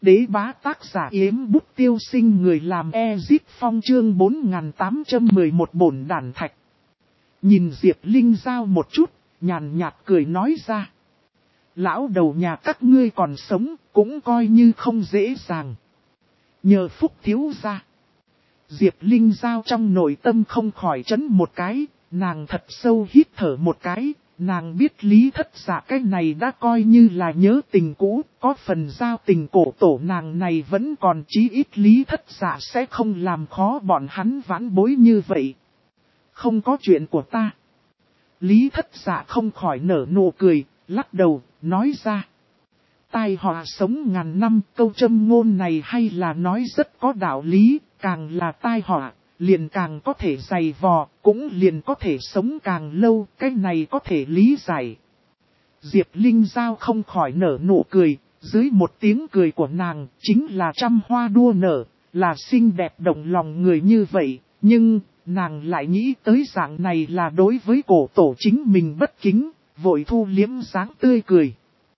đế bá tác giả Yếm Bút Tiêu Sinh, người làm Ezip Phong, chương 4811 bổn đàn thạch. Nhìn Diệp Linh Giao một chút, nhàn nhạt cười nói ra. Lão đầu nhà các ngươi còn sống, cũng coi như không dễ dàng. Nhờ phúc thiếu gia. Diệp Linh Giao trong nội tâm không khỏi chấn một cái, nàng thật sâu hít thở một cái. Nàng biết Lý Thất Dạ cái này đã coi như là nhớ tình cũ, có phần giao tình cổ tổ nàng này vẫn còn, chí ít Lý Thất Dạ sẽ không làm khó bọn hắn vãn bối như vậy. Không có chuyện của ta. Lý Thất Dạ không khỏi nở nụ cười, lắc đầu, nói ra. Tai họa sống ngàn năm, câu châm ngôn này hay là nói rất có đạo lý, càng là tai họa. Liền càng có thể dày vò, cũng liền có thể sống càng lâu, cái này có thể lý giải. Diệp Linh Giao không khỏi nở nụ cười, dưới một tiếng cười của nàng, chính là trăm hoa đua nở, là xinh đẹp động lòng người như vậy, nhưng, nàng lại nghĩ tới dạng này là đối với cổ tổ chính mình bất kính, vội thu liếm dáng tươi cười.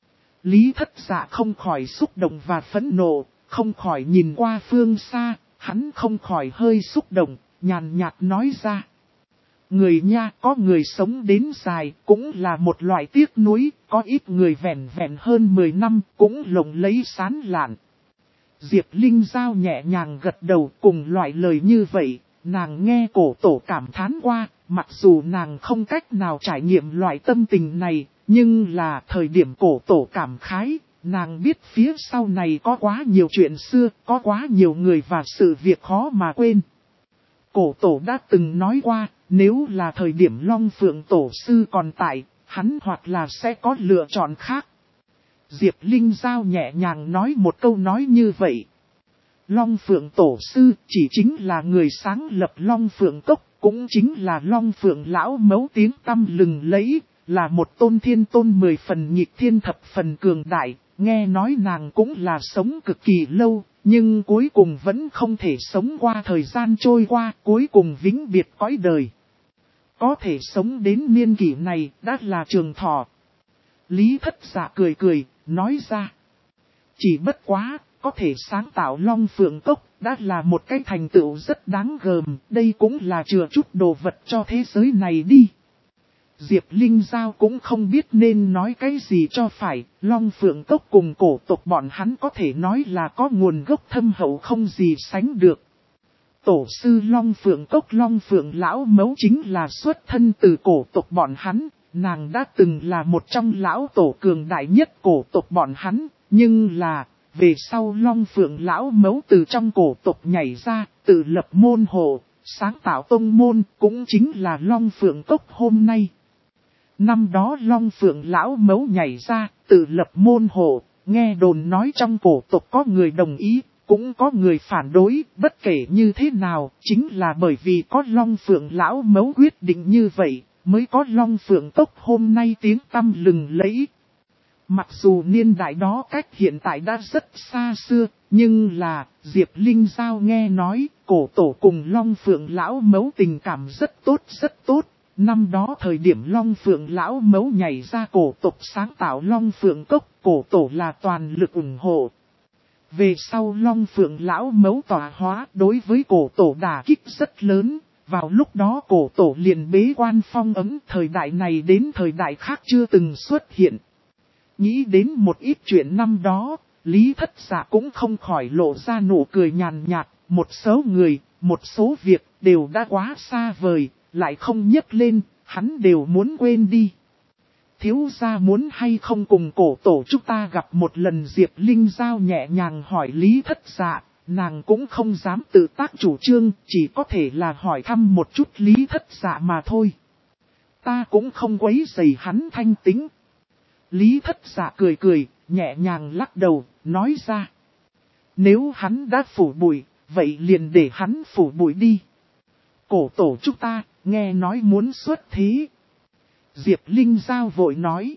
Lý Thất Dạ không khỏi xúc động và phẫn nộ, không khỏi nhìn qua phương xa. Hắn không khỏi hơi xúc động, nhàn nhạt nói ra. Người nha, có người sống đến dài, cũng là một loại tiếc nuối, có ít người vẹn vẹn hơn 10 năm, cũng lộng lấy sán lạn. Diệp Linh Giao nhẹ nhàng gật đầu, cùng loại lời như vậy, nàng nghe cổ tổ cảm thán qua, mặc dù nàng không cách nào trải nghiệm loại tâm tình này, nhưng là thời điểm cổ tổ cảm khái. Nàng biết phía sau này có quá nhiều chuyện xưa, có quá nhiều người và sự việc khó mà quên. Cổ tổ đã từng nói qua, nếu là thời điểm Long Phượng Tổ Sư còn tại, hắn hoặc là sẽ có lựa chọn khác. Diệp Linh Giao nhẹ nhàng nói một câu nói như vậy. Long Phượng Tổ Sư chỉ chính là người sáng lập Long Phượng Cốc, cũng chính là Long Phượng Lão Mấu tiếng tăm lừng lẫy, là một tôn thiên tôn 10 phần nhịp thiên thập phần cường đại. Nghe nói nàng cũng là sống cực kỳ lâu, nhưng cuối cùng vẫn không thể sống qua thời gian trôi qua, cuối cùng vĩnh biệt cõi đời. Có thể sống đến niên kỷ này đã là trường thọ. Lý Thất Dạ cười cười, nói ra. Chỉ bất quá, có thể sáng tạo Long Phượng Cốc đã là một cái thành tựu rất đáng gờm, đây cũng là chừa chút đồ vật cho thế giới này đi. Diệp Linh Giao cũng không biết nên nói cái gì cho phải, Long Phượng Cốc cùng cổ tộc bọn hắn có thể nói là có nguồn gốc thâm hậu không gì sánh được. Tổ sư Long Phượng Cốc Long Phượng Lão Mấu chính là xuất thân từ cổ tộc bọn hắn, nàng đã từng là một trong lão tổ cường đại nhất cổ tộc bọn hắn, nhưng là, về sau Long Phượng Lão Mấu từ trong cổ tộc nhảy ra, tự lập môn hộ, sáng tạo tông môn, cũng chính là Long Phượng Cốc hôm nay. Năm đó Long Phượng Lão Mấu nhảy ra, tự lập môn hộ, nghe đồn nói trong cổ tộc có người đồng ý, cũng có người phản đối, bất kể như thế nào, chính là bởi vì có Long Phượng Lão Mấu quyết định như vậy, mới có Long Phượng Cốc hôm nay tiếng tăm lừng lẫy. Mặc dù niên đại đó cách hiện tại đã rất xa xưa, nhưng là, Diệp Linh Giao nghe nói, cổ tổ cùng Long Phượng Lão Mấu tình cảm rất tốt rất tốt. Năm đó thời điểm Long Phượng Lão Mấu nhảy ra cổ tộc sáng tạo Long Phượng Cốc, cổ tổ là toàn lực ủng hộ. Về sau Long Phượng Lão Mấu tọa hóa đối với cổ tổ đả kích rất lớn, vào lúc đó cổ tổ liền bế quan phong ấm, thời đại này đến thời đại khác chưa từng xuất hiện. Nghĩ đến một ít chuyện năm đó, Lý Thất Dạ cũng không khỏi lộ ra nụ cười nhàn nhạt, một số người, một số việc đều đã quá xa vời. Lại không nhấc lên, hắn đều muốn quên đi. Thiếu gia muốn hay không cùng cổ tổ chúng ta gặp một lần? Diệp Linh Giao nhẹ nhàng hỏi Lý Thất Dạ, nàng cũng không dám tự tác chủ trương, chỉ có thể là hỏi thăm một chút Lý Thất Dạ mà thôi. Ta cũng không quấy rầy hắn thanh tĩnh. Lý Thất Dạ cười cười, nhẹ nhàng lắc đầu, nói ra. Nếu hắn đã phủ bụi, vậy liền để hắn phủ bụi đi. Cổ tổ chúng ta, nghe nói muốn xuất thí. Diệp Linh Giao vội nói.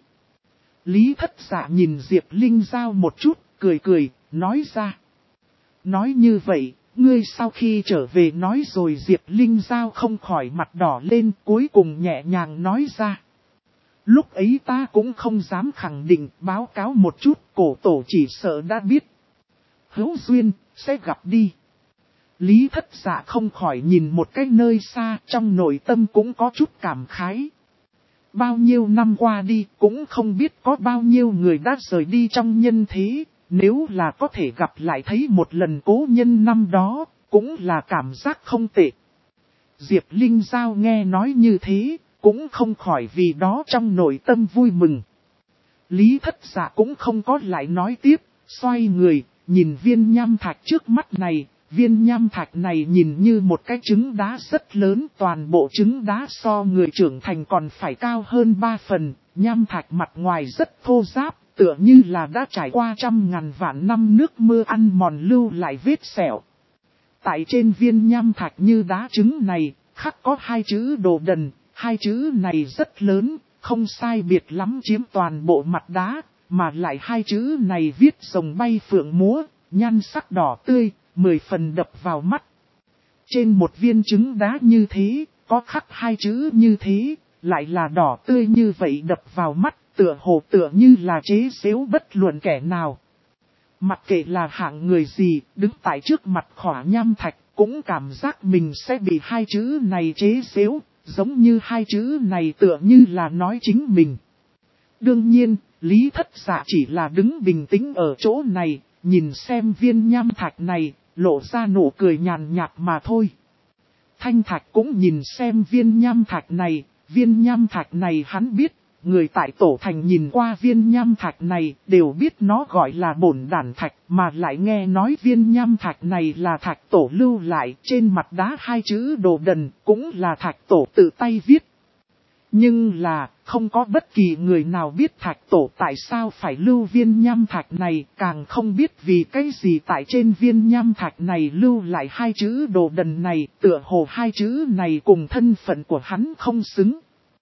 Lý Thất Dạ nhìn Diệp Linh Giao một chút, cười cười, nói ra. Nói như vậy, ngươi sau khi trở về nói rồi. Diệp Linh Giao không khỏi mặt đỏ lên, cuối cùng nhẹ nhàng nói ra. Lúc ấy ta cũng không dám khẳng định, báo cáo một chút, cổ tổ chỉ sợ đã biết. hữu duyên, sẽ gặp đi. Lý Thất Dạ không khỏi nhìn một cái nơi xa, trong nội tâm cũng có chút cảm khái. Bao nhiêu năm qua đi, cũng không biết có bao nhiêu người đã rời đi trong nhân thế, nếu là có thể gặp lại thấy một lần cố nhân năm đó, cũng là cảm giác không tệ. Diệp Linh Giao nghe nói như thế, cũng không khỏi vì đó trong nội tâm vui mừng. Lý Thất Dạ cũng không có lại nói tiếp, xoay người, nhìn viên nham thạch trước mắt này. Viên nham thạch này nhìn như một cái trứng đá rất lớn, toàn bộ trứng đá so người trưởng thành còn phải cao hơn 3 phần, nham thạch mặt ngoài rất thô ráp, tựa như là đã trải qua trăm ngàn vạn năm nước mưa ăn mòn lưu lại vết sẹo. Tại trên viên nham thạch như đá trứng này, khắc có 2 chữ Đồ Đần, 2 chữ này rất lớn, không sai biệt lắm chiếm toàn bộ mặt đá, mà lại 2 chữ này viết rồng bay phượng múa, nhan sắc đỏ tươi. 10 phần đập vào mắt. Trên một viên trứng đá như thế, có khắc 2 chữ như thế, lại là đỏ tươi như vậy đập vào mắt, tựa hồ tựa như là chế giễu bất luận kẻ nào. Mặc kệ là hạng người gì, đứng tại trước mặt khỏa nham thạch, cũng cảm giác mình sẽ bị 2 chữ này chế giễu, giống như 2 chữ này tựa như là nói chính mình. Đương nhiên, Lý Thất Dạ chỉ là đứng bình tĩnh ở chỗ này, nhìn xem viên nham thạch này, lộ ra nụ cười nhàn nhạt mà thôi. Thanh Thạch cũng nhìn xem viên nham thạch này hắn biết, người tại tổ thành nhìn qua viên nham thạch này đều biết nó gọi là bổn đản thạch, mà lại nghe nói viên nham thạch này là thạch tổ lưu lại trên mặt đá 2 chữ Đồ Đần, cũng là thạch tổ tự tay viết. Nhưng là, không có bất kỳ người nào biết thạch tổ tại sao phải lưu viên nham thạch này, càng không biết vì cái gì tại trên viên nham thạch này lưu lại 2 chữ Đồ Đần này, tựa hồ 2 chữ này cùng thân phận của hắn không xứng.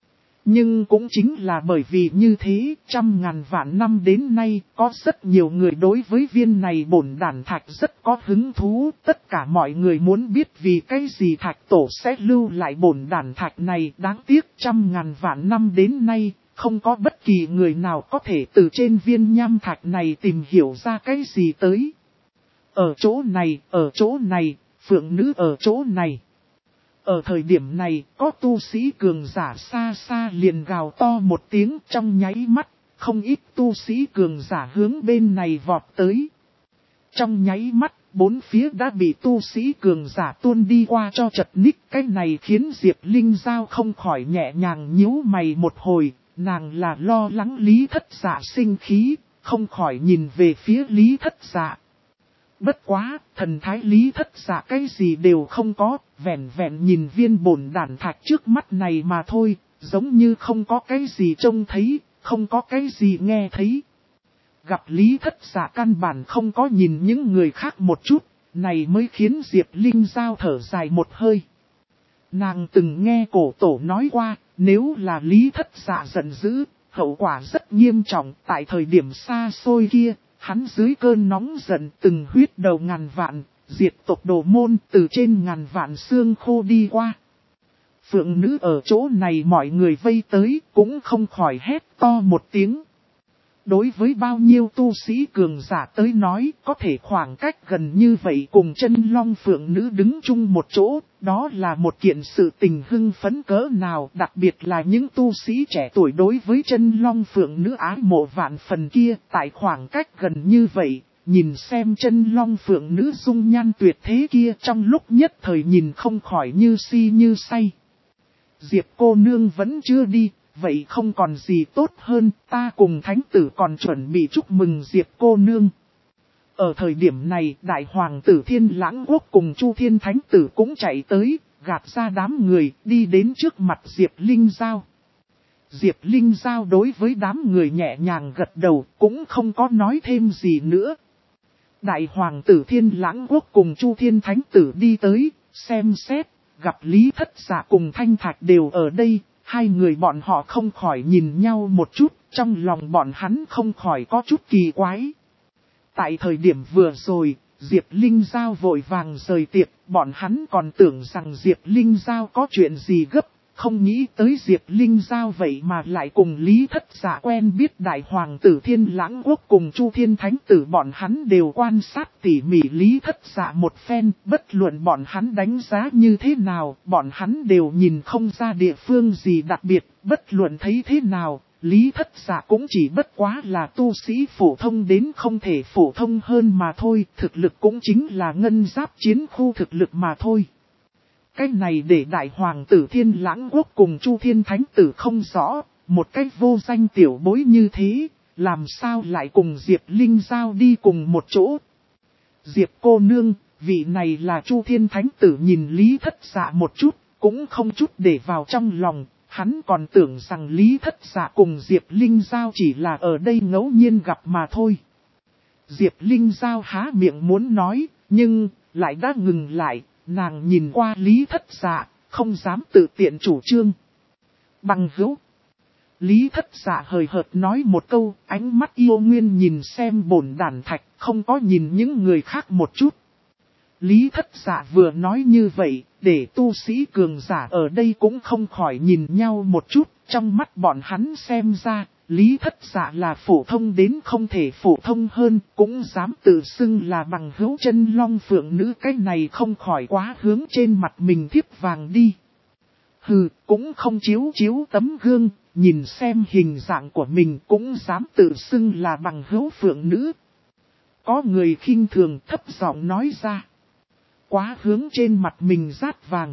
Nhưng cũng chính là bởi vì như thế, trăm ngàn vạn năm đến nay, có rất nhiều người đối với viên này bổn đản thạch rất có hứng thú. Tất cả mọi người muốn biết vì cái gì thạch tổ sẽ lưu lại bổn đản thạch này. Đáng tiếc trăm ngàn vạn năm đến nay, không có bất kỳ người nào có thể từ trên viên nham thạch này tìm hiểu ra cái gì tới. Ở chỗ này, phượng nữ ở chỗ này. Ở thời điểm này, có tu sĩ cường giả xa xa liền gào to một tiếng trong nháy mắt, không ít tu sĩ cường giả hướng bên này vọt tới. Trong nháy mắt, bốn phía đã bị tu sĩ cường giả tuôn đi qua cho chật ních, cái này khiến Diệp Linh Giao không khỏi nhẹ nhàng nhíu mày một hồi, nàng là lo lắng Lý Thất Dạ sinh khí, không khỏi nhìn về phía Lý Thất Dạ. Bất quá, thần thái Lý Thất Dạ cái gì đều không có, vẹn vẹn nhìn viên bổn đản thạch trước mắt này mà thôi, giống như không có cái gì trông thấy, không có cái gì nghe thấy. Gặp Lý Thất Dạ căn bản không có nhìn những người khác một chút, này mới khiến Diệp Linh Giao thở dài một hơi. Nàng từng nghe cổ tổ nói qua, nếu là Lý Thất Dạ giận dữ, hậu quả rất nghiêm trọng tại thời điểm xa xôi kia. Hắn dưới cơn nóng giận từng huyết đầu ngàn vạn, diệt tộc Đồ Môn từ trên ngàn vạn xương khô đi qua. Phượng nữ ở chỗ này mọi người vây tới cũng không khỏi hét to một tiếng. Đối với bao nhiêu tu sĩ cường giả tới nói có thể khoảng cách gần như vậy cùng chân long phượng nữ đứng chung một chỗ, đó là một kiện sự tình hưng phấn cỡ nào, đặc biệt là những tu sĩ trẻ tuổi đối với chân long phượng nữ ái mộ vạn phần kia, tại khoảng cách gần như vậy, nhìn xem chân long phượng nữ dung nhan tuyệt thế kia trong lúc nhất thời nhìn không khỏi như si như say. Diệp cô nương vẫn chưa đi. Vậy không còn gì tốt hơn, ta cùng thánh tử còn chuẩn bị chúc mừng Diệp cô nương. Ở thời điểm này, đại hoàng tử Thiên Lãng Quốc cùng Chu Thiên Thánh tử cũng chạy tới, gạt ra đám người, đi đến trước mặt Diệp Linh Giao. Diệp Linh Giao đối với đám người nhẹ nhàng gật đầu, cũng không có nói thêm gì nữa. Đại hoàng tử Thiên Lãng Quốc cùng Chu Thiên Thánh tử đi tới, xem xét, gặp Lý Thất Dạ cùng Thanh Thạch đều ở đây. Hai người bọn họ không khỏi nhìn nhau một chút, trong lòng bọn hắn không khỏi có chút kỳ quái. Tại thời điểm vừa rồi, Diệp Linh Giao vội vàng rời tiệc, bọn hắn còn tưởng rằng Diệp Linh Giao có chuyện gì gấp, Không nghĩ tới Diệp Linh Giao vậy mà lại cùng Lý Thất Dạ quen biết. Đại hoàng tử Thiên Lãng Quốc cùng Chu Thiên Thánh tử bọn hắn đều quan sát tỉ mỉ Lý Thất Dạ một phen. Bất luận bọn hắn đánh giá như thế nào, bọn hắn đều nhìn không ra địa phương gì đặc biệt. Bất luận thấy thế nào, Lý Thất Dạ cũng chỉ bất quá là tu sĩ phổ thông đến không thể phổ thông hơn mà thôi. Thực lực cũng chính là ngân giáp chiến khu thực lực mà thôi. Cái này để đại hoàng tử Thiên Lãng Quốc cùng Chu Thiên Thánh tử không rõ, một cách vô danh tiểu bối như thế, làm sao lại cùng Diệp Linh Giao đi cùng một chỗ. Diệp cô nương, vị này là Chu Thiên Thánh tử nhìn Lý Thất Dạ một chút, cũng không chút để vào trong lòng, hắn còn tưởng rằng Lý Thất Dạ cùng Diệp Linh Giao chỉ là ở đây ngẫu nhiên gặp mà thôi. Diệp Linh Giao há miệng muốn nói, nhưng lại đã ngừng lại. Nàng nhìn qua Lý Thất Dạ, không dám tự tiện chủ trương. Bằng hữu. Lý Thất Dạ hời hợt nói một câu, ánh mắt yêu nguyên nhìn xem bổn đàn thạch, không có nhìn những người khác một chút. Lý Thất Dạ vừa nói như vậy, để tu sĩ cường giả ở đây cũng không khỏi nhìn nhau một chút, trong mắt bọn hắn xem ra. Lý Thất Dạ là phổ thông đến không thể phổ thông hơn, cũng dám tự xưng là bằng hữu chân long phượng nữ, cái này không khỏi quá hướng trên mặt mình thiếp vàng đi. Hừ, cũng không chiếu tấm gương, nhìn xem hình dạng của mình cũng dám tự xưng là bằng hữu phượng nữ. Có người khinh thường thấp giọng nói ra. Quá hướng trên mặt mình rát vàng.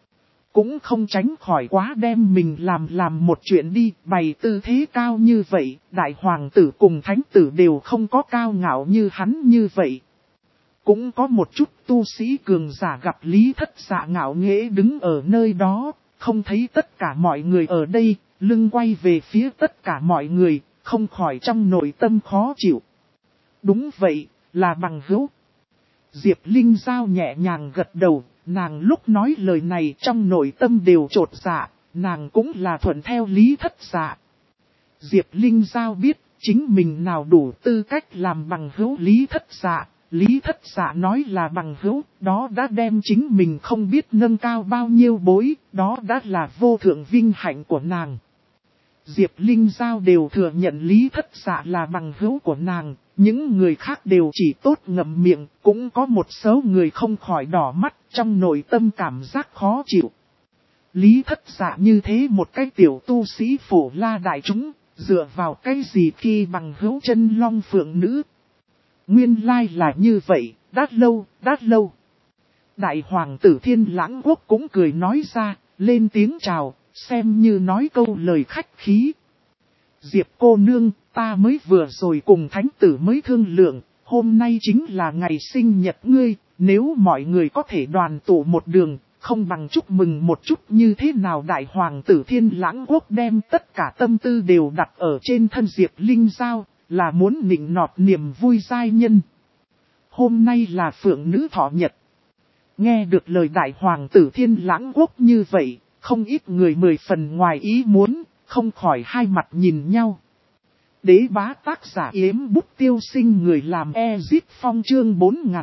Cũng không tránh khỏi quá đem mình làm một chuyện đi, bày tư thế cao như vậy, đại hoàng tử cùng thánh tử đều không có cao ngạo như hắn như vậy. Cũng có một chút tu sĩ cường giả gặp Lý Thất Dạ ngạo nghễ đứng ở nơi đó, không thấy tất cả mọi người ở đây, lưng quay về phía tất cả mọi người, không khỏi trong nội tâm khó chịu. Đúng vậy, là bằng hữu. Diệp Linh Giao nhẹ nhàng gật đầu. Nàng lúc nói lời này trong nội tâm đều chột dạ, nàng cũng là thuận theo Lý Thất Dạ. Diệp Linh Giao biết chính mình nào đủ tư cách làm bằng hữu Lý Thất Dạ. Lý Thất Dạ nói là bằng hữu, đó đã đem chính mình không biết nâng cao bao nhiêu bối, đó đã là vô thượng vinh hạnh của nàng. Diệp Linh Giao đều thừa nhận Lý Thất Dạ là bằng hữu của nàng. Những người khác đều chỉ tốt ngậm miệng, cũng có một số người không khỏi đỏ mắt, trong nội tâm cảm giác khó chịu. Lý Thất Dạ như thế một cái tiểu tu sĩ phổ la đại chúng, dựa vào cái gì khi bằng hữu chân long phượng nữ. Nguyên lai là như vậy, đã lâu. Đại hoàng tử Thiên Lãng Quốc cũng cười nói ra, lên tiếng chào, xem như nói câu lời khách khí. Diệp cô nương, ta mới vừa rồi cùng thánh tử mới thương lượng, hôm nay chính là ngày sinh nhật ngươi, nếu mọi người có thể đoàn tụ một đường, không bằng chúc mừng một chút như thế nào. Đại hoàng tử Thiên Lãng Quốc đem tất cả tâm tư đều đặt ở trên thân Diệp Linh Giao, là muốn nịnh nọt niềm vui giai nhân. Hôm nay là phượng nữ thọ nhật. Nghe được lời đại hoàng tử Thiên Lãng Quốc như vậy, không ít người 10 phần ngoài ý muốn, không khỏi hai mặt nhìn nhau. Đế bá tác giả yếm bút tiêu sinh người làm Ezip Phong chương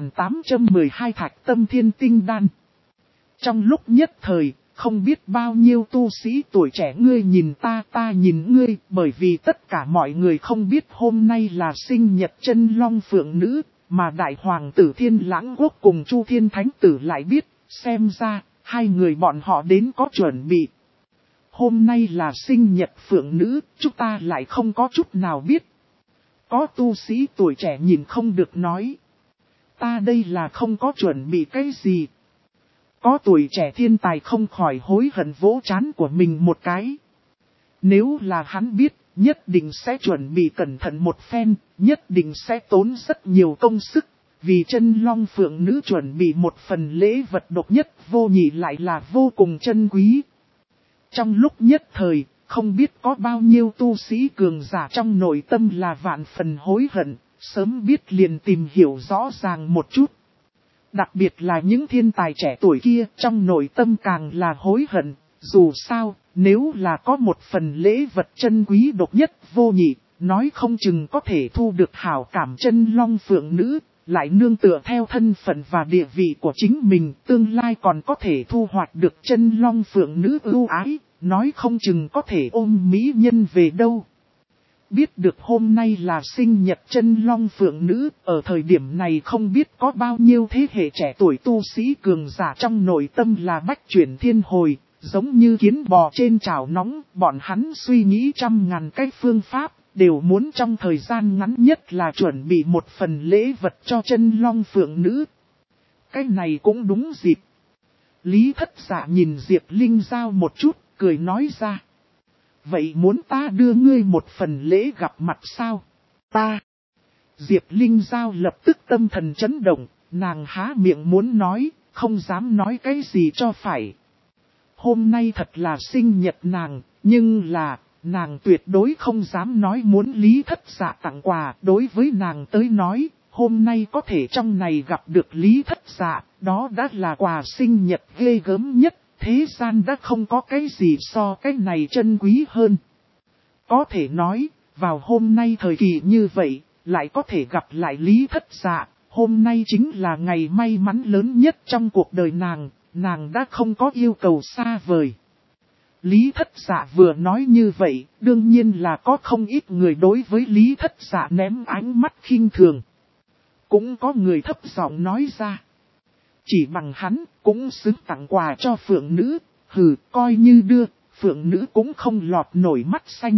4812 Thạch Tâm Thiên Tinh Đan. Trong lúc nhất thời, không biết bao nhiêu tu sĩ tuổi trẻ ngươi nhìn ta nhìn ngươi, bởi vì tất cả mọi người không biết hôm nay là sinh nhật chân long phượng nữ, mà đại hoàng tử Thiên Lãng Quốc cùng Chu Thiên Thánh tử lại biết, xem ra, hai người bọn họ đến có chuẩn bị. Hôm nay là sinh nhật phượng nữ, chúng ta lại không có chút nào biết. Có tu sĩ tuổi trẻ nhìn không được nói. Ta đây là không có chuẩn bị cái gì. Có tuổi trẻ thiên tài không khỏi hối hận vỗ trán của mình một cái. Nếu là hắn biết, nhất định sẽ chuẩn bị cẩn thận một phen, nhất định sẽ tốn rất nhiều công sức. Vì chân long phượng nữ chuẩn bị một phần lễ vật độc nhất vô nhị lại là vô cùng chân quý. Trong lúc nhất thời, không biết có bao nhiêu tu sĩ cường giả trong nội tâm là vạn phần hối hận, sớm biết liền tìm hiểu rõ ràng một chút. Đặc biệt là những thiên tài trẻ tuổi kia trong nội tâm càng là hối hận, dù sao, nếu là có một phần lễ vật chân quý độc nhất vô nhị, nói không chừng có thể thu được hảo cảm chân long phượng nữ, lại nương tựa theo thân phận và địa vị của chính mình, tương lai còn có thể thu hoạch được chân long phượng nữ ưu ái, nói không chừng có thể ôm mỹ nhân về đâu. Biết được hôm nay là sinh nhật chân long phượng nữ, ở thời điểm này không biết có bao nhiêu thế hệ trẻ tuổi tu sĩ cường giả trong nội tâm là bách chuyển thiên hồi, giống như kiến bò trên chảo nóng, bọn hắn suy nghĩ trăm ngàn cách phương pháp, đều muốn trong thời gian ngắn nhất là chuẩn bị một phần lễ vật cho chân long phượng nữ. Cái này cũng đúng dịp. Lý Thất Dạ nhìn Diệp Linh Giao một chút, cười nói ra. Vậy muốn ta đưa ngươi một phần lễ gặp mặt sao? Ta. Diệp Linh Giao lập tức tâm thần chấn động, nàng há miệng muốn nói, không dám nói cái gì cho phải. Hôm nay thật là sinh nhật nàng, nhưng là, nàng tuyệt đối không dám nói muốn Lý Thất Dạ tặng quà. Đối với nàng tới nói, hôm nay có thể trong này gặp được Lý Thất Dạ, đó đã là quà sinh nhật ghê gớm nhất. Thế gian đã không có cái gì so cái này chân quý hơn. Có thể nói, vào hôm nay thời kỳ như vậy, lại có thể gặp lại Lý Thất Dạ, hôm nay chính là ngày may mắn lớn nhất trong cuộc đời nàng đã không có yêu cầu xa vời. Lý Thất Dạ vừa nói như vậy, đương nhiên là có không ít người đối với Lý Thất Dạ ném ánh mắt khinh thường. Cũng có người thấp giọng nói ra. Chỉ bằng hắn cũng xứng tặng quà cho phượng nữ, coi như đưa, phượng nữ cũng không lọt nổi mắt xanh.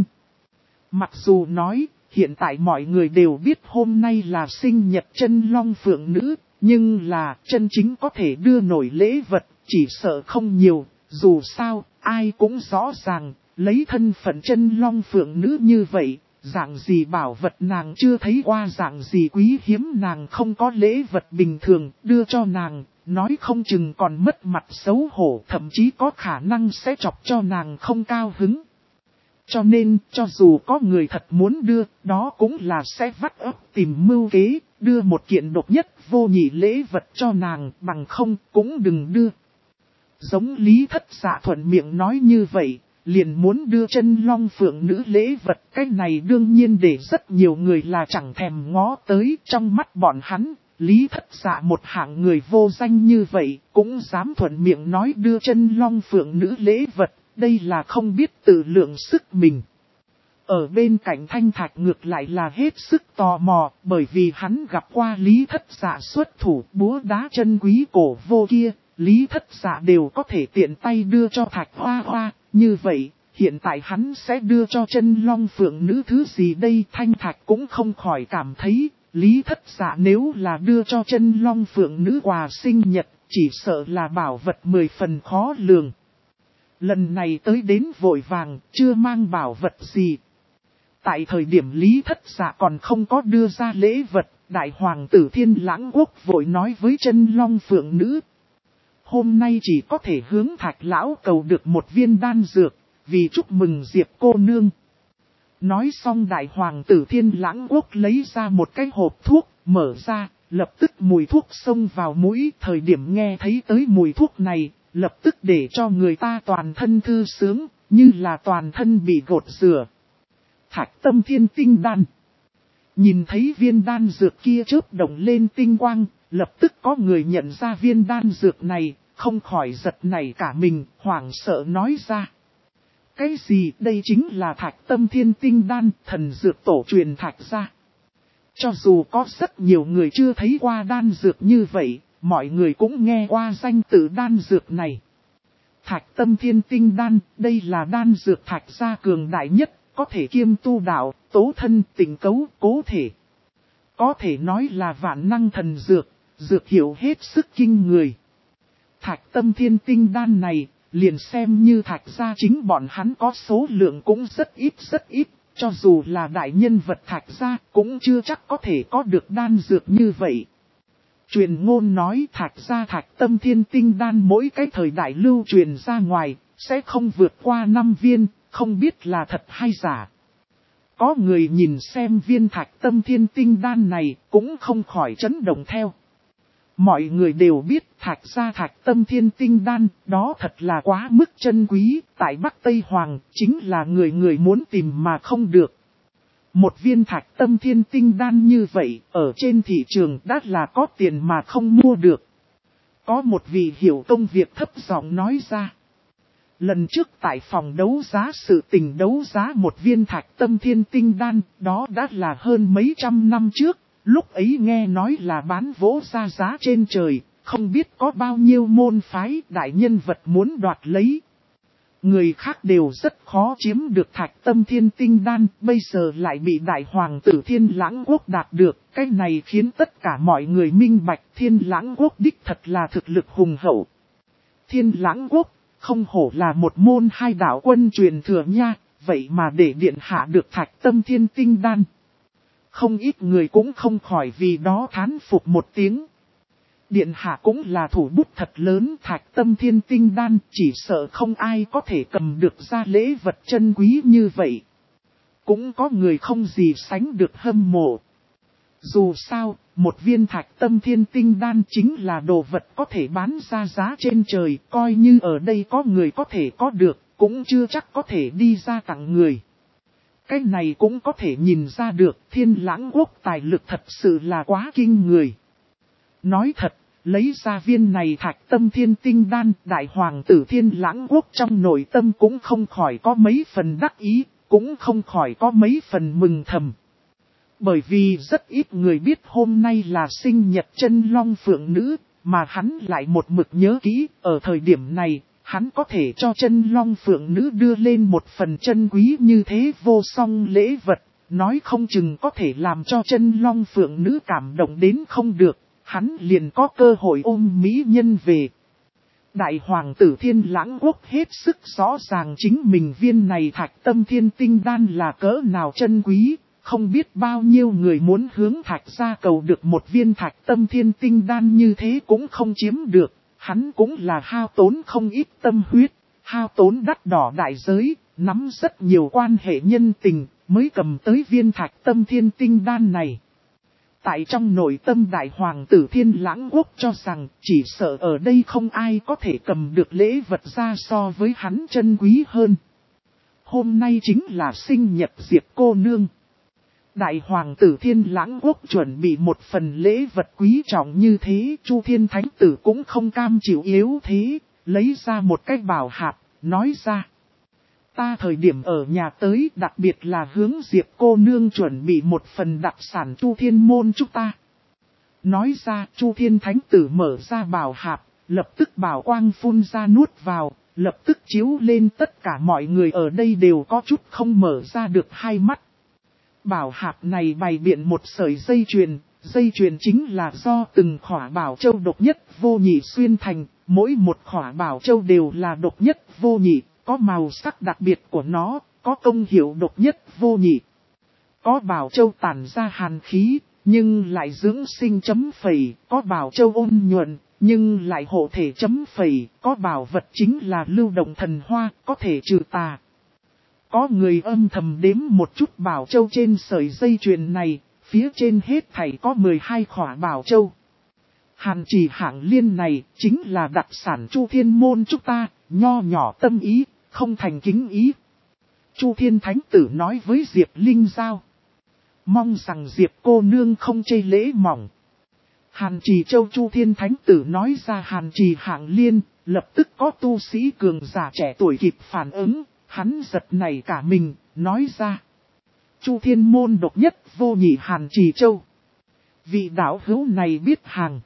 Mặc dù nói, hiện tại mọi người đều biết hôm nay là sinh nhật chân long phượng nữ, nhưng là chân chính có thể đưa nổi lễ vật, chỉ sợ không nhiều, dù sao, ai cũng rõ ràng, lấy thân phận chân long phượng nữ như vậy. Dạng gì bảo vật nàng chưa thấy qua, dạng gì quý hiếm nàng không có lễ vật bình thường đưa cho nàng, nói không chừng còn mất mặt xấu hổ, thậm chí có khả năng sẽ chọc cho nàng không cao hứng. Cho nên, cho dù có người thật muốn đưa, đó cũng là sẽ vắt óc tìm mưu kế, đưa một kiện độc nhất vô nhị lễ vật cho nàng, bằng không cũng đừng đưa. Giống Lý Thất Dạ thuận miệng nói như vậy. Liền muốn đưa chân long phượng nữ lễ vật, cái này đương nhiên để rất nhiều người là chẳng thèm ngó tới. Trong mắt bọn hắn, Lý Thất Dạ một hạng người vô danh như vậy, cũng dám thuận miệng nói đưa chân long phượng nữ lễ vật, đây là không biết tự lượng sức mình. Ở bên cạnh Thanh Thạch ngược lại là hết sức tò mò, bởi vì hắn gặp qua Lý Thất Dạ xuất thủ búa đá chân quý cổ vô kia, Lý Thất Dạ đều có thể tiện tay đưa cho Thạch Hoa Hoa. Như vậy, hiện tại hắn sẽ đưa cho chân long phượng nữ thứ gì đây? Thanh Thạch cũng không khỏi cảm thấy, Lý Thất Dạ nếu là đưa cho chân long phượng nữ quà sinh nhật, chỉ sợ là bảo vật 10 phần khó lường. Lần này tới đến vội vàng, chưa mang bảo vật gì. Tại thời điểm Lý Thất Dạ còn không có đưa ra lễ vật, Đại Hoàng tử Thiên Lãng Quốc vội nói với chân long phượng nữ. Hôm nay chỉ có thể hướng Thạch lão cầu được một viên đan dược, vì chúc mừng Diệp cô nương. Nói xong Đại Hoàng tử Thiên Lãng Quốc lấy ra một cái hộp thuốc, mở ra, lập tức mùi thuốc xông vào mũi. Thời điểm nghe thấy tới mùi thuốc này, lập tức để cho người ta toàn thân thư sướng, như là toàn thân bị gột rửa. Thạch Tâm Thiên Tinh Đan. Nhìn thấy viên đan dược kia chớp động lên tinh quang, lập tức có người nhận ra viên đan dược này, không khỏi giật nảy cả mình, hoảng sợ nói ra. Cái gì đây chính là Thạch Tâm Thiên Tinh Đan, thần dược tổ truyền Thạch gia. Cho dù có rất nhiều người chưa thấy qua đan dược như vậy, mọi người cũng nghe qua danh tự đan dược này. Thạch Tâm Thiên Tinh Đan, đây là đan dược Thạch gia cường đại nhất, có thể kiêm tu đạo, tố thân, tình cấu, cố thể. Có thể nói là vạn năng thần dược, dược hiệu hết sức kinh người. Thạch Tâm Thiên Tinh Đan này, liền xem như Thạch gia chính bọn hắn có số lượng cũng rất ít, cho dù là đại nhân vật Thạch gia cũng chưa chắc có thể có được đan dược như vậy. Truyền ngôn nói Thạch gia Thạch Tâm Thiên Tinh Đan mỗi cái thời đại lưu truyền ra ngoài, sẽ không vượt qua 5 viên, không biết là thật hay giả. Có người nhìn xem viên Thạch Tâm Thiên Tinh Đan này cũng không khỏi chấn động theo. Mọi người đều biết Thạch gia Thạch Tâm Thiên Tinh Đan, đó thật là quá mức chân quý, tại Bắc Tây Hoàng, chính là người người muốn tìm mà không được. Một viên Thạch Tâm Thiên Tinh Đan như vậy, ở trên thị trường đã là có tiền mà không mua được. Có một vị hiểu công việc thấp giọng nói ra. Lần trước tại phòng đấu giá sự tình đấu giá một viên thạch tâm thiên tinh đan, đó đã là hơn mấy trăm năm trước, lúc ấy nghe nói là bán vỗ ra giá trên trời, không biết có bao nhiêu môn phái đại nhân vật muốn đoạt lấy. Người khác đều rất khó chiếm được thạch tâm thiên tinh đan, bây giờ lại bị đại hoàng tử Thiên Lãng Quốc đạt được, cái này khiến tất cả mọi người minh bạch Thiên Lãng Quốc đích thật là thực lực hùng hậu. Thiên Lãng Quốc, không hổ là một môn hai đạo quân truyền thừa nha, vậy mà để điện hạ được thạch tâm thiên tinh đan. Không ít người cũng không khỏi vì đó thán phục một tiếng. Điện hạ cũng là thủ bút thật lớn, thạch tâm thiên tinh đan, chỉ sợ không ai có thể cầm được ra lễ vật chân quý như vậy. Cũng có người không gì sánh được hâm mộ. Dù sao, một viên thạch tâm thiên tinh đan chính là đồ vật có thể bán ra giá trên trời, coi như ở đây có người có thể có được, cũng chưa chắc có thể đi ra tặng người. Cái này cũng có thể nhìn ra được, Thiên Lãng Quốc tài lực thật sự là quá kinh người. Nói thật, lấy ra viên này thạch tâm thiên tinh đan, đại hoàng tử Thiên Lãng Quốc trong nội tâm cũng không khỏi có mấy phần đắc ý, cũng không khỏi có mấy phần mừng thầm. Bởi vì rất ít người biết hôm nay là sinh nhật chân long phượng nữ, mà hắn lại một mực nhớ kỹ, ở thời điểm này, hắn có thể cho chân long phượng nữ đưa lên một phần chân quý như thế vô song lễ vật, nói không chừng có thể làm cho chân long phượng nữ cảm động đến không được, hắn liền có cơ hội ôm mỹ nhân về. Đại hoàng tử Thiên Lãng Quốc hết sức rõ ràng chính mình viên này thạch tâm thiên tinh đan là cỡ nào chân quý. Không biết bao nhiêu người muốn hướng thạch gia cầu được một viên thạch tâm thiên tinh đan như thế cũng không chiếm được, hắn cũng là hao tốn không ít tâm huyết, hao tốn đắt đỏ đại giới, nắm rất nhiều quan hệ nhân tình, mới cầm tới viên thạch tâm thiên tinh đan này. Tại trong nội tâm đại hoàng tử Thiên Lãng Quốc cho rằng chỉ sợ ở đây không ai có thể cầm được lễ vật ra so với hắn chân quý hơn. Hôm nay chính là sinh nhật Diệp cô nương. Đại hoàng tử Thiên Lãng Quốc chuẩn bị một phần lễ vật quý trọng như thế, Chu Thiên Thánh Tử cũng không cam chịu yếu thế, lấy ra một cái bảo hạp, nói ra. Ta thời điểm ở nhà tới, đặc biệt là hướng Diệp cô nương chuẩn bị một phần đặc sản Chu Thiên môn chúng ta. Nói ra, Chu Thiên Thánh Tử mở ra bảo hạp, lập tức bảo quang phun ra nuốt vào, lập tức chiếu lên tất cả mọi người ở đây đều có chút không mở ra được hai mắt. Bảo hạp này bày biện một sợi dây chuyền chính là do từng khỏa bảo châu độc nhất vô nhị xuyên thành, mỗi một khỏa bảo châu đều là độc nhất vô nhị, có màu sắc đặc biệt của nó, có công hiệu độc nhất vô nhị. Có bảo châu tản ra hàn khí, nhưng lại dưỡng sinh chấm phẩy, có bảo châu ôn nhuận, nhưng lại hộ thể chấm phẩy, có bảo vật chính là lưu động thần hoa, có thể trừ tà. Có người âm thầm đếm một chút bảo châu trên sợi dây chuyền này, phía trên hết thảy có 12 khỏa bảo châu. Hàn Trì Hạng Liên này chính là đặc sản Chu Thiên môn chúng ta, nho nhỏ tâm ý, không thành kính ý. Chu Thiên Thánh Tử nói với Diệp Linh Giao. Mong rằng Diệp cô nương không chê lễ mỏng. Hàn Trì Châu Chu Thiên Thánh Tử nói ra Hàn Trì Hạng Liên, lập tức có tu sĩ cường giả trẻ tuổi kịp phản ứng. Hắn giật nảy cả mình, nói ra. Chu Thiên môn độc nhất vô nhị Hàn Trì Châu. Vị đạo hữu này biết hàng.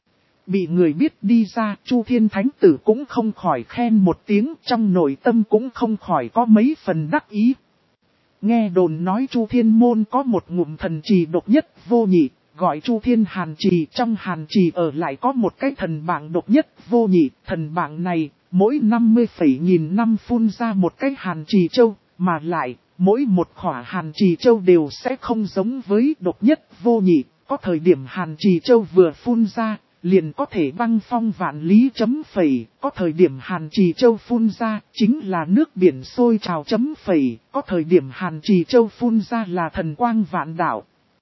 Bị người biết đi ra, Chu Thiên Thánh Tử cũng không khỏi khen một tiếng, trong nội tâm cũng không khỏi có mấy phần đắc ý. Nghe đồn nói Chu Thiên môn có một ngụm thần trì độc nhất vô nhị, gọi Chu Thiên Hàn Trì, trong Hàn Trì ở lại có một cái thần bảng độc nhất vô nhị, thần bảng này mỗi 50,000 năm phun ra một cái Hàn Trì Châu, mà lại, mỗi một khỏa Hàn Trì Châu đều sẽ không giống với độc nhất vô nhị, có thời điểm Hàn Trì Châu vừa phun ra, liền có thể băng phong vạn lý chấm phẩy, có thời điểm Hàn Trì Châu phun ra, chính là nước biển sôi trào chấm phẩy, có thời điểm Hàn Trì Châu phun ra là thần quang vạn đạo.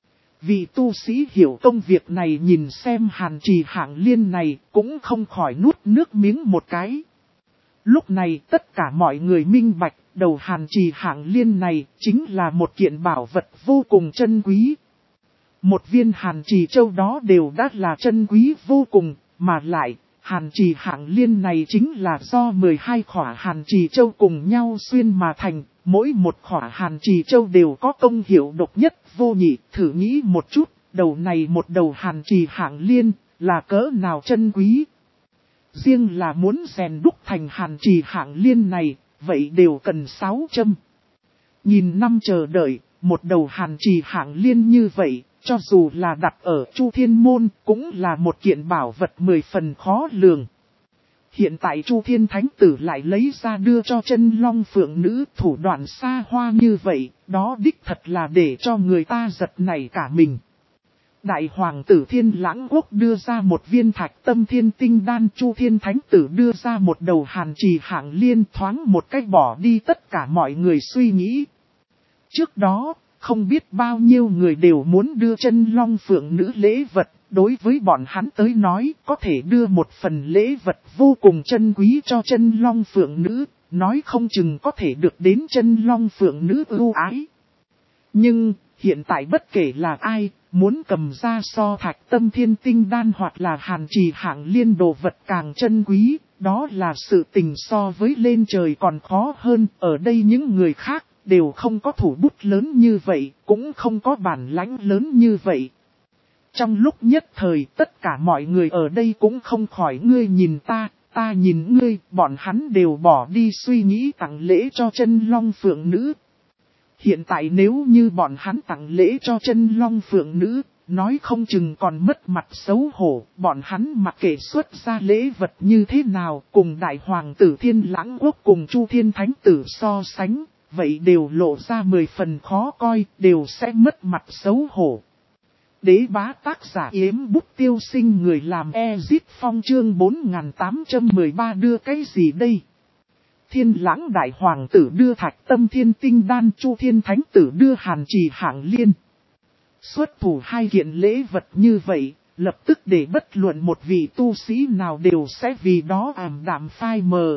Vị tu sĩ hiểu công việc này nhìn xem Hàn Trì Hạng Liên này, cũng không khỏi nuốt nước miếng một cái. Lúc này tất cả mọi người minh bạch, đầu Hàn Trì Hạng Liên này chính là một kiện bảo vật vô cùng chân quý. Một viên Hàn Trì Châu đó đều đã là chân quý vô cùng, mà lại, Hàn trì hạng liên này chính là do 12 khỏa hàn trì châu cùng nhau xuyên mà thành, mỗi một khỏa hàn trì châu đều có công hiệu độc nhất vô nhị. Thử nghĩ một chút, đầu này một đầu hàn trì hạng liên là cỡ nào chân quý. Riêng là muốn rèn đúc thành hàn trì hạng liên này, vậy đều cần 6 châm. Nhìn năm chờ đợi, một đầu hàn trì hạng liên như vậy, cho dù là đặt ở Chu Thiên Môn, cũng là một kiện bảo vật 10 phần khó lường. Hiện tại Chu Thiên Thánh Tử lại lấy ra đưa cho Chân Long Phượng Nữ, thủ đoạn xa hoa như vậy, đó đích thật là để cho người ta giật nảy cả mình. Đại Hoàng tử Thiên Lãng Quốc đưa ra một viên Thạch Tâm Thiên Tinh Đan, Chu Thiên Thánh Tử đưa ra một đầu hàn trì hạng liên, thoáng một cách bỏ đi tất cả mọi người suy nghĩ. Trước đó, không biết bao nhiêu người đều muốn đưa Chân Long Phượng Nữ lễ vật, đối với bọn hắn tới nói có thể đưa một phần lễ vật vô cùng chân quý cho Chân Long Phượng Nữ, nói không chừng có thể được đến Chân Long Phượng Nữ ưu ái. Nhưng, hiện tại bất kể là ai, muốn cầm ra so Thạch Tâm Thiên Tinh Đan hoặc là hàn trì hạng liên đồ vật càng chân quý, đó là sự tình so với lên trời còn khó hơn. Ở đây những người khác đều không có thủ bút lớn như vậy, cũng không có bản lãnh lớn như vậy. Trong lúc nhất thời tất cả mọi người ở đây cũng không khỏi ngươi nhìn ta nhìn ngươi, bọn hắn đều bỏ đi suy nghĩ tặng lễ cho Chân Long Phượng Nữ. Hiện tại nếu như bọn hắn tặng lễ cho Chân Long Phượng Nữ, nói không chừng còn mất mặt xấu hổ, bọn hắn mặc kệ xuất ra lễ vật như thế nào, cùng Đại Hoàng tử Thiên Lãng Quốc cùng Chu Thiên Thánh Tử so sánh, vậy đều lộ ra 10 phần khó coi, đều sẽ mất mặt xấu hổ. Đế bá tác giả Yếm Bút Tiêu Sinh, người làm Ezit Phong, chương 4813 đưa cái gì đây? Thiên Lãng Đại Hoàng tử đưa Thạch Tâm Thiên Tinh Đan, Chu Thiên Thánh Tử đưa hàn trì hạng liên. Xuất thủ hai kiện lễ vật như vậy, lập tức để bất luận một vị tu sĩ nào đều sẽ vì đó ảm đạm phai mờ.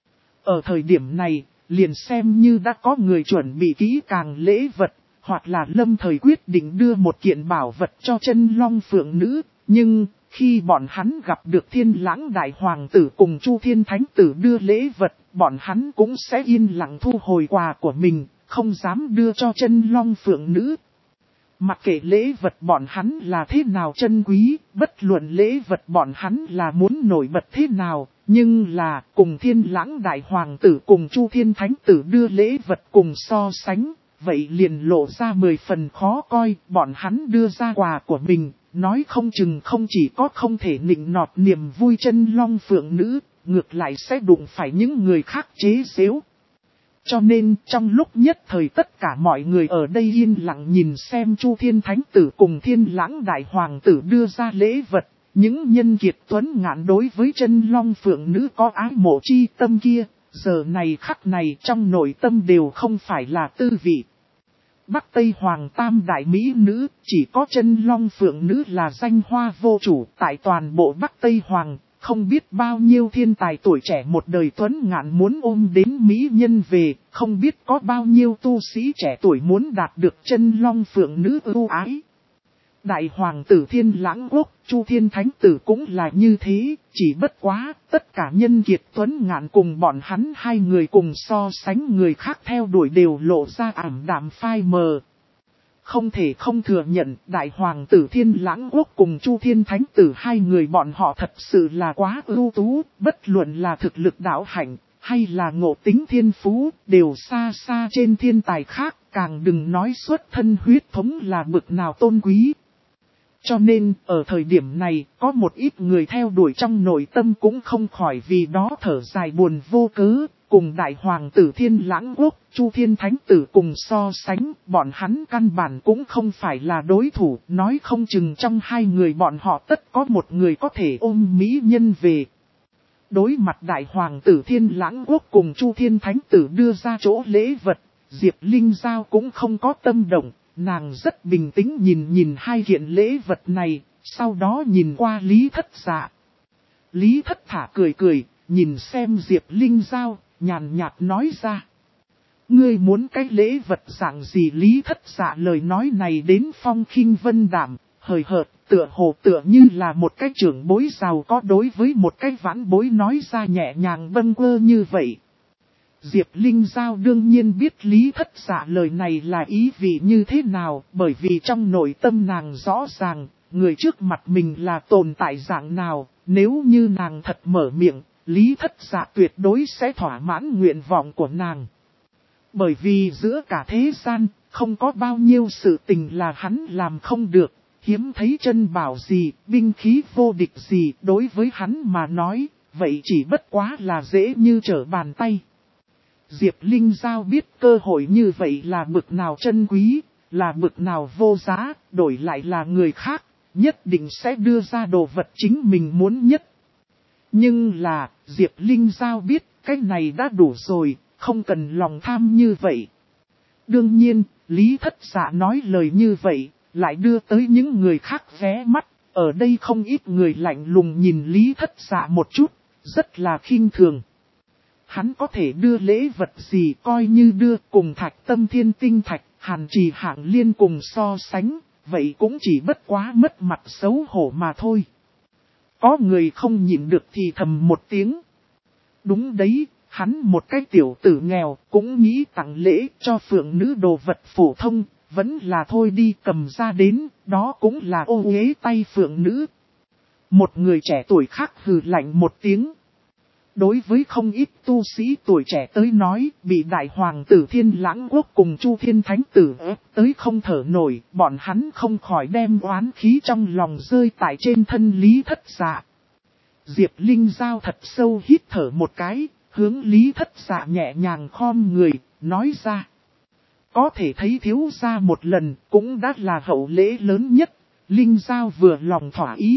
Ở thời điểm này, liền xem như đã có người chuẩn bị kỹ càng lễ vật, hoặc là lâm thời quyết định đưa một kiện bảo vật cho Chân Long Phượng Nữ, nhưng khi bọn hắn gặp được Thiên Lãng Đại Hoàng tử cùng Chu Thiên Thánh Tử đưa lễ vật, bọn hắn cũng sẽ yên lặng thu hồi quà của mình, không dám đưa cho Chân Long Phượng Nữ. Mặc kệ lễ vật bọn hắn là thế nào chân quý, bất luận lễ vật bọn hắn là muốn nổi bật thế nào, nhưng là cùng Thiên Lãng Đại Hoàng tử cùng Chu Thiên Thánh Tử đưa lễ vật cùng so sánh, vậy liền lộ ra 10 phần khó coi. Bọn hắn đưa ra quà của mình, nói không chừng không chỉ có không thể nịnh nọt niềm vui Chân Long Phượng Nữ, ngược lại sẽ đụng phải những người khác chế giễu. Cho nên trong lúc nhất thời tất cả mọi người ở đây yên lặng nhìn xem Chu Thiên Thánh Tử cùng Thiên Lãng Đại Hoàng tử đưa ra lễ vật. Những nhân kiệt tuấn ngạn đối với Chân Long Phượng Nữ có ái mộ chi tâm kia, giờ này khắc này trong nội tâm đều không phải là tư vị. Bắc Tây Hoàng tam đại mỹ nữ, chỉ có Chân Long Phượng Nữ là danh hoa vô chủ. Tại toàn bộ Bắc Tây Hoàng, không biết bao nhiêu thiên tài tuổi trẻ một đời tuấn ngạn muốn ôm đến mỹ nhân về, không biết có bao nhiêu tu sĩ trẻ tuổi muốn đạt được Chân Long Phượng Nữ ưu ái. Đại Hoàng tử Thiên Lãng Quốc, Chu Thiên Thánh Tử cũng là như thế, chỉ bất quá, tất cả nhân kiệt tuấn ngạn cùng bọn hắn hai người cùng so sánh, người khác theo đuổi đều lộ ra ảm đạm phai mờ. Không thể không thừa nhận, Đại Hoàng tử Thiên Lãng Quốc cùng Chu Thiên Thánh Tử hai người bọn họ thật sự là quá ưu tú, bất luận là thực lực đạo hạnh, hay là ngộ tính thiên phú, đều xa xa trên thiên tài khác, càng đừng nói xuất thân huyết thống là bực nào tôn quý. Cho nên, ở thời điểm này, có một ít người theo đuổi trong nội tâm cũng không khỏi vì đó thở dài buồn vô cớ, cùng Đại Hoàng tử Thiên Lãng Quốc, Chu Thiên Thánh Tử cùng so sánh, bọn hắn căn bản cũng không phải là đối thủ, nói không chừng trong hai người bọn họ tất có một người có thể ôm mỹ nhân về. Đối mặt Đại Hoàng tử Thiên Lãng Quốc cùng Chu Thiên Thánh Tử đưa ra chỗ lễ vật, Diệp Linh Giao cũng không có tâm động. Nàng rất bình tĩnh nhìn hai kiện lễ vật này, sau đó nhìn qua Lý Thất Dạ. Lý Thất Thả cười, nhìn xem Diệp Linh Giao, nhàn nhạt nói ra. Ngươi muốn cái lễ vật dạng gì? Lý Thất Dạ lời nói này đến phong khinh vân đạm, hời hợt, tựa như là một cái trưởng bối giàu có đối với một cái vãn bối nói ra nhẹ nhàng bâng quơ như vậy. Diệp Linh Giao đương nhiên biết Lý Thất Dạ lời này là ý vị như thế nào, bởi vì trong nội tâm nàng rõ ràng, người trước mặt mình là tồn tại dạng nào, nếu như nàng thật mở miệng, Lý Thất Dạ tuyệt đối sẽ thỏa mãn nguyện vọng của nàng. Bởi vì giữa cả thế gian, không có bao nhiêu sự tình là hắn làm không được, hiếm thấy chân bảo gì, binh khí vô địch gì đối với hắn mà nói, vậy chỉ bất quá là dễ như trở bàn tay. Diệp Linh Giao biết cơ hội như vậy là bực nào chân quý, là bực nào vô giá, đổi lại là người khác, nhất định sẽ đưa ra đồ vật chính mình muốn nhất. Nhưng là, Diệp Linh Giao biết, cái này đã đủ rồi, không cần lòng tham như vậy. Đương nhiên, Lý Thất Dạ nói lời như vậy, lại đưa tới những người khác ghé mắt, ở đây không ít người lạnh lùng nhìn Lý Thất Dạ một chút, rất là khinh thường. Hắn có thể đưa lễ vật gì coi như đưa cùng Thạch Tâm Thiên Tinh Thạch, Hàn Trì Hạng Liên cùng so sánh, vậy cũng chỉ bất quá mất mặt xấu hổ mà thôi. Có người không nhịn được thì thầm một tiếng. Đúng đấy, hắn một cái tiểu tử nghèo cũng nghĩ tặng lễ cho phượng nữ đồ vật phổ thông, vẫn là thôi đi cầm ra đến, đó cũng là ô uế tay phượng nữ. Một người trẻ tuổi khác hừ lạnh một tiếng. Đối với không ít tu sĩ tuổi trẻ tới nói, bị đại hoàng tử Thiên Lãng Quốc cùng Chu Thiên Thánh Tử ép tới không thở nổi, bọn hắn không khỏi đem oán khí trong lòng rơi tại trên thân Lý Thất Dạ. Diệp Linh Giao thật sâu hít thở một cái, hướng Lý Thất Dạ nhẹ nhàng khom người, nói ra. Có thể thấy thiếu gia một lần, cũng đã là hậu lễ lớn nhất, Linh Giao vừa lòng thỏa ý.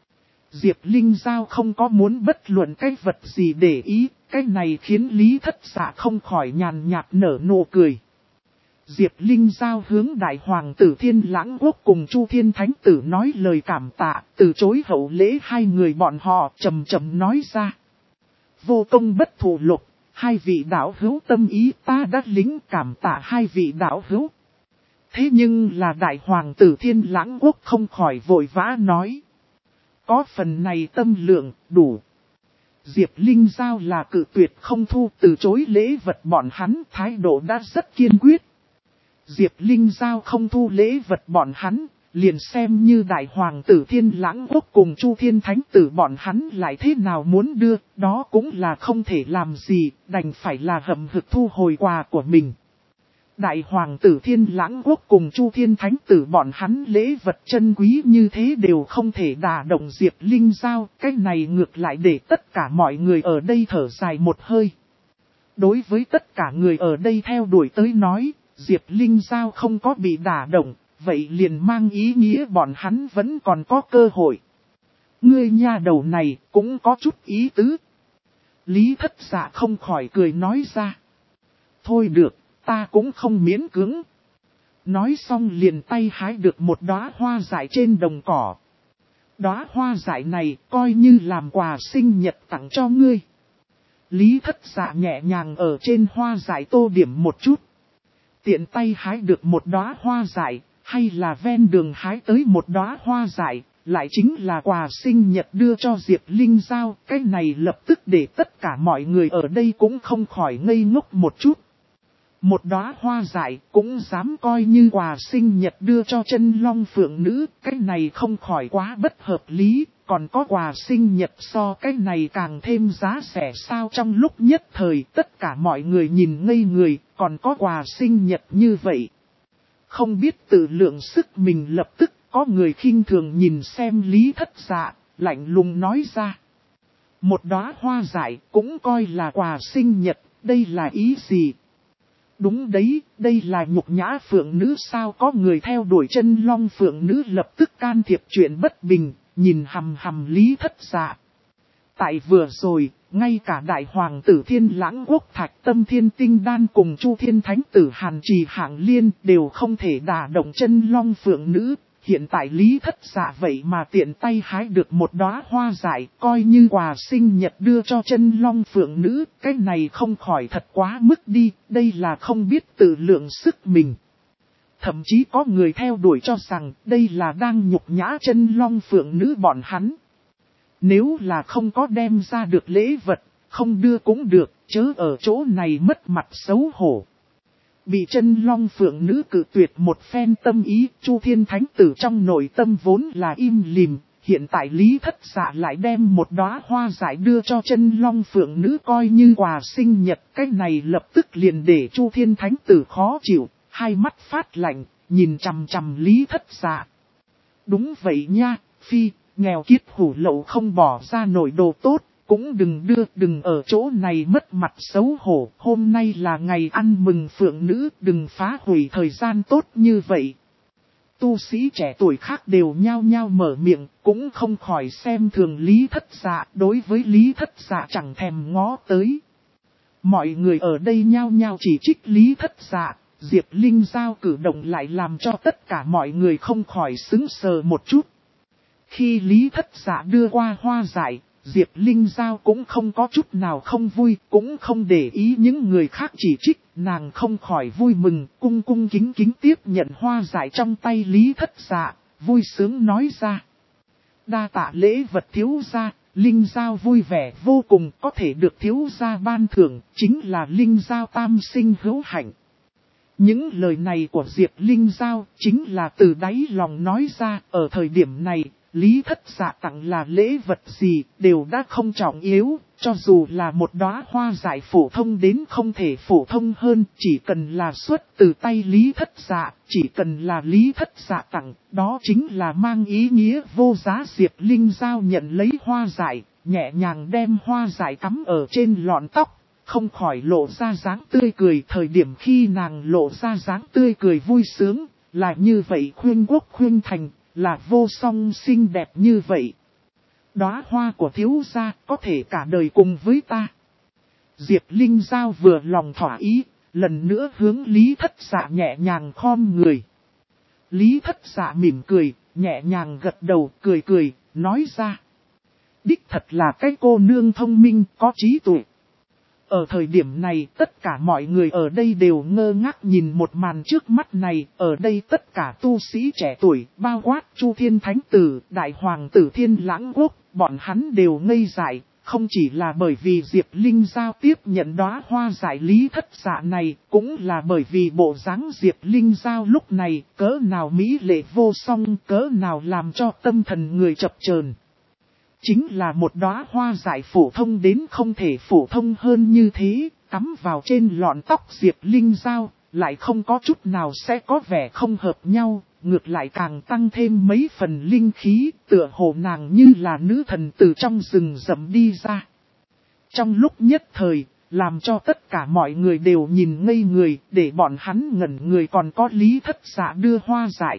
Diệp Linh Giao không có muốn bất luận cái vật gì để ý, cái này khiến Lý Thất Dạ không khỏi nhàn nhạt nở nụ cười. Diệp Linh Giao hướng đại hoàng tử Thiên Lãng Quốc cùng Chu Thiên Thánh Tử nói lời cảm tạ, từ chối hậu lễ hai người bọn họ trầm trầm nói ra. Vô công bất thù lục, hai vị đạo hữu tâm ý ta đã lính cảm tạ hai vị đạo hữu. Thế nhưng là đại hoàng tử Thiên Lãng Quốc không khỏi vội vã nói. Có phần này tâm lượng, đủ. Diệp Linh Giao là cự tuyệt không thu từ chối lễ vật bọn hắn, thái độ đã rất kiên quyết. Diệp Linh Giao không thu lễ vật bọn hắn, liền xem như đại hoàng tử Thiên Lãng Quốc cùng Chu Thiên Thánh Tử bọn hắn lại thế nào muốn đưa, đó cũng là không thể làm gì, đành phải là hậm hực thu hồi quà của mình. Đại hoàng tử Thiên Lãng Quốc cùng Chu Thiên Thánh Tử bọn hắn lễ vật chân quý như thế đều không thể đả động Diệp Linh Giao, cái này ngược lại để tất cả mọi người ở đây thở dài một hơi. Đối với tất cả người ở đây theo đuổi tới nói, Diệp Linh Giao không có bị đả động, vậy liền mang ý nghĩa bọn hắn vẫn còn có cơ hội. Ngươi nha đầu này cũng có chút ý tứ. Lý Thất Dạ không khỏi cười nói ra. Thôi được. Ta cũng không miễn cưỡng. Nói xong liền tay hái được một đóa hoa dại trên đồng cỏ. Đóa hoa dại này coi như làm quà sinh nhật tặng cho ngươi. Lý Thất Dạ nhẹ nhàng ở trên hoa dại tô điểm một chút. Tiện tay hái được một đóa hoa dại, hay là ven đường hái tới một đóa hoa dại, lại chính là quà sinh nhật đưa cho Diệp Linh Giao. Cái này lập tức để tất cả mọi người ở đây cũng không khỏi ngây ngốc một chút. Một đóa hoa dại cũng dám coi như quà sinh nhật đưa cho chân long phượng nữ, cái này không khỏi quá bất hợp lý, còn có quà sinh nhật so cái này càng thêm giá rẻ sao. Trong lúc nhất thời tất cả mọi người nhìn ngây người, còn có quà sinh nhật như vậy. Không biết tự lượng sức mình, lập tức có người khinh thường nhìn xem Lý Thất Dạ, lạnh lùng nói ra. Một đóa hoa dại cũng coi là quà sinh nhật, đây là ý gì? Đúng đấy, đây là nhục nhã phượng nữ sao? Có người theo đuổi chân long phượng nữ lập tức can thiệp chuyện bất bình, nhìn hằm hằm Lý Thất Dạ. Tại vừa rồi, ngay cả đại hoàng tử Thiên Lãng Quốc Thạch Tâm Thiên Tinh Đan cùng Chu Thiên Thánh Tử Hàn Trì Hạng Liên đều không thể đả động chân long phượng nữ. Hiện tại Lý Thất Dạ vậy mà tiện tay hái được một đóa hoa dại, coi như quà sinh nhật đưa cho chân long phượng nữ, cái này không khỏi thật quá mức đi, đây là không biết tự lượng sức mình. Thậm chí có người theo đuổi cho rằng đây là đang nhục nhã chân long phượng nữ bọn hắn. Nếu là không có đem ra được lễ vật, không đưa cũng được, chớ ở chỗ này mất mặt xấu hổ. Bị chân long phượng nữ cự tuyệt một phen tâm ý, Chu Thiên Thánh Tử trong nội tâm vốn là im lìm, hiện tại Lý Thất Dạ lại đem một đóa hoa dại đưa cho chân long phượng nữ coi như quà sinh nhật, cái này lập tức liền để Chu Thiên Thánh Tử khó chịu, hai mắt phát lạnh, nhìn chằm chằm Lý Thất Dạ. Đúng vậy nha, phi, nghèo kiết hủ lậu không bỏ ra nổi đồ tốt. Cũng đừng ở chỗ này mất mặt xấu hổ, hôm nay là ngày ăn mừng phượng nữ, đừng phá hủy thời gian tốt như vậy. Tu sĩ trẻ tuổi khác đều nhao nhao mở miệng, cũng không khỏi xem thường Lý Thất Dạ, đối với Lý Thất Dạ chẳng thèm ngó tới. Mọi người ở đây nhao nhao chỉ trích Lý Thất Dạ, Diệp Linh Giao cử động lại làm cho tất cả mọi người không khỏi sững sờ một chút. Khi Lý Thất Dạ đưa qua hoa dại, Diệp Linh Giao cũng không có chút nào không vui, cũng không để ý những người khác chỉ trích, nàng không khỏi vui mừng, cung cung kính kính tiếp nhận hoa dại trong tay Lý Thất Dạ, vui sướng nói ra. Đa tạ lễ vật thiếu gia, Linh Giao vui vẻ vô cùng, có thể được thiếu gia ban thưởng, chính là Linh Giao tam sinh hữu hạnh. Những lời này của Diệp Linh Giao chính là từ đáy lòng nói ra, ở thời điểm này. Lý Thất Dạ tặng là lễ vật gì đều đã không trọng yếu, cho dù là một đóa hoa dại phổ thông đến không thể phổ thông hơn, chỉ cần là xuất từ tay Lý Thất Dạ, chỉ cần là Lý Thất Dạ tặng, đó chính là mang ý nghĩa vô giá. Diệp Linh Giao nhận lấy hoa dại, nhẹ nhàng đem hoa dại cắm ở trên lọn tóc, không khỏi lộ ra dáng tươi cười. Thời điểm khi nàng lộ ra dáng tươi cười vui sướng, là như vậy khuyên quốc khuyên thành. Là vô song xinh đẹp như vậy. Đóa hoa của thiếu gia có thể cả đời cùng với ta. Diệp Linh Giao vừa lòng thỏa ý, lần nữa hướng Lý Thất Dạ nhẹ nhàng khom người. Lý Thất Dạ mỉm cười, nhẹ nhàng gật đầu cười, nói ra. Đích thật là cái cô nương thông minh, có trí tuệ. Ở thời điểm này, tất cả mọi người ở đây đều ngơ ngác nhìn một màn trước mắt này. Ở đây tất cả tu sĩ trẻ tuổi, bao quát Chu Thiên Thánh Tử, Đại Hoàng tử Thiên Lãng Quốc, bọn hắn đều ngây dại. Không chỉ là bởi vì Diệp Linh Giao tiếp nhận đóa hoa dại Lý Thất Dạ này, cũng là bởi vì bộ dáng Diệp Linh Giao lúc này, cỡ nào mỹ lệ vô song, cỡ nào làm cho tâm thần người chập chờn. Chính là một đóa hoa dại phổ thông đến không thể phổ thông hơn như thế, cắm vào trên lọn tóc Diệp Linh Giao, lại không có chút nào sẽ có vẻ không hợp nhau, ngược lại càng tăng thêm mấy phần linh khí, tựa hồ nàng như là nữ thần từ trong rừng rậm đi ra. Trong lúc nhất thời, làm cho tất cả mọi người đều nhìn ngây người, để bọn hắn ngẩn người còn có Lý Thất Dạ đưa hoa dại.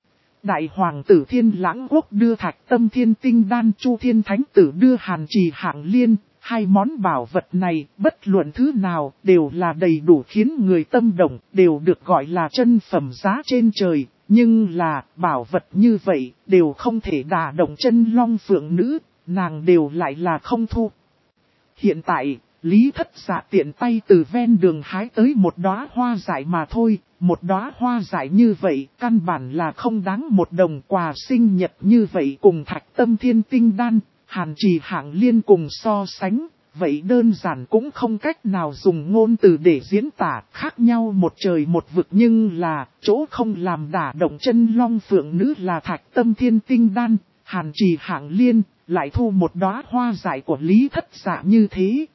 Đại Hoàng tử Thiên Lãng Quốc đưa Thạch Tâm Thiên Tinh Đan, Chu Thiên Thánh Tử đưa Hàn Trì Hạng Liên, hai món bảo vật này, bất luận thứ nào, đều là đầy đủ khiến người tâm động, đều được gọi là chân phẩm giá trên trời, nhưng là, bảo vật như vậy, đều không thể đả động chân long phượng nữ, nàng đều lại là không thu. Hiện tại, Lý Thất Dạ tiện tay từ ven đường hái tới một đóa hoa dại mà thôi, một đóa hoa dại như vậy căn bản là không đáng một đồng. Quà sinh nhật như vậy cùng Thạch Tâm Thiên Tinh Đan, Hàn Trì Hạng Liên cùng so sánh, vậy đơn giản cũng không cách nào dùng ngôn từ để diễn tả, khác nhau một trời một vực. Nhưng là, chỗ không làm đả động chân long phượng nữ là Thạch Tâm Thiên Tinh Đan, Hàn Trì Hạng Liên, lại thu một đóa hoa dại của Lý Thất Dạ như thế.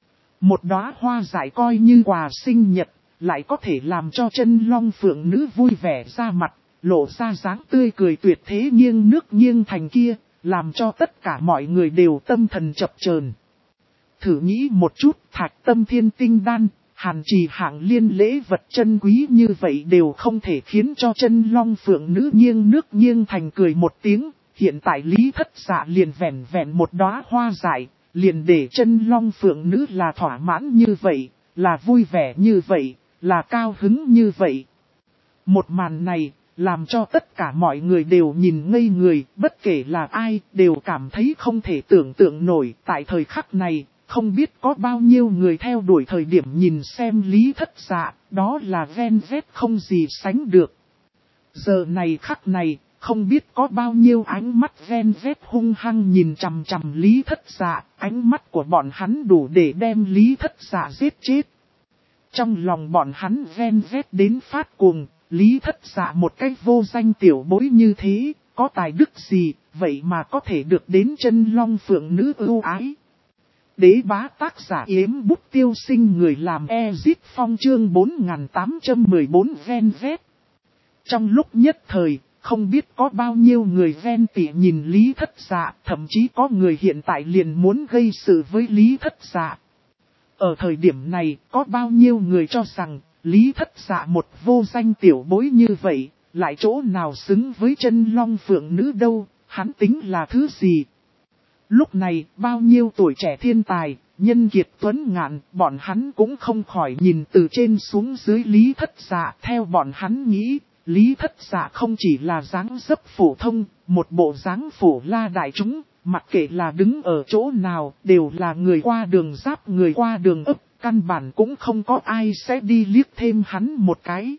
Một đóa hoa dại coi như quà sinh nhật, lại có thể làm cho chân long phượng nữ vui vẻ ra mặt, lộ ra dáng tươi cười tuyệt thế nghiêng nước nghiêng thành kia, làm cho tất cả mọi người đều tâm thần chập chờn. Thử nghĩ một chút, Thạch Tâm Thiên Tinh Đan, Hàn Trì Hạng Liên lễ vật chân quý như vậy đều không thể khiến cho chân long phượng nữ nghiêng nước nghiêng thành cười một tiếng. Hiện tại Lý Thất Dạ liền vẹn vẹn một đóa hoa dại, liền để chân long phượng nữ là thỏa mãn như vậy, là vui vẻ như vậy, là cao hứng như vậy. Một màn này, làm cho tất cả mọi người đều nhìn ngây người, bất kể là ai, đều cảm thấy không thể tưởng tượng nổi. Tại thời khắc này, không biết có bao nhiêu người theo đuổi thời điểm nhìn xem Lý Thất Dạ, đó là ghen ghét không gì sánh được. Giờ này khắc này, không biết có bao nhiêu ánh mắt ven vét hung hăng nhìn chằm chằm Lý Thất Dạ, ánh mắt của bọn hắn đủ để đem Lý Thất Dạ giết chết. Trong lòng bọn hắn ven vét đến phát cuồng, Lý Thất Dạ một cách vô danh tiểu bối như thế, có tài đức gì, vậy mà có thể được đến chân long phượng nữ ưu ái. Đế bá tác giả yếm bút tiêu sinh người làm Ezit Phong chương 4814 ven vét. Trong lúc nhất thời, không biết có bao nhiêu người ven tỉ nhìn Lý Thất Dạ, thậm chí có người hiện tại liền muốn gây sự với Lý Thất Dạ. Ở thời điểm này, có bao nhiêu người cho rằng, Lý Thất Dạ một vô danh tiểu bối như vậy, lại chỗ nào xứng với chân long phượng nữ đâu, hắn tính là thứ gì? Lúc này, bao nhiêu tuổi trẻ thiên tài, nhân kiệt tuấn ngạn, bọn hắn cũng không khỏi nhìn từ trên xuống dưới Lý Thất Dạ. Theo bọn hắn nghĩ, Lý Thất Dạ không chỉ là dáng dấp phổ thông, một bộ dáng phổ la đại chúng, mặc kệ là đứng ở chỗ nào, đều là người qua đường giáp người qua đường ấp, căn bản cũng không có ai sẽ đi liếc thêm hắn một cái.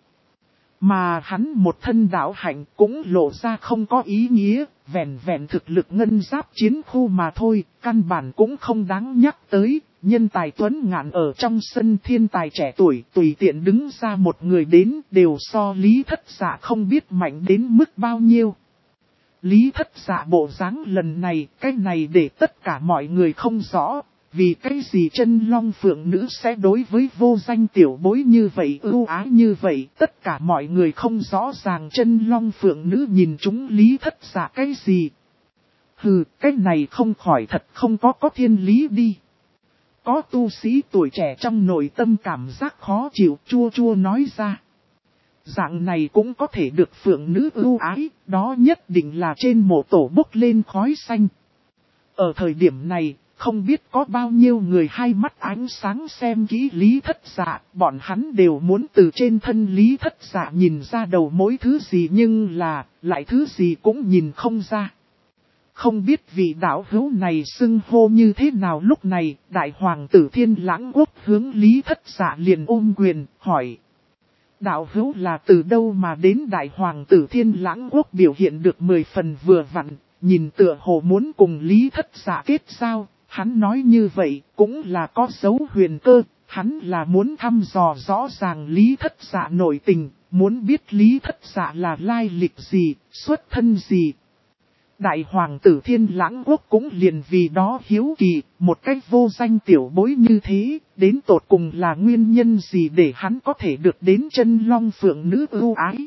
Mà hắn một thân đạo hạnh cũng lộ ra không có ý nghĩa, vẹn vẹn thực lực ngân giáp chiến khu mà thôi, căn bản cũng không đáng nhắc tới. Nhân tài tuấn ngạn ở trong sân thiên tài trẻ tuổi tùy tiện đứng ra một người đến đều so Lý Thất Dạ không biết mạnh đến mức bao nhiêu. Lý Thất Dạ bộ dáng lần này, cái này để tất cả mọi người không rõ, vì cái gì chân long phượng nữ sẽ đối với vô danh tiểu bối như vậy ưu ái như vậy, tất cả mọi người không rõ ràng chân long phượng nữ nhìn chúng Lý Thất Dạ cái gì. Hừ, cái này không khỏi thật không có thiên lý đi. Có tu sĩ tuổi trẻ trong nội tâm cảm giác khó chịu chua chua nói ra. Dạng này cũng có thể được phượng nữ ưu ái, đó nhất định là trên mộ tổ bốc lên khói xanh. Ở thời điểm này, không biết có bao nhiêu người hai mắt ánh sáng xem kỹ Lý Thất Dạ, bọn hắn đều muốn từ trên thân Lý Thất Dạ nhìn ra đầu mối thứ gì nhưng là, lại thứ gì cũng nhìn không ra. Không biết vị đạo hữu này xưng hô như thế nào lúc này, đại hoàng tử Thiên Lãng Quốc hướng Lý Thất Dạ liền ôm quyền, hỏi. Đạo hữu là từ đâu mà đến đại hoàng tử Thiên Lãng Quốc biểu hiện được 10 phần vừa vặn, nhìn tựa hồ muốn cùng Lý Thất Dạ kết giao, hắn nói như vậy cũng là có dấu huyền cơ, hắn là muốn thăm dò rõ ràng Lý Thất Dạ nội tình, muốn biết Lý Thất Dạ là lai lịch gì, xuất thân gì. Đại hoàng tử Thiên Lãng Quốc cũng liền vì đó hiếu kỳ, một cách vô danh tiểu bối như thế, đến tột cùng là nguyên nhân gì để hắn có thể được đến chân long phượng nữ ưu ái.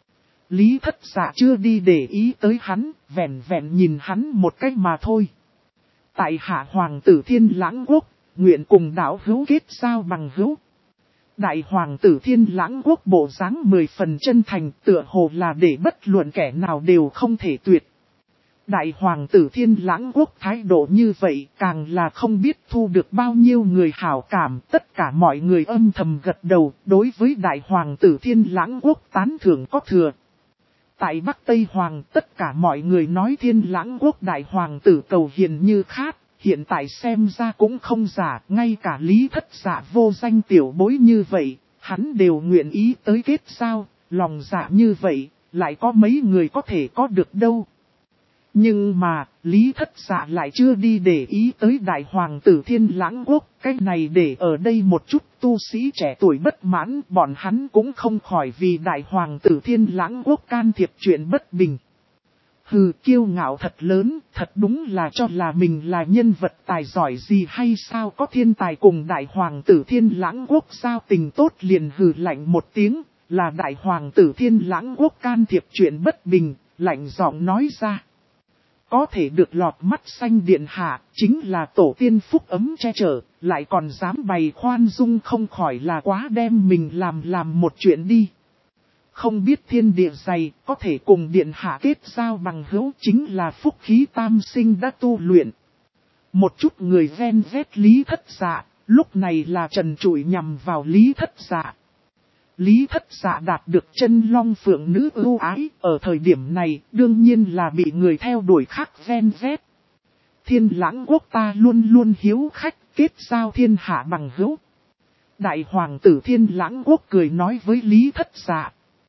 Lý Thất Dạ chưa đi để ý tới hắn, vẹn vẹn nhìn hắn một cách mà thôi. Tại hạ hoàng tử Thiên Lãng Quốc, nguyện cùng đạo hữu kết giao bằng hữu. Đại hoàng tử Thiên Lãng Quốc bộ dáng 10 phần chân thành tựa hồ là để bất luận kẻ nào đều không thể tuyệt. Đại hoàng tử Thiên Lãng Quốc thái độ như vậy càng là không biết thu được bao nhiêu người hảo cảm. Tất cả mọi người âm thầm gật đầu đối với đại hoàng tử Thiên Lãng Quốc tán thưởng có thừa. Tại Bắc Tây Hoàng tất cả mọi người nói Thiên Lãng Quốc đại hoàng tử cầu hiền như khát. Hiện tại xem ra cũng không giả, ngay cả Lý Thất Dạ vô danh tiểu bối như vậy, hắn đều nguyện ý tới kết giao, lòng dạ như vậy, lại có mấy người có thể có được đâu. Nhưng mà, Lý Thất Dạ lại chưa đi để ý tới đại hoàng tử Thiên Lãng Quốc, cái này để ở đây một chút tu sĩ trẻ tuổi bất mãn, bọn hắn cũng không khỏi vì đại hoàng tử Thiên Lãng Quốc can thiệp chuyện bất bình. Hừ, kiêu ngạo thật lớn, thật đúng là cho là mình là nhân vật tài giỏi gì hay sao, có thiên tài cùng đại hoàng tử Thiên Lãng Quốc giao tình tốt liền hừ lạnh một tiếng, là đại hoàng tử Thiên Lãng Quốc can thiệp chuyện bất bình, lạnh giọng nói ra. Có thể được lọt mắt xanh điện hạ, chính là tổ tiên phúc ấm che chở, lại còn dám bày khoan dung, không khỏi là quá đem mình làm một chuyện đi. Không biết thiên địa dày, có thể cùng điện hạ kết giao bằng hữu chính là phúc khí tam sinh đã tu luyện. Một chút người ven vét Lý Thất Dạ, lúc này là trần trụi nhằm vào Lý Thất Dạ. Lý Thất Dạ đạt được chân long phượng nữ ưu ái, ở thời điểm này đương nhiên là bị người theo đuổi khác ven vét. Thiên Lãng Quốc ta luôn luôn hiếu khách, kết giao thiên hạ bằng hữu. Đại hoàng tử Thiên Lãng Quốc cười nói với Lý Thất Dạ.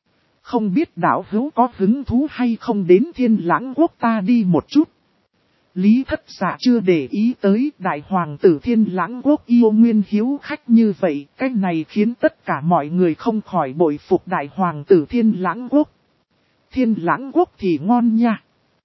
Không biết đạo hữu có hứng thú hay không đến Thiên Lãng Quốc ta đi một chút. Lý Thất Dạ chưa để ý tới đại hoàng tử Thiên Lãng Quốc yêu nguyên hiếu khách như vậy. Cái này khiến tất cả mọi người không khỏi bội phục đại hoàng tử Thiên Lãng Quốc. Thiên Lãng Quốc thì ngon nha.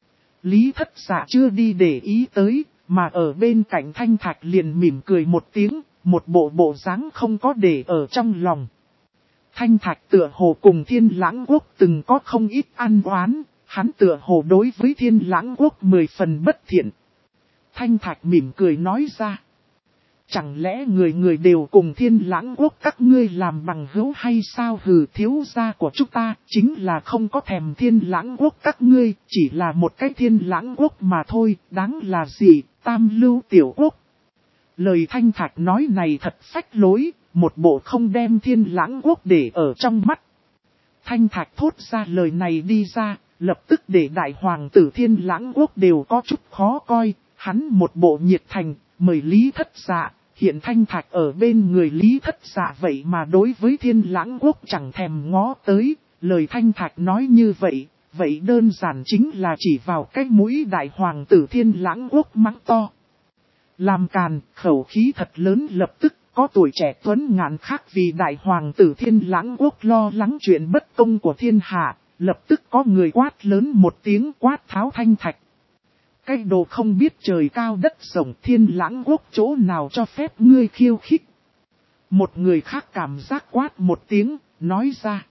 Lý Thất Dạ chưa đi để ý tới, mà ở bên cạnh Thanh Thạch liền mỉm cười một tiếng, một bộ dáng không có để ở trong lòng. Thanh Thạch tựa hồ cùng Thiên Lãng Quốc từng có không ít ăn oán, hắn tựa hồ đối với Thiên Lãng Quốc 10 phần bất thiện. Thanh Thạch mỉm cười nói ra. Chẳng lẽ người người đều cùng Thiên Lãng Quốc các ngươi làm bằng hữu hay sao? Hừ, thiếu gia của chúng ta chính là không có thèm Thiên Lãng Quốc các ngươi, chỉ là một cái Thiên Lãng Quốc mà thôi, đáng là gì, Tam Lưu Tiểu Quốc. Lời Thanh Thạch nói này thật phách lối, một bộ không đem Thiên Lãng Quốc để ở trong mắt. Thanh Thạch thốt ra lời này đi ra, lập tức để đại hoàng tử Thiên Lãng Quốc đều có chút khó coi, hắn một bộ nhiệt thành, mời Lý Thất Dạ. Hiện Thanh Thạch ở bên người Lý Thất Dạ vậy mà đối với Thiên Lãng Quốc chẳng thèm ngó tới, lời Thanh Thạch nói như vậy, vậy đơn giản chính là chỉ vào cái mũi đại hoàng tử Thiên Lãng Quốc mắng to. Làm càn, khẩu khí thật lớn, lập tức có tuổi trẻ tuấn ngạn khác vì đại hoàng tử Thiên Lãng Quốc lo lắng chuyện bất công của thiên hạ, lập tức có người quát lớn một tiếng, quát tháo Thanh Thạch. Cái đồ không biết trời cao đất rộng, Thiên Lãng Quốc chỗ nào cho phép ngươi khiêu khích. Một người khác cảm giác quát một tiếng, nói ra.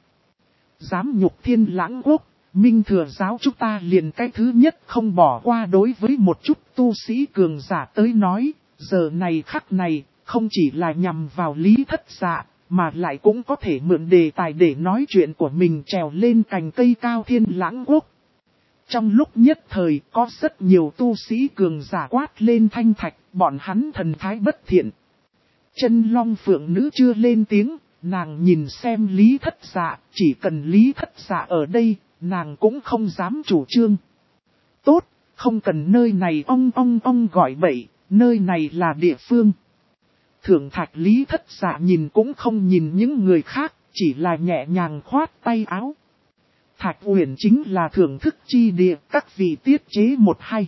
Dám nhục Thiên Lãng Quốc, Minh Thừa giáo chúng ta liền cái thứ nhất không bỏ qua. Đối với một chút tu sĩ cường giả tới nói, giờ này khắc này, không chỉ là nhằm vào Lý Thất Dạ, mà lại cũng có thể mượn đề tài để nói chuyện của mình trèo lên cành cây cao Thiên Lãng Quốc. Trong lúc nhất thời có rất nhiều tu sĩ cường giả quát lên Thanh Thạch, bọn hắn thần thái bất thiện. Chân Long Phượng Nữ chưa lên tiếng, nàng nhìn xem Lý Thất Dạ, chỉ cần Lý Thất Dạ ở đây, nàng cũng không dám chủ trương. Tốt, không cần nơi này ong gọi bậy, nơi này là địa phương. Thượng Thạch Lý Thất Dạ nhìn cũng không nhìn những người khác, chỉ là nhẹ nhàng khoát tay áo. Thạch Uyển chính là thưởng thức chi địa, các vị tiết chế một hay.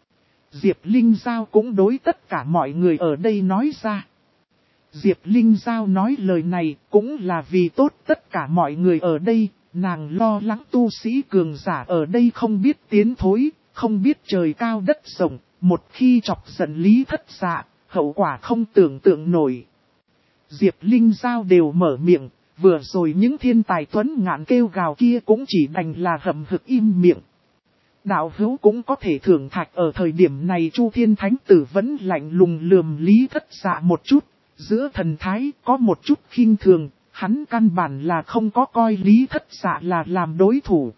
Diệp Linh Giao cũng đối tất cả mọi người ở đây nói ra. Diệp Linh Giao nói lời này cũng là vì tốt tất cả mọi người ở đây, nàng lo lắng tu sĩ cường giả ở đây không biết tiến thối, không biết trời cao đất rộng, một khi chọc giận Lý Thất Dạ, hậu quả không tưởng tượng nổi. Diệp Linh Giao đều mở miệng. Vừa rồi những thiên tài tuấn ngạn kêu gào kia cũng chỉ đành là hậm hực im miệng. Đạo hữu cũng có thể thưởng Thạch ở thời điểm này. Chu Thiên Thánh Tử vẫn lạnh lùng lườm Lý Thất Dạ một chút, giữa thần thái có một chút khinh thường, hắn căn bản là không có coi Lý Thất Dạ là làm đối thủ.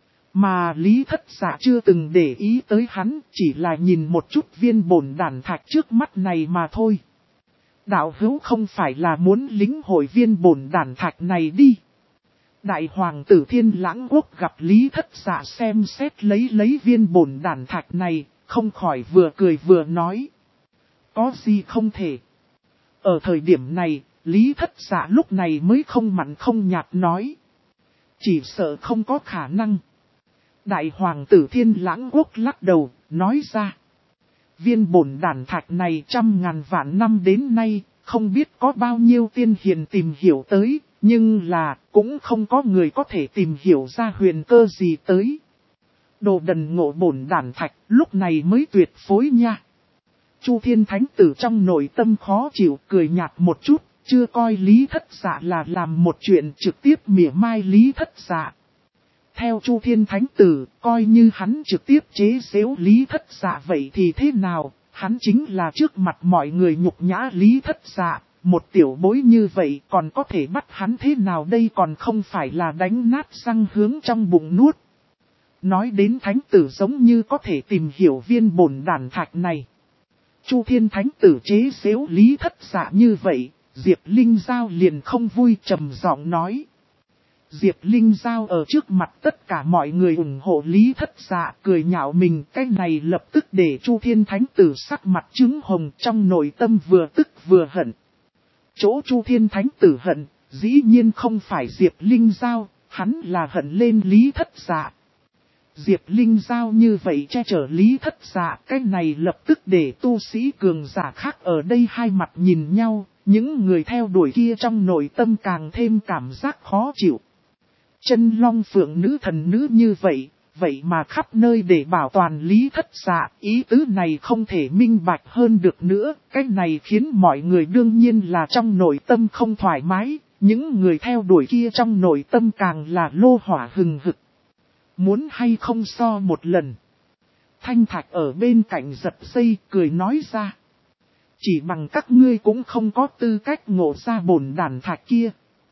Mà Lý Thất Dạ chưa từng để ý tới hắn, chỉ là nhìn một chút viên bổn đản thạch trước mắt này mà thôi. Đạo hữu không phải là muốn lính hội viên bổn đản thạch này đi. Đại hoàng tử Thiên Lãng Quốc gặp Lý Thất Dạ xem xét lấy viên bổn đản thạch này, không khỏi vừa cười vừa nói. Có gì không thể. Ở thời điểm này, Lý Thất Dạ lúc này mới không mặn không nhạt nói. Chỉ sợ không có khả năng. Đại hoàng tử Thiên Lãng Quốc lắc đầu, nói ra. Viên bổn đản thạch này 100.000 vạn năm đến nay, không biết có bao nhiêu tiên hiền tìm hiểu tới, nhưng là cũng không có người có thể tìm hiểu ra huyền cơ gì tới. Đồ đần ngộ bổn đản thạch lúc này mới tuyệt phối nha. Chu Thiên Thánh Tử trong nội tâm khó chịu cười nhạt một chút, chưa coi Lý Thất Dạ là làm một chuyện trực tiếp mỉa mai Lý Thất Dạ. Theo Chu Thiên Thánh Tử, coi như hắn trực tiếp chế giễu Lý Thất Dạ vậy thì thế nào, hắn chính là trước mặt mọi người nhục nhã Lý Thất Dạ, một tiểu bối như vậy còn có thể bắt hắn thế nào đây, còn không phải là đánh nát răng hướng trong bụng nuốt. Nói đến Thánh Tử giống như có thể tìm hiểu viên bổn đản thạch này. Chu Thiên Thánh Tử chế giễu Lý Thất Dạ như vậy, Diệp Linh Giao liền không vui trầm giọng nói. Diệp Linh Giao ở trước mặt tất cả mọi người ủng hộ Lý Thất Dạ cười nhạo mình, cái này lập tức để Chu Thiên Thánh Tử sắc mặt trứng hồng, trong nội tâm vừa tức vừa hận. Chỗ Chu Thiên Thánh Tử hận, dĩ nhiên không phải Diệp Linh Giao, hắn là hận lên Lý Thất Dạ. Diệp Linh Giao như vậy che chở Lý Thất Dạ, cái này lập tức để tu sĩ cường giả khác ở đây hai mặt nhìn nhau, những người theo đuổi kia trong nội tâm càng thêm cảm giác khó chịu. Chân Long Phượng nữ thần nữ như vậy, vậy mà khắp nơi để bảo toàn Lý Thất Dạ, ý tứ này không thể minh bạch hơn được nữa, cái này khiến mọi người đương nhiên là trong nội tâm không thoải mái, những người theo đuổi kia trong nội tâm càng là lô hỏa hừng hực. Muốn hay không so một lần. Thanh Thạch ở bên cạnh giật dây cười nói ra. Chỉ bằng các ngươi cũng không có tư cách ngộ ra bổn đàn thạch kia.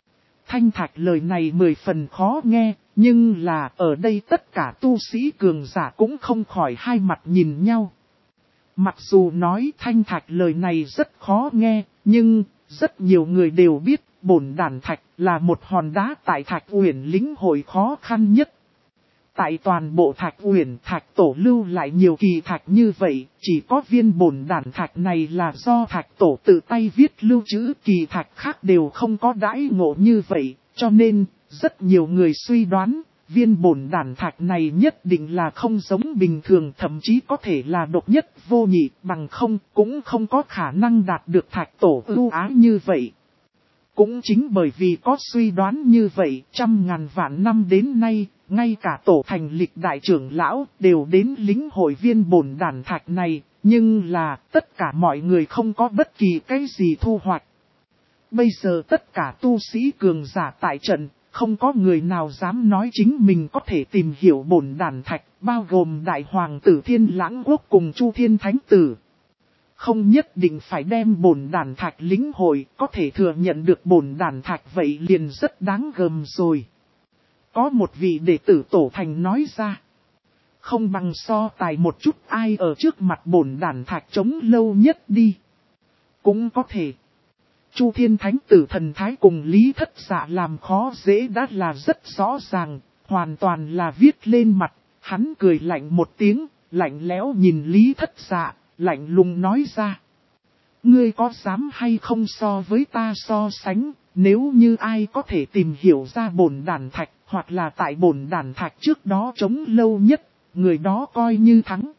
Thanh Thạch lời này 10 phần khó nghe, nhưng là ở đây tất cả tu sĩ cường giả cũng không khỏi hai mặt nhìn nhau. Mặc dù nói Thanh Thạch lời này rất khó nghe, nhưng rất nhiều người đều biết bổn đàn thạch là một hòn đá tại Thạch Uyển lĩnh hội khó khăn nhất. Tại toàn bộ Thạch Uyển, Thạch Tổ lưu lại nhiều kỳ thạch như vậy, chỉ có viên bổn đàn thạch này là do Thạch Tổ tự tay viết lưu trữ, kỳ thạch khác đều không có đãi ngộ như vậy, cho nên rất nhiều người suy đoán, viên bổn đàn thạch này nhất định là không giống bình thường, thậm chí có thể là độc nhất vô nhị, bằng không cũng không có khả năng đạt được Thạch Tổ ưu ái như vậy. Cũng chính bởi vì có suy đoán như vậy, trăm ngàn vạn năm đến nay, ngay cả tổ thành lịch đại trưởng lão đều đến lĩnh hội viên bổn đàn thạch này, nhưng là tất cả mọi người không có bất kỳ cái gì thu hoạch. Bây giờ tất cả tu sĩ cường giả tại trận, không có người nào dám nói chính mình có thể tìm hiểu bổn đàn thạch, bao gồm Đại Hoàng tử Thiên Lãng Quốc cùng Chu Thiên Thánh Tử. Không nhất định phải đem bổn đàn thạch lĩnh hội, có thể thừa nhận được bổn đàn thạch vậy liền rất đáng gờm rồi. Có một vị đệ tử Tổ Thành nói ra. Không bằng so tài một chút ai ở trước mặt bổn đàn thạch chống lâu nhất đi. Cũng có thể. Chu Thiên Thánh Tử thần thái cùng Lý Thất Dạ làm khó dễ đã là rất rõ ràng, hoàn toàn là viết lên mặt. Hắn cười lạnh một tiếng, lạnh lẽo nhìn Lý Thất Dạ, lạnh lùng nói ra. Ngươi có dám hay không so với ta so sánh, nếu như ai có thể tìm hiểu ra bổn đàn thạch, hoặc là tại bổn đàn thạch trước đó chống lâu nhất, người đó coi như thắng.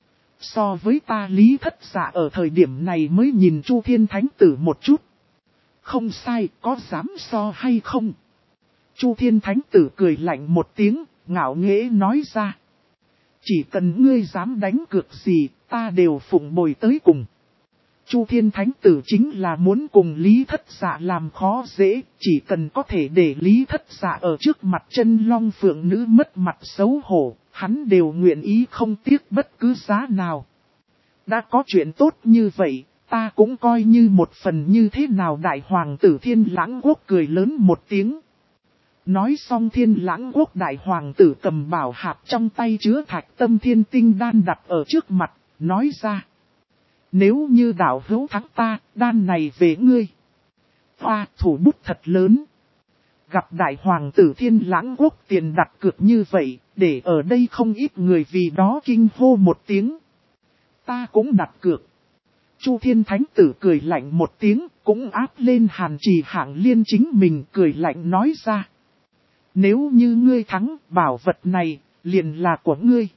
So với ta Lý Thất Dạ ở thời điểm này mới nhìn Chu Thiên Thánh Tử một chút. Không sai, có dám so hay không? Chu Thiên Thánh Tử cười lạnh một tiếng, ngạo nghễ nói ra. Chỉ cần ngươi dám đánh cược gì, ta đều phụng bồi tới cùng. Chu Thiên Thánh Tử chính là muốn cùng Lý Thất Dạ làm khó dễ, chỉ cần có thể để Lý Thất Dạ ở trước mặt Chân Long Phượng nữ mất mặt xấu hổ, hắn đều nguyện ý không tiếc bất cứ giá nào. Đã có chuyện tốt như vậy, ta cũng coi như một phần như thế nào. Đại Hoàng tử Thiên Lãng Quốc cười lớn một tiếng. Nói xong Thiên Lãng Quốc Đại Hoàng tử cầm bảo hạp trong tay chứa Thạch Tâm Thiên Tinh đan đặt ở trước mặt, nói ra. Nếu như đạo hữu thắng ta, đan này về ngươi. Hoa, thủ bút thật lớn. Gặp Đại Hoàng tử Thiên Lãng Quốc tiền đặt cược như vậy, để ở đây không ít người vì đó kinh hô một tiếng. Ta cũng đặt cược. Chu Thiên Thánh Tử cười lạnh một tiếng, cũng áp lên Hàn Trì Hạng Liên chính mình cười lạnh nói ra. Nếu như ngươi thắng, bảo vật này, liền là của ngươi.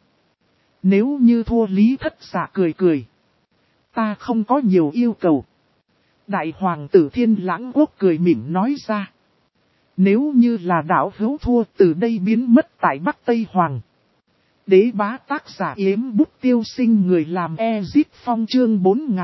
Nếu như thua, Lý Thất Dạ cười cười. Ta không có nhiều yêu cầu. Đại Hoàng tử Thiên Lãng Quốc cười mỉm nói ra. Nếu như là đạo hữu thua, từ đây biến mất tại Bắc Tây Hoàng. Đế bá tác giả Yếm Bút Tiêu Sinh, người làm Ezip Phong, chương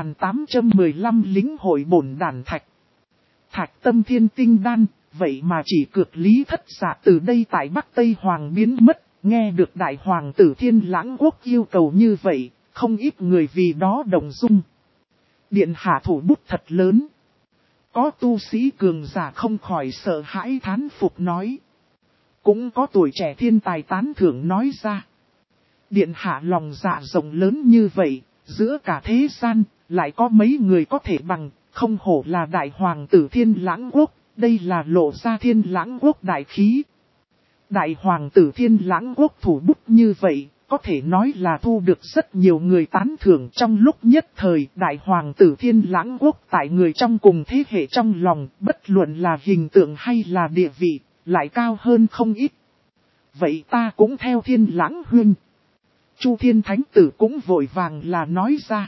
4815 lĩnh hội bổn đàn thạch. Thạch Tâm Thiên Tinh đan, vậy mà chỉ cược Lý Thất Dạ từ đây tại Bắc Tây Hoàng biến mất. Nghe được Đại Hoàng tử Thiên Lãng Quốc yêu cầu như vậy, không ít người vì đó động dung. Điện hạ thủ bút thật lớn. Có tu sĩ cường giả không khỏi sợ hãi thán phục nói. Cũng có tuổi trẻ thiên tài tán thưởng nói ra. Điện hạ lòng dạ rộng lớn như vậy, giữa cả thế gian, lại có mấy người có thể bằng, không hổ là Đại Hoàng tử Thiên Lãng Quốc, đây là lộ ra Thiên Lãng Quốc đại khí. Đại Hoàng tử Thiên Lãng Quốc thủ bút như vậy, có thể nói là thu được rất nhiều người tán thưởng. Trong lúc nhất thời, Đại Hoàng tử Thiên Lãng Quốc tại người trong cùng thế hệ trong lòng, bất luận là hình tượng hay là địa vị, lại cao hơn không ít. Vậy ta cũng theo Thiên Lãng huynh. Chu Thiên Thánh Tử cũng vội vàng là nói ra.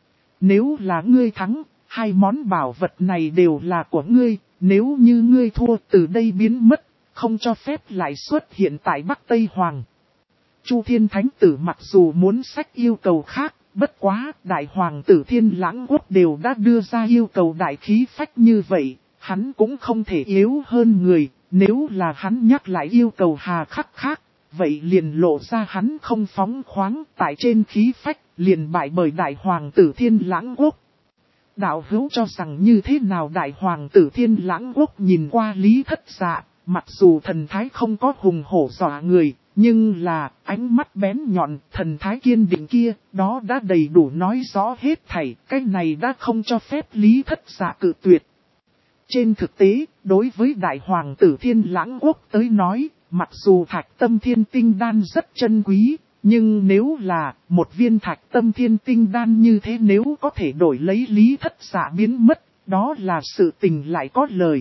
Nếu là ngươi thắng, hai món bảo vật này đều là của ngươi, nếu như ngươi thua từ đây biến mất, không cho phép lại xuất hiện tại Bắc Tây Hoàng. Chu Thiên Thánh Tử mặc dù muốn xách yêu cầu khác, bất quá Đại Hoàng tử Thiên Lãng Quốc đều đã đưa ra yêu cầu đại khí phách như vậy, hắn cũng không thể yếu hơn người, nếu là hắn nhắc lại yêu cầu hà khắc khác, vậy liền lộ ra hắn không phóng khoáng tại trên khí phách, liền bại bởi Đại Hoàng tử Thiên Lãng Quốc. Đạo hữu cho rằng như thế nào? Đại Hoàng tử Thiên Lãng Quốc nhìn qua Lý Thất Dạ, mặc dù thần thái không có hùng hổ dọa người, nhưng là ánh mắt bén nhọn, thần thái kiên định kia, đó đã đầy đủ nói rõ hết thảy, cái này đã không cho phép Lý Thất Dạ cự tuyệt. Trên thực tế, đối với Đại Hoàng tử Thiên Lãng Quốc tới nói, mặc dù Thạch Tâm Thiên Tinh Đan rất chân quý, nhưng nếu là một viên Thạch Tâm Thiên Tinh Đan như thế, nếu có thể đổi lấy Lý Thất Dạ biến mất, đó là sự tình lại có lời.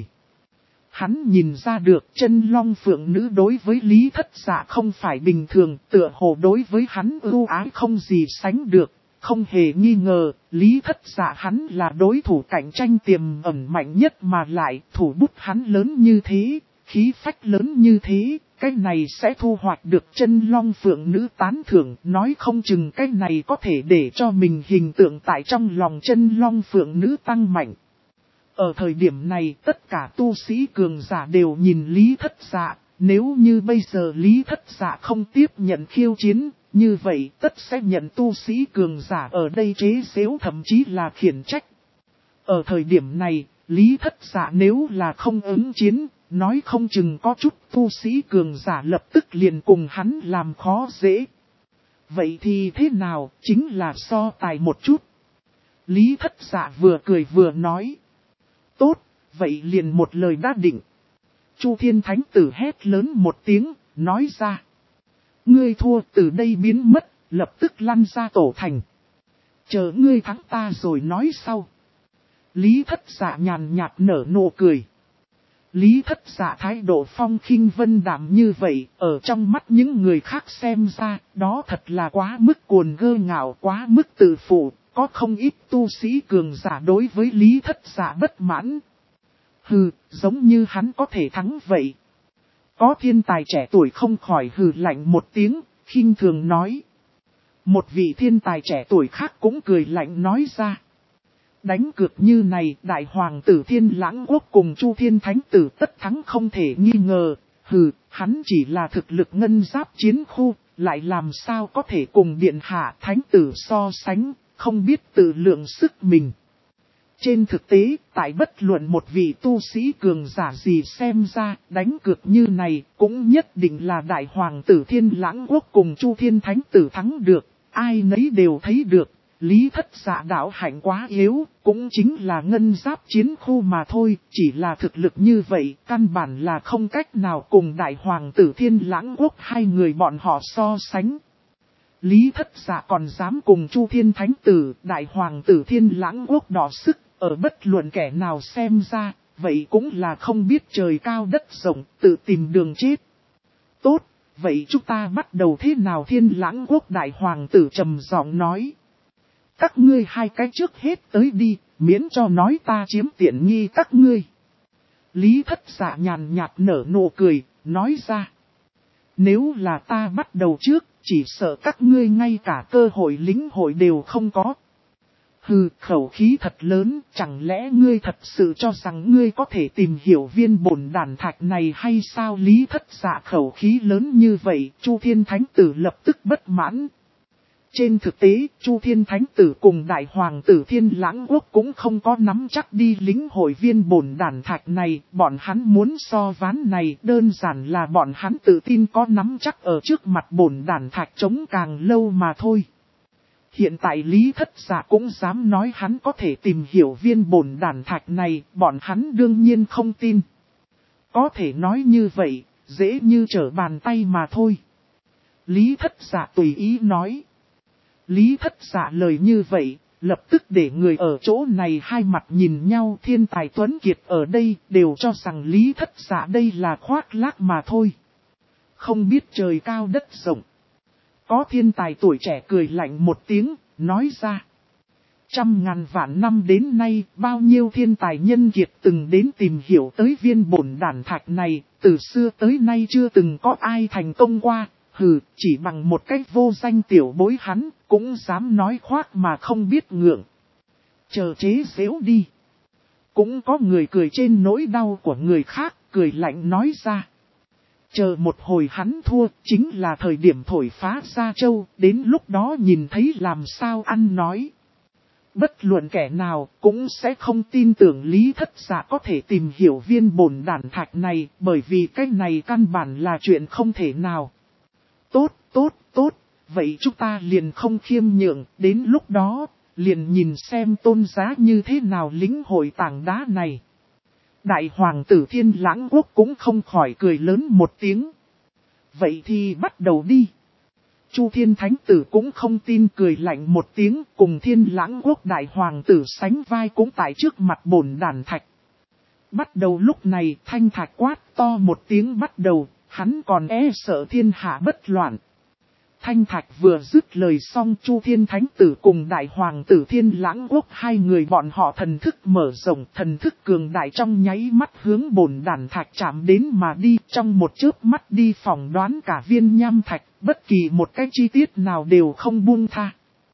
Hắn nhìn ra được Chân Long Phượng Nữ đối với Lý Thất Dạ không phải bình thường, tựa hồ đối với hắn ưu ái không gì sánh được. Không hề nghi ngờ, Lý Thất Dạ hắn là đối thủ cạnh tranh tiềm ẩn mạnh nhất, mà lại thủ bút hắn lớn như thế, khí phách lớn như thế, cái này sẽ thu hoạch được Chân Long Phượng Nữ tán thưởng, nói không chừng cái này có thể để cho mình hình tượng tại trong lòng Chân Long Phượng Nữ tăng mạnh. Ở thời điểm này tất cả tu sĩ cường giả đều nhìn Lý Thất Dạ, nếu như bây giờ Lý Thất Dạ không tiếp nhận khiêu chiến, như vậy tất sẽ nhận tu sĩ cường giả ở đây chế giễu, thậm chí là khiển trách. Ở thời điểm này, Lý Thất Dạ nếu là không ứng chiến, nói không chừng có chút tu sĩ cường giả lập tức liền cùng hắn làm khó dễ. Vậy thì thế nào, chính là so tài một chút. Lý Thất Dạ vừa cười vừa nói. Tốt, vậy liền một lời đã định. Chu Thiên Thánh Tử hét lớn một tiếng, nói ra. Ngươi thua từ đây biến mất, lập tức lăn ra tổ thành. Chờ ngươi thắng ta rồi nói sau. Lý Thất Dạ nhàn nhạt nở nụ cười. Lý Thất Dạ thái độ phong khinh vân đạm như vậy, ở trong mắt những người khác xem ra, đó thật là quá mức cuồng ngơ ngạo, quá mức tự phụ. Có không ít tu sĩ cường giả đối với Lý Thất Dạ bất mãn. Hừ, giống như hắn có thể thắng vậy. Có thiên tài trẻ tuổi không khỏi hừ lạnh một tiếng, khinh thường nói. Một vị thiên tài trẻ tuổi khác cũng cười lạnh nói ra. Đánh cược như này, Đại Hoàng tử Thiên Lãng Quốc cùng Chu Thiên Thánh Tử tất thắng không thể nghi ngờ. Hừ, hắn chỉ là thực lực ngân giáp chiến khu, lại làm sao có thể cùng Điện Hạ Thánh Tử so sánh. Không biết tự lượng sức mình. Trên thực tế, tại bất luận một vị tu sĩ cường giả gì xem ra, đánh cược như này cũng nhất định là Đại Hoàng tử Thiên Lãng Quốc cùng Chu Thiên Thánh Tử thắng được. Ai nấy đều thấy được, Lý Thất Dạ đạo hạnh quá yếu, cũng chính là ngân giáp chiến khu mà thôi. Chỉ là thực lực như vậy, căn bản là không cách nào cùng Đại Hoàng tử Thiên Lãng Quốc hai người bọn họ so sánh. Lý Thất Dạ còn dám cùng Chu Thiên Thánh Tử, Đại Hoàng tử Thiên Lãng Quốc đỏ sức, ở bất luận kẻ nào xem ra, vậy cũng là không biết trời cao đất rộng, tự tìm đường chết. Tốt, vậy chúng ta bắt đầu thế nào? Thiên Lãng Quốc Đại Hoàng tử trầm giọng nói. Các ngươi hai cái trước hết tới đi, miễn cho nói ta chiếm tiện nghi các ngươi. Lý Thất Dạ nhàn nhạt nở nụ cười, nói ra. Nếu là ta bắt đầu trước, chỉ sợ các ngươi ngay cả cơ hội lĩnh hội đều không có. Hừ, khẩu khí thật lớn, chẳng lẽ ngươi thật sự cho rằng ngươi có thể tìm hiểu viên bổn đàn thạch này hay sao? Lý Thất Dạ khẩu khí lớn như vậy, Chu Thiên Thánh Tử lập tức bất mãn. Trên thực tế, Chu Thiên Thánh Tử cùng Đại Hoàng tử Thiên Lãng Quốc cũng không có nắm chắc đi lĩnh hội viên bổn đàn thạch này, bọn hắn muốn so ván này đơn giản là bọn hắn tự tin có nắm chắc ở trước mặt bổn đàn thạch chống càng lâu mà thôi. Hiện tại Lý Thất Dạ cũng dám nói hắn có thể tìm hiểu viên bổn đàn thạch này, bọn hắn đương nhiên không tin. Có thể nói như vậy, dễ như trở bàn tay mà thôi. Lý Thất Dạ tùy ý nói. Lý Thất Dạ lời như vậy, lập tức để người ở chỗ này hai mặt nhìn nhau. Thiên tài tuấn kiệt ở đây đều cho rằng Lý Thất Dạ đây là khoác lác mà thôi. Không biết trời cao đất rộng. Có thiên tài tuổi trẻ cười lạnh một tiếng, nói ra. Trăm ngàn vạn năm đến nay, bao nhiêu thiên tài nhân kiệt từng đến tìm hiểu tới viên bổn đản thạch này, từ xưa tới nay chưa từng có ai thành công qua. Hừ, chỉ bằng một cách vô danh tiểu bối hắn, cũng dám nói khoác mà không biết ngượng. Chờ chế giễu đi. Cũng có người cười trên nỗi đau của người khác, cười lạnh nói ra. Chờ một hồi hắn thua, chính là thời điểm thổi phá Gia Châu, đến lúc đó nhìn thấy làm sao ăn nói. Bất luận kẻ nào cũng sẽ không tin tưởng Lý Thất Dạ có thể tìm hiểu viên bổn đản thạch này, bởi vì cái này căn bản là chuyện không thể nào. Tốt, vậy chúng ta liền không khiêm nhượng, đến lúc đó, liền nhìn xem tôn giá như thế nào lĩnh hội tảng đá này. Đại hoàng tử Thiên Lãng Quốc cũng không khỏi cười lớn một tiếng. Vậy thì bắt đầu đi. Chu Thiên Thánh Tử cũng không tin, cười lạnh một tiếng, cùng Thiên Lãng Quốc đại hoàng tử sánh vai cũng tại trước mặt bổn đản thạch. Bắt đầu lúc này thanh thạch quát to một tiếng bắt đầu, hắn còn sợ thiên hạ bất loạn. Thanh thạch vừa dứt lời xong, Chu Thiên Thánh Tử cùng đại hoàng tử Thiên Lãng Quốc hai người bọn họ thần thức mở rộng, thần thức cường đại trong nháy mắt hướng bổn đản thạch chạm đến mà đi, trong một chớp mắt đi phỏng đoán cả viên nham thạch, bất kỳ một cái chi tiết nào đều không buông tha.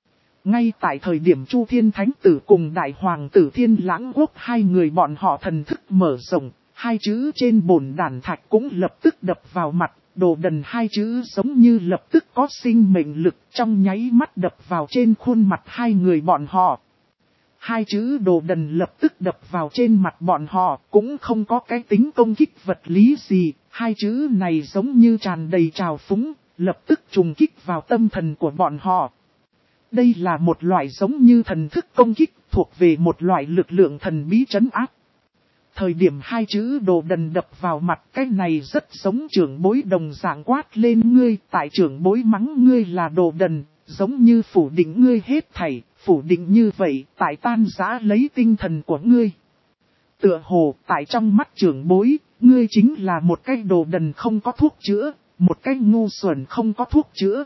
Ngay tại thời điểm Chu Thiên Thánh Tử cùng đại hoàng tử Thiên Lãng Quốc hai người bọn họ thần thức mở rộng, hai chữ trên bổn đản thạch cũng lập tức đập vào mặt. Đồ đần hai chữ giống như lập tức có sinh mệnh lực, trong nháy mắt đập vào trên khuôn mặt hai người bọn họ. Hai chữ đồ đần lập tức đập vào trên mặt bọn họ, cũng không có cái tính công kích vật lý gì. Hai chữ này giống như tràn đầy trào phúng, lập tức trùng kích vào tâm thần của bọn họ. Đây là một loại giống như thần thức công kích, thuộc về một loại lực lượng thần bí trấn áp. Thời điểm hai chữ đồ đần đập vào mặt, cái này rất giống trưởng bối đồng dạng quát lên ngươi, tại trưởng bối mắng ngươi là đồ đần, giống như phủ định ngươi hết thảy, phủ định như vậy, tại tan rã lấy tinh thần của ngươi. Tựa hồ, tại trong mắt trưởng bối, ngươi chính là một cái đồ đần không có thuốc chữa, một cái ngu xuẩn không có thuốc chữa.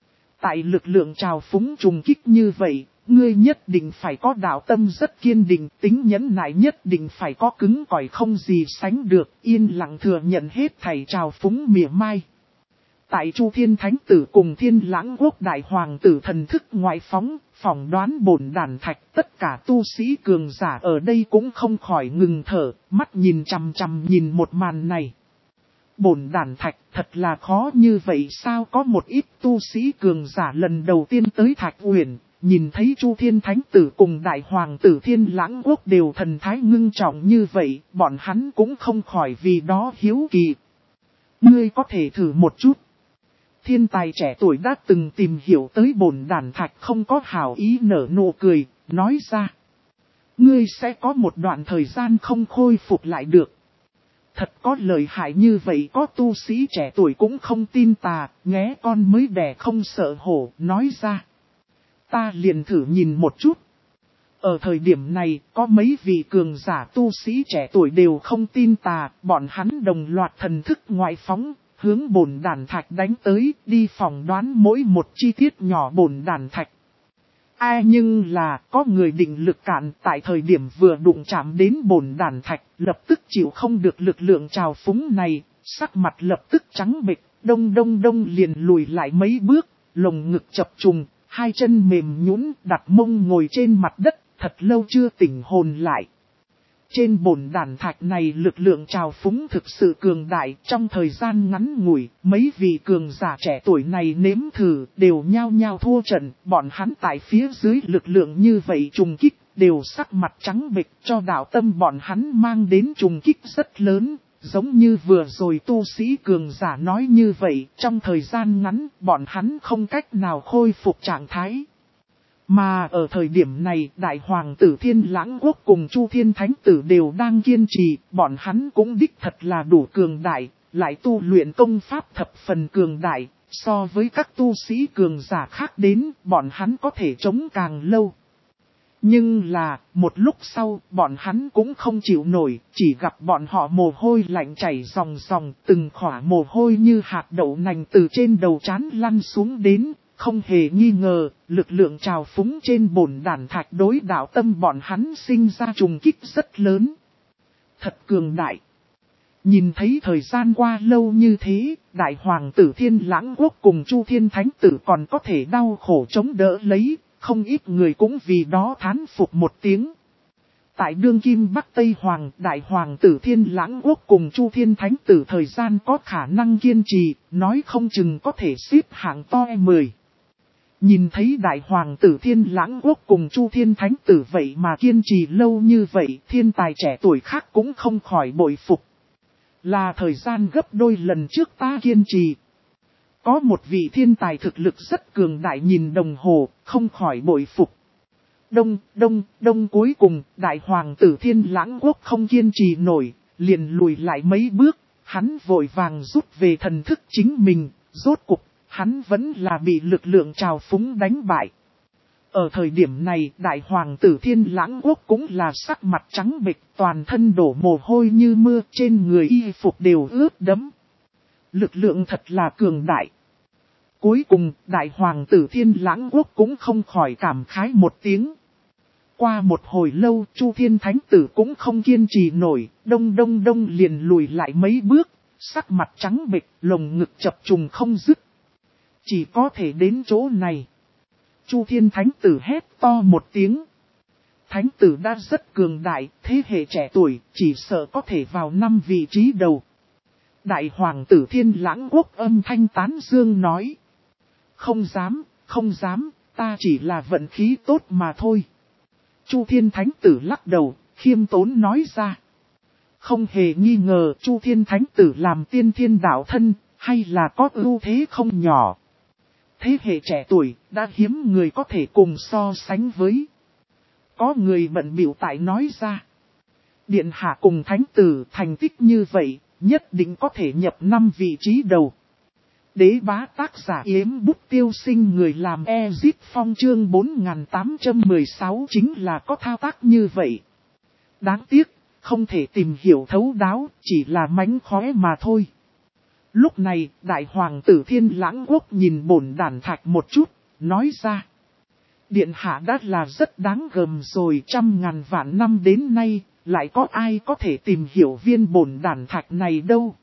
Tại lực lượng trào phúng trùng kích như vậy, ngươi nhất định phải có đạo tâm rất kiên định, tính nhẫn nại nhất định phải có cứng cỏi không gì sánh được, yên lặng thừa nhận hết thảy trào phúng mỉa mai. Tại Chu Thiên Thánh Tử cùng Thiên Lãng Quốc đại hoàng tử thần thức ngoại phóng, phỏng đoán bổn đản thạch, tất cả tu sĩ cường giả ở đây cũng không khỏi ngừng thở, mắt nhìn chằm chằm nhìn một màn này. Bổn đản thạch thật là khó như vậy sao? Có một ít tu sĩ cường giả lần đầu tiên tới Thạch Uyển, nhìn thấy Chu Thiên Thánh Tử cùng đại hoàng tử Thiên Lãng Quốc đều thần thái ngưng trọng như vậy, bọn hắn cũng không khỏi vì đó hiếu kỳ. Ngươi có thể thử một chút. Thiên tài trẻ tuổi đã từng tìm hiểu tới bổn đản thạch không có hảo ý nở nụ cười, nói ra. Ngươi sẽ có một đoạn thời gian không khôi phục lại được. Thật có lợi hại như vậy, có tu sĩ trẻ tuổi cũng không tin tà, nghé con mới đẻ không sợ hổ, nói ra. Ta liền thử nhìn một chút. Ở thời điểm này, có mấy vị cường giả tu sĩ trẻ tuổi đều không tin tà, bọn hắn đồng loạt thần thức ngoại phóng, hướng bổn đản thạch đánh tới, đi phỏng đoán mỗi một chi tiết nhỏ bổn đản thạch. Nhưng là, có người định lực cạn, tại thời điểm vừa đụng chạm đến bổn đản thạch, lập tức chịu không được lực lượng trào phúng này, sắc mặt lập tức trắng bệch, đông liền lùi lại mấy bước, lồng ngực chập trùng, hai chân mềm nhũn, đặt mông ngồi trên mặt đất, thật lâu chưa tỉnh hồn lại. Trên bổn đản thạch này lực lượng trào phúng thực sự cường đại, trong thời gian ngắn ngủi, mấy vị cường giả trẻ tuổi này nếm thử, đều nhao nhao thua trận, bọn hắn tại phía dưới lực lượng như vậy trùng kích, đều sắc mặt trắng bệch, cho đạo tâm bọn hắn mang đến trùng kích rất lớn, giống như vừa rồi tu sĩ cường giả nói như vậy, trong thời gian ngắn, bọn hắn không cách nào khôi phục trạng thái. Mà ở thời điểm này, đại hoàng tử Thiên Lãng Quốc cùng Chu Thiên Thánh Tử đều đang kiên trì, bọn hắn cũng đích thật là đủ cường đại, lại tu luyện công pháp thập phần cường đại, so với các tu sĩ cường giả khác đến, bọn hắn có thể chống càng lâu. Nhưng là, một lúc sau, bọn hắn cũng không chịu nổi, chỉ gặp bọn họ mồ hôi lạnh chảy ròng ròng, từng khỏa mồ hôi như hạt đậu nành từ trên đầu trán lăn xuống đến, không hề nghi ngờ, lực lượng trào phúng trên bổn đàn thạch đối đạo tâm bọn hắn sinh ra trùng kích rất lớn. Thật cường đại. Nhìn thấy thời gian qua lâu như thế, đại hoàng tử Thiên Lãng Quốc cùng Chu Thiên Thánh Tử còn có thể đau khổ chống đỡ lấy, không ít người cũng vì đó thán phục một tiếng. Tại đương kim Bắc Tây Hoàng, đại hoàng tử Thiên Lãng Quốc cùng Chu Thiên Thánh Tử thời gian có khả năng kiên trì, nói không chừng có thể xếp hạng to 10. Nhìn thấy đại hoàng tử Thiên Lãng Quốc cùng Chu Thiên Thánh Tử vậy mà kiên trì lâu như vậy, thiên tài trẻ tuổi khác cũng không khỏi bội phục. Là thời gian gấp đôi lần trước ta kiên trì. Có một vị thiên tài thực lực rất cường đại nhìn đồng hồ, không khỏi bội phục. Đông cuối cùng, đại hoàng tử Thiên Lãng Quốc không kiên trì nổi, liền lùi lại mấy bước, hắn vội vàng rút về thần thức chính mình, rốt cục, hắn vẫn là bị lực lượng trào phúng đánh bại. Ở thời điểm này, đại hoàng tử Thiên Lãng Quốc cũng là sắc mặt trắng bệch, toàn thân đổ mồ hôi như mưa, trên người y phục đều ướt đẫm. Lực lượng thật là cường đại. Cuối cùng, đại hoàng tử Thiên Lãng Quốc cũng không khỏi cảm khái một tiếng. Qua một hồi lâu, Chu Thiên Thánh Tử cũng không kiên trì nổi, đông liền lùi lại mấy bước, sắc mặt trắng bệch, lồng ngực chập trùng không dứt. Chỉ có thể đến chỗ này. Chu Thiên Thánh Tử hét to một tiếng. Thánh Tử đã rất cường đại, thế hệ trẻ tuổi, chỉ sợ có thể vào 5 vị trí đầu. Đại hoàng tử Thiên Lãng Quốc âm thanh tán dương nói. Không dám, ta chỉ là vận khí tốt mà thôi. Chu Thiên Thánh Tử lắc đầu, khiêm tốn nói ra. Không hề nghi ngờ Chu Thiên Thánh Tử làm tiên thiên đạo thân, hay là có ưu thế không nhỏ. Thế hệ trẻ tuổi, đã hiếm người có thể cùng so sánh với. Có người bận bịu tại nói ra. Điện hạ cùng Thánh Tử thành tích như vậy, nhất định có thể nhập 5 vị trí đầu. Đế bá tác giả Yếm Bút Tiêu Sinh người làm Ezip Phong chương 4816 chính là có thao tác như vậy. Đáng tiếc, không thể tìm hiểu thấu đáo, chỉ là mánh khóe mà thôi. Lúc này, đại hoàng tử Thiên Lãng Quốc nhìn bổn đàn thạch một chút, nói ra. Điện hạ đã là rất đáng gờm rồi, 100.000 vạn năm đến nay, lại có ai có thể tìm hiểu viên bổn đàn thạch này đâu.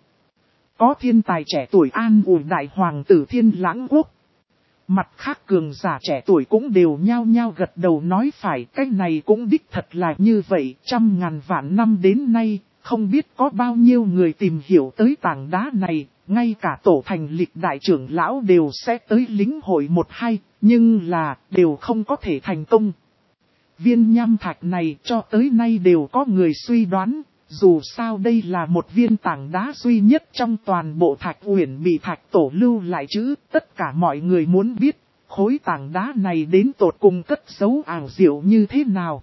Có thiên tài trẻ tuổi an ủi đại hoàng tử Thiên Lãng Quốc. Mặt khác cường giả trẻ tuổi cũng đều nhao nhao gật đầu nói phải, cái này cũng đích thật là như vậy, 100.000 vạn năm đến nay, không biết có bao nhiêu người tìm hiểu tới tảng đá này, ngay cả tổ thành lịch đại trưởng lão đều sẽ tới lính hội 1-2, nhưng là, đều không có thể thành công. Viên nham thạch này cho tới nay đều có người suy đoán, dù sao đây là một viên tảng đá duy nhất trong toàn bộ thạch uyển bị thạch tổ lưu lại chứ, tất cả mọi người muốn biết, khối tảng đá này đến tột cùng cất giấu ảo diệu như thế nào.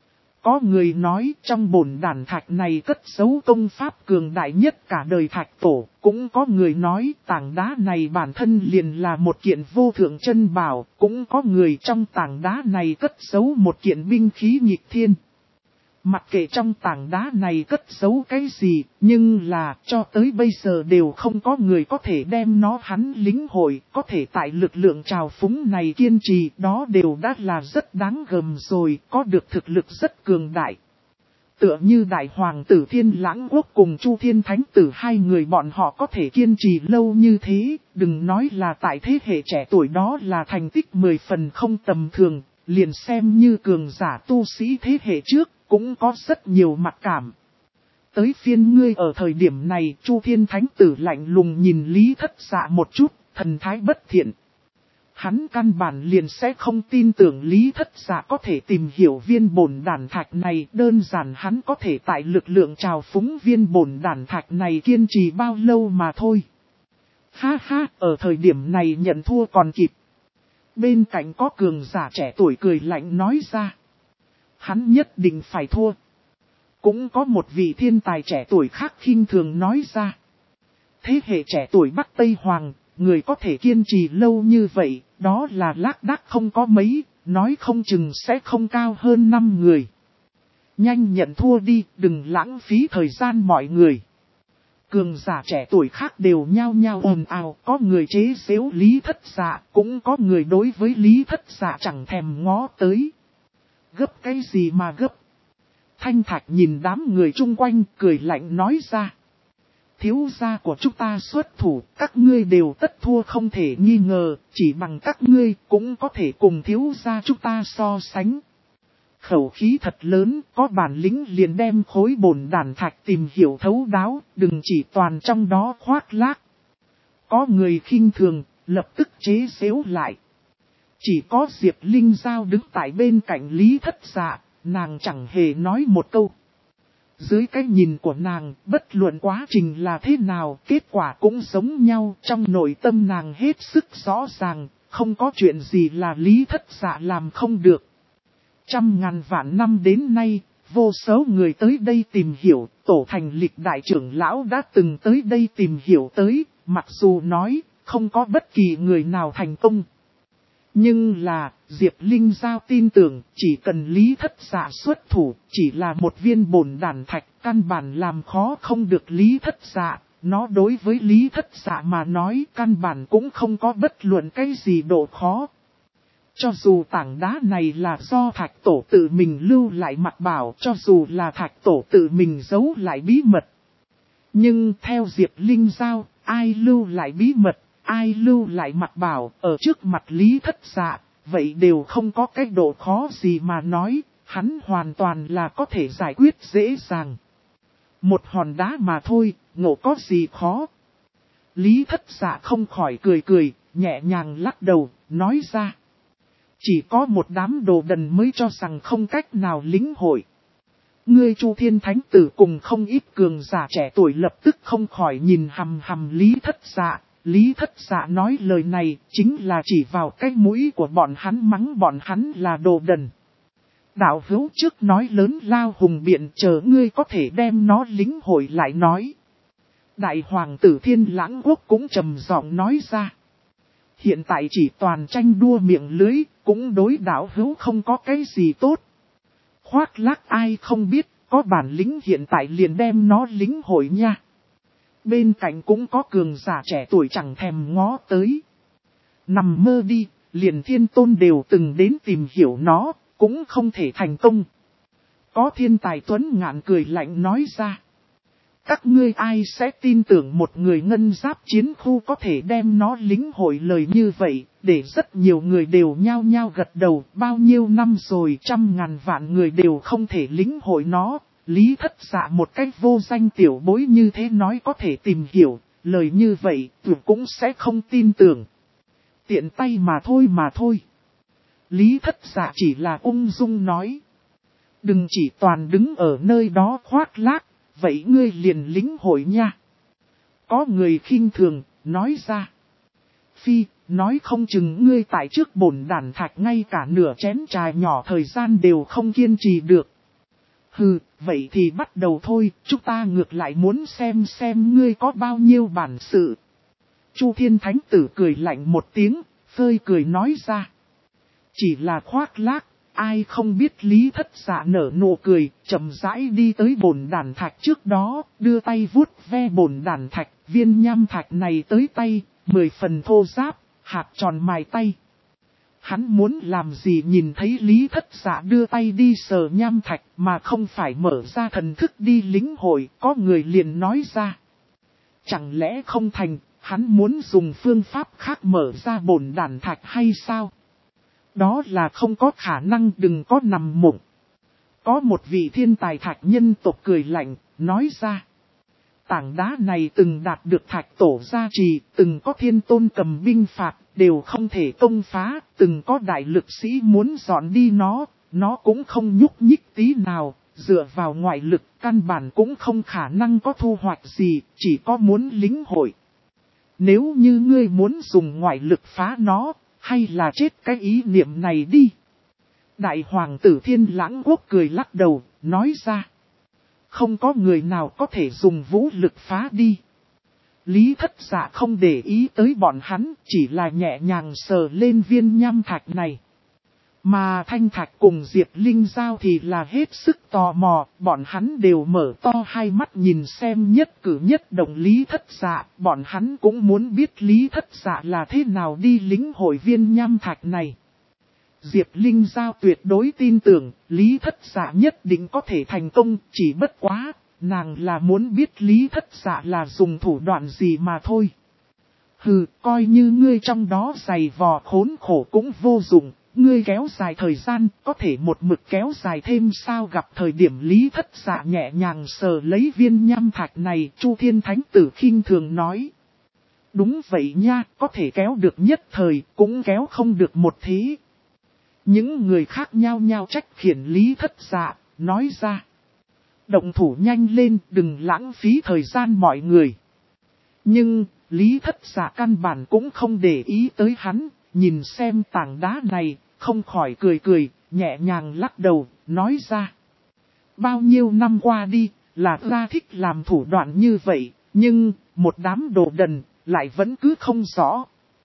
Có người nói trong bổn đàn thạch này cất giấu công pháp cường đại nhất cả đời thạch tổ, cũng có người nói tảng đá này bản thân liền là một kiện vô thượng chân bảo, cũng có người trong tảng đá này cất giấu một kiện binh khí nghịch thiên. Mặc kệ trong tảng đá này cất giấu cái gì, nhưng là cho tới bây giờ đều không có người có thể đem nó hắn lính hội, có thể tại lực lượng trào phúng này kiên trì, đó đều đã là rất đáng gờm rồi, có được thực lực rất cường đại. Tựa như đại hoàng tử Thiên Lãng Quốc cùng Chu Thiên Thánh Tử hai người bọn họ có thể kiên trì lâu như thế, đừng nói là tại thế hệ trẻ tuổi đó là thành tích 10 phần không tầm thường, liền xem như cường giả tu sĩ thế hệ trước. Cũng có rất nhiều mặc cảm. Tới phiên ngươi ở thời điểm này, Chu Thiên Thánh Tử lạnh lùng nhìn Lý Thất Dạ một chút, thần thái bất thiện. Hắn căn bản liền sẽ không tin tưởng Lý Thất Dạ có thể tìm hiểu viên bổn đàn thạch này, đơn giản hắn có thể tại lực lượng trào phúng viên bổn đàn thạch này kiên trì bao lâu mà thôi. Ha ha, ở thời điểm này nhận thua còn kịp. Bên cạnh có cường giả trẻ tuổi cười lạnh nói ra. Hắn nhất định phải thua. Cũng có một vị thiên tài trẻ tuổi khác khinh thường nói ra. Thế hệ trẻ tuổi Bắc Tây Hoàng, người có thể kiên trì lâu như vậy, đó là lác đác không có mấy, nói không chừng sẽ không cao hơn 5 người. Nhanh nhận thua đi, đừng lãng phí thời gian mọi người. Cường giả trẻ tuổi khác đều nhao nhao ồn ào, có người chế giễu Lý Thất Dạ, cũng có người đối với Lý Thất Dạ chẳng thèm ngó tới. Gấp cái gì mà gấp? Thanh Thạch nhìn đám người chung quanh, cười lạnh nói ra. Thiếu gia của chúng ta xuất thủ, các ngươi đều tất thua không thể nghi ngờ, chỉ bằng các ngươi cũng có thể cùng thiếu gia chúng ta so sánh. Khẩu khí thật lớn, có bản lĩnh liền đem khối bổn đàn thạch tìm hiểu thấu đáo, đừng chỉ toàn trong đó khoác lác. Có người khinh thường, lập tức chế giễu lại. Chỉ có Diệp Linh Giao đứng tại bên cạnh Lý Thất Dạ, nàng chẳng hề nói một câu. Dưới cái nhìn của nàng, bất luận quá trình là thế nào, kết quả cũng giống nhau, trong nội tâm nàng hết sức rõ ràng, không có chuyện gì là Lý Thất Dạ làm không được. Trăm ngàn vạn năm đến nay, vô số người tới đây tìm hiểu, tổ thành lịch đại trưởng lão đã từng tới đây tìm hiểu tới, mặc dù nói, không có bất kỳ người nào thành công. Nhưng là, Diệp Linh Giao tin tưởng, chỉ cần Lý Thất Dạ xuất thủ, chỉ là một viên bổn đàn thạch, căn bản làm khó không được Lý Thất Dạ. Nó đối với Lý Thất Dạ mà nói, căn bản cũng không có bất luận cái gì độ khó. Cho dù tảng đá này là do Thạch Tổ tự mình lưu lại mặc bảo, cho dù là Thạch Tổ tự mình giấu lại bí mật. Nhưng theo Diệp Linh Giao, ai lưu lại bí mật, ai lưu lại mặc bảo, ở trước mặt Lý Thất Dạ, vậy đều không có cái độ khó gì mà nói, hắn hoàn toàn là có thể giải quyết dễ dàng. Một hòn đá mà thôi, ngộ có gì khó. Lý Thất Dạ không khỏi cười cười, nhẹ nhàng lắc đầu, nói ra. Chỉ có một đám đồ đần mới cho rằng không cách nào lĩnh hội. Ngươi Chu Thiên Thánh Tử cùng không ít cường giả trẻ tuổi lập tức không khỏi nhìn hằm hằm Lý Thất Dạ. Lý Thất Dạ nói lời này chính là chỉ vào cái mũi của bọn hắn, mắng bọn hắn là đồ đần. Đạo hữu trước nói lớn lao hùng biện, chờ ngươi có thể đem nó lĩnh hội lại nói. Đại hoàng tử Thiên Lãng Quốc cũng trầm giọng nói ra. Hiện tại chỉ toàn tranh đua miệng lưới, cũng đối đạo hữu không có cái gì tốt. Khoác lác ai không biết, có bản lĩnh hiện tại liền đem nó lĩnh hội nha. Bên cạnh cũng có cường giả trẻ tuổi chẳng thèm ngó tới. Nằm mơ đi, liền Thiên Tôn đều từng đến tìm hiểu nó, cũng không thể thành công. Có thiên tài Tuấn Ngạn cười lạnh nói ra. Các ngươi ai sẽ tin tưởng một người ngân giáp chiến khu có thể đem nó lĩnh hội lời như vậy, để rất nhiều người đều nhao nhao gật đầu, bao nhiêu năm rồi trăm ngàn vạn người đều không thể lĩnh hội nó. Lý Thất Dạ một cách vô danh tiểu bối như thế nói có thể tìm hiểu, lời như vậy tuyệt cũng sẽ không tin tưởng. Tiện tay mà thôi. Lý Thất Dạ chỉ là ung dung nói. Đừng chỉ toàn đứng ở nơi đó khoác lác, vậy ngươi liền lĩnh hội nha. Có người khinh thường, nói ra. Phi, nói không chừng ngươi tại trước bổn đàn thạch ngay cả nửa chén trà nhỏ thời gian đều không kiên trì được. Hừ, vậy thì bắt đầu thôi, chúng ta ngược lại muốn xem ngươi có bao nhiêu bản sự. Chu Thiên Thánh Tử cười lạnh một tiếng, phơi cười nói ra. Chỉ là khoác lác, ai không biết Lý Thất Dạ nở nụ cười, chậm rãi đi tới bổn đàn thạch trước đó, đưa tay vuốt ve bổn đàn thạch, viên nham thạch này tới tay, 10 phần thô ráp, hạt tròn mài tay. Hắn muốn làm gì nhìn thấy Lý Thất Dạ đưa tay đi sờ nham thạch mà không phải mở ra thần thức đi lĩnh hội, có người liền nói ra. Chẳng lẽ không thành, hắn muốn dùng phương pháp khác mở ra bổn đàn thạch hay sao? Đó là không có khả năng, đừng có nằm mộng. Có một vị thiên tài thạch nhân tộc cười lạnh, nói ra. Tảng đá này từng đạt được thạch tổ gia trì, từng có thiên tôn cầm binh phạt, đều không thể công phá, từng có đại lực sĩ muốn dọn đi nó cũng không nhúc nhích tí nào, dựa vào ngoại lực căn bản cũng không khả năng có thu hoạch gì, chỉ có muốn lĩnh hội. Nếu như ngươi muốn dùng ngoại lực phá nó, hay là chết cái ý niệm này đi. Đại hoàng tử Thiên Lãng Quốc cười lắc đầu, nói ra. Không có người nào có thể dùng vũ lực phá đi. Lý Thất Dạ không để ý tới bọn hắn, chỉ là nhẹ nhàng sờ lên viên nham thạch này. Mà Thanh Thạch cùng Diệp Linh Giao thì là hết sức tò mò, bọn hắn đều mở to hai mắt nhìn xem nhất cử nhất động Lý Thất Dạ, bọn hắn cũng muốn biết Lý Thất Dạ là thế nào đi lĩnh hội viên nham thạch này. Diệp Linh Giao tuyệt đối tin tưởng, Lý Thất Dạ nhất định có thể thành công, chỉ bất quá, nàng là muốn biết Lý Thất Dạ là dùng thủ đoạn gì mà thôi. Hừ, coi như ngươi trong đó dày vò khốn khổ cũng vô dụng, ngươi kéo dài thời gian, có thể một mực kéo dài thêm sao. Gặp thời điểm Lý Thất Dạ nhẹ nhàng sờ lấy viên nham thạch này, Chu Thiên Thánh Tử khinh thường nói. Đúng vậy nha, có thể kéo được nhất thời, cũng kéo không được một thế. Những người khác nhao nhao trách khiển Lý Thất Dạ, nói ra. Động thủ nhanh lên, đừng lãng phí thời gian mọi người. Nhưng, Lý Thất Dạ căn bản cũng không để ý tới hắn, nhìn xem tảng đá này, không khỏi cười cười, nhẹ nhàng lắc đầu, nói ra. Bao nhiêu năm qua đi, là ta thích làm thủ đoạn như vậy, nhưng, một đám đồ đần, lại vẫn cứ không rõ.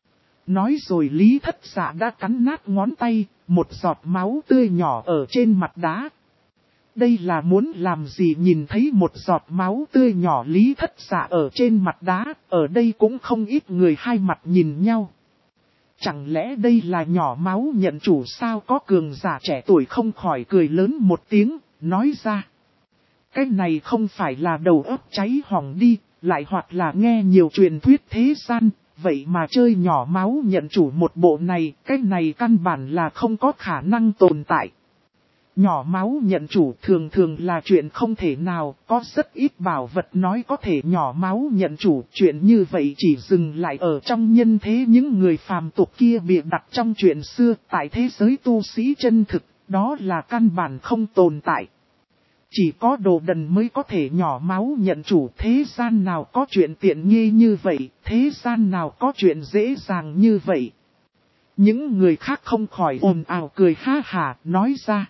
Nói rồi Lý Thất Dạ đã cắn nát ngón tay, một giọt máu tươi nhỏ ở trên mặt đá. Đây là muốn làm gì? Nhìn thấy một giọt máu tươi nhỏ Lý Thất Dạ ở trên mặt đá, ở đây cũng không ít người hai mặt nhìn nhau. Chẳng lẽ đây là nhỏ máu nhận chủ sao? Có cường giả trẻ tuổi không khỏi cười lớn một tiếng, nói ra. Cái này không phải là đầu óc cháy hỏng đi, lại hoặc là nghe nhiều truyền thuyết thế gian, vậy mà chơi nhỏ máu nhận chủ một bộ này, cái này căn bản là không có khả năng tồn tại. Nhỏ máu nhận chủ thường thường là chuyện không thể nào, có rất ít bảo vật nói có thể nhỏ máu nhận chủ. Chuyện như vậy chỉ dừng lại ở trong nhân thế những người phàm tục kia bịa đặt trong chuyện xưa. Tại thế giới tu sĩ chân thực, đó là căn bản không tồn tại. Chỉ có đồ đần mới có thể nhỏ máu nhận chủ. Thế gian nào có chuyện tiện nghi như vậy, thế gian nào có chuyện dễ dàng như vậy. Những người khác không khỏi ồn ào cười ha hả, nói ra.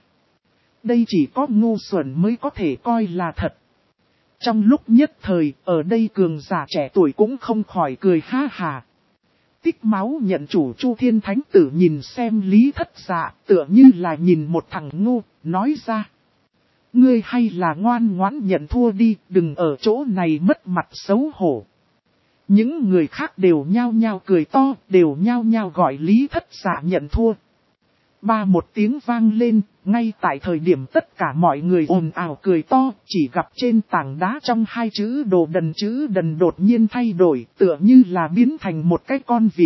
Đây chỉ có ngu xuẩn mới có thể coi là thật. Trong lúc nhất thời, ở đây cường giả trẻ tuổi cũng không khỏi cười ha hả. Tích máu nhận chủ Chu Thiên Thánh Tử nhìn xem Lý Thất Dạ, tựa như là nhìn một thằng ngu, nói ra. Ngươi hay là ngoan ngoãn nhận thua đi, đừng ở chỗ này mất mặt xấu hổ. Những người khác đều nhao nhao cười to, đều nhao nhao gọi Lý Thất Dạ nhận thua. Ba một tiếng vang lên, ngay tại thời điểm tất cả mọi người ồn ào cười to, chỉ gặp trên tảng đá trong hai chữ đần đột nhiên thay đổi, tựa như là biến thành một cái con vịt.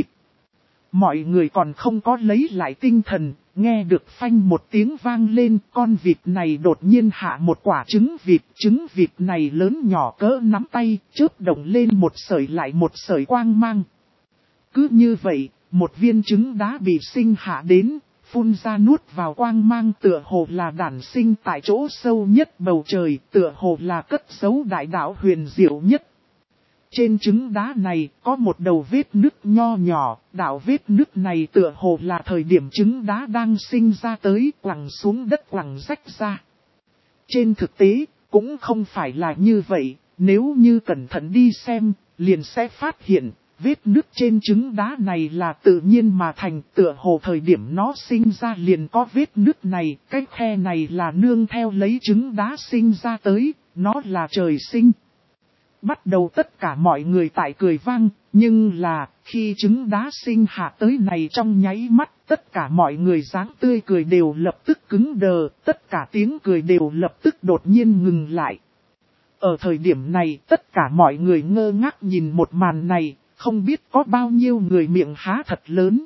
Mọi người còn không có lấy lại tinh thần, nghe được phanh một tiếng vang lên, con vịt này đột nhiên hạ một quả trứng vịt này lớn nhỏ cỡ nắm tay, chớp động lên một sợi lại một sợi quang mang. Cứ như vậy, một viên trứng đá bị sinh hạ đến, phun ra nuốt vào quang mang, tựa hồ là đản sinh tại chỗ sâu nhất bầu trời, tựa hồ là cất giấu đại đạo huyền diệu nhất. Trên trứng đá này có một đầu vết nứt nho nhỏ, đạo vết nứt này tựa hồ là thời điểm trứng đá đang sinh ra tới, quẳng xuống đất quẳng rách ra. Trên thực tế, cũng không phải là như vậy, nếu như cẩn thận đi xem, liền sẽ phát hiện. Vết nứt trên trứng đá này là tự nhiên mà thành, tựa hồ thời điểm nó sinh ra liền có vết nứt này, cái khe này là nương theo lấy trứng đá sinh ra tới, nó là trời sinh. Bắt đầu tất cả mọi người tại cười vang, nhưng là khi trứng đá sinh hạ tới này trong nháy mắt, tất cả mọi người dáng tươi cười đều lập tức cứng đờ, tất cả tiếng cười đều lập tức đột nhiên ngừng lại. Ở thời điểm này tất cả mọi người ngơ ngác nhìn một màn này. Không biết có bao nhiêu người miệng há thật lớn.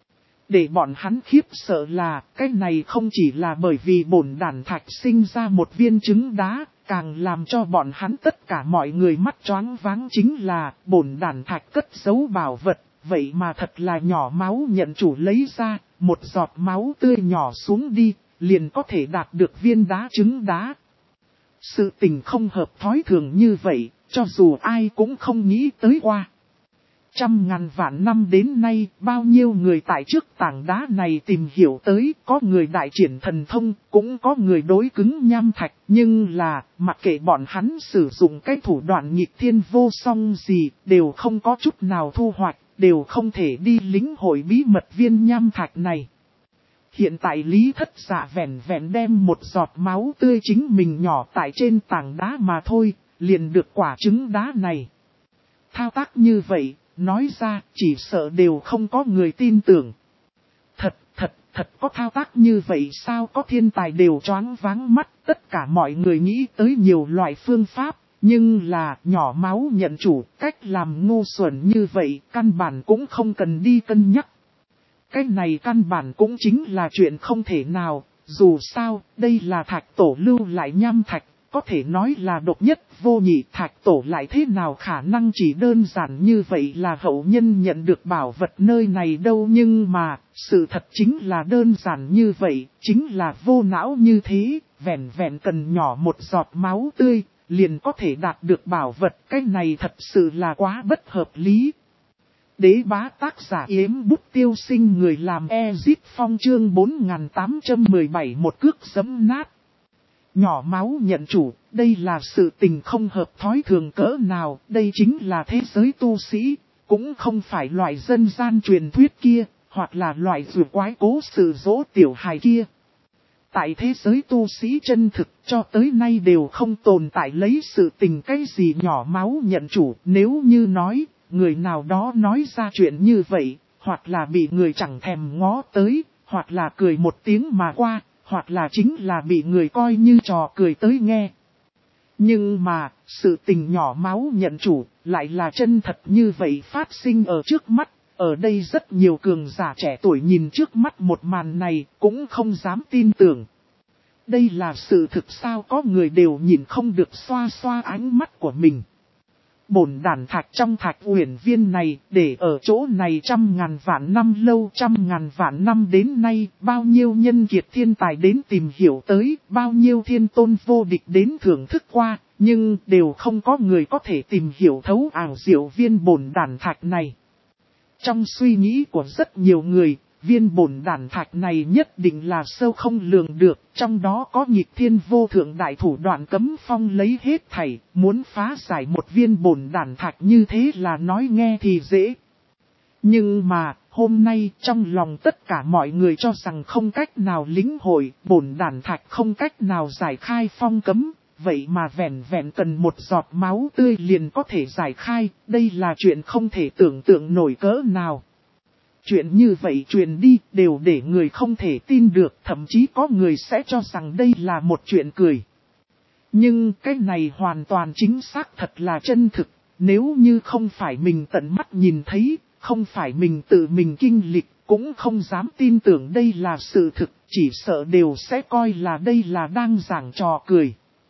Để bọn hắn khiếp sợ là, cái này không chỉ là bởi vì bổn đản thạch sinh ra một viên trứng đá, càng làm cho bọn hắn tất cả mọi người mắt choáng váng chính là, bổn đản thạch cất giấu bảo vật, vậy mà thật là nhỏ máu nhận chủ lấy ra, một giọt máu tươi nhỏ xuống đi, liền có thể đạt được viên đá trứng đá. Sự tình không hợp thói thường như vậy, cho dù ai cũng không nghĩ tới qua. Trăm ngàn vạn năm đến nay, bao nhiêu người tại trước tảng đá này tìm hiểu tới, có người đại triển thần thông, cũng có người đối cứng nham thạch, nhưng là, mặc kệ bọn hắn sử dụng cái thủ đoạn nghịch thiên vô song gì, đều không có chút nào thu hoạch, đều không thể đi lĩnh hội bí mật viên nham thạch này. Hiện tại Lý Thất Dạ vẹn vẹn đem một giọt máu tươi chính mình nhỏ tại trên tảng đá mà thôi, liền được quả trứng đá này. Thao tác như vậy, nói ra chỉ sợ đều không có người tin tưởng. Thật có thao tác như vậy sao, có thiên tài đều choáng váng mắt, tất cả mọi người nghĩ tới nhiều loại phương pháp, nhưng là nhỏ máu nhận chủ, cách làm ngu xuẩn như vậy, căn bản cũng không cần đi cân nhắc. Cái này căn bản cũng chính là chuyện không thể nào, dù sao, đây là Thạch Tổ lưu lại nham thạch, có thể nói là độc nhất vô nhị. Thạch Tổ lại thế nào khả năng chỉ đơn giản như vậy là hậu nhân nhận được bảo vật nơi này đâu, nhưng mà, sự thật chính là đơn giản như vậy, chính là vô não như thế, vẹn vẹn cần nhỏ một giọt máu tươi, liền có thể đạt được bảo vật, cái này thật sự là quá bất hợp lý. Đế bá tác giả Yếm Bút Tiêu Sinh, người làm Ezip Phong, chương 4817, một cước giẫm nát. Nhỏ máu nhận chủ, đây là sự tình không hợp thói thường cỡ nào, đây chính là thế giới tu sĩ, cũng không phải loại dân gian truyền thuyết kia, hoặc là loại rùa quái cố sự dỗ tiểu hài kia. Tại thế giới tu sĩ chân thực cho tới nay đều không tồn tại lấy sự tình cái gì nhỏ máu nhận chủ, nếu như nói, người nào đó nói ra chuyện như vậy, hoặc là bị người chẳng thèm ngó tới, hoặc là cười một tiếng mà qua, hoặc là chính là bị người coi như trò cười tới nghe. Nhưng mà, sự tình nhỏ máu nhận chủ, lại là chân thật như vậy phát sinh ở trước mắt. Ở đây rất nhiều cường giả trẻ tuổi nhìn trước mắt một màn này, cũng không dám tin tưởng. Đây là sự thực sao, có người đều nhìn không được xoa xoa ánh mắt của mình. Bổn đàn thạch trong thạch uyển viên này, để ở chỗ này 100.000 vạn năm lâu, 100.000 vạn năm đến nay, bao nhiêu nhân kiệt thiên tài đến tìm hiểu tới, bao nhiêu thiên tôn vô địch đến thưởng thức qua, nhưng đều không có người có thể tìm hiểu thấu ảo diệu viên bổn đàn thạch này. Trong suy nghĩ của rất nhiều người, viên bổn đàn thạch này nhất định là sâu không lường được, trong đó có nghịch thiên vô thượng đại thủ đoạn cấm phong lấy hết thảy, muốn phá giải một viên bổn đàn thạch như thế là nói nghe thì dễ. Nhưng mà, hôm nay trong lòng tất cả mọi người cho rằng không cách nào lĩnh hội, bổn đàn thạch không cách nào giải khai phong cấm, vậy mà vẹn vẹn cần một giọt máu tươi liền có thể giải khai, đây là chuyện không thể tưởng tượng nổi cỡ nào. Chuyện như vậy truyền đi đều để người không thể tin được, thậm chí có người sẽ cho rằng đây là một chuyện cười. Nhưng cái này hoàn toàn chính xác thật là chân thực, nếu như không phải mình tận mắt nhìn thấy, không phải mình tự mình kinh lịch, cũng không dám tin tưởng đây là sự thực, chỉ sợ đều sẽ coi là đây là đang giảng trò cười.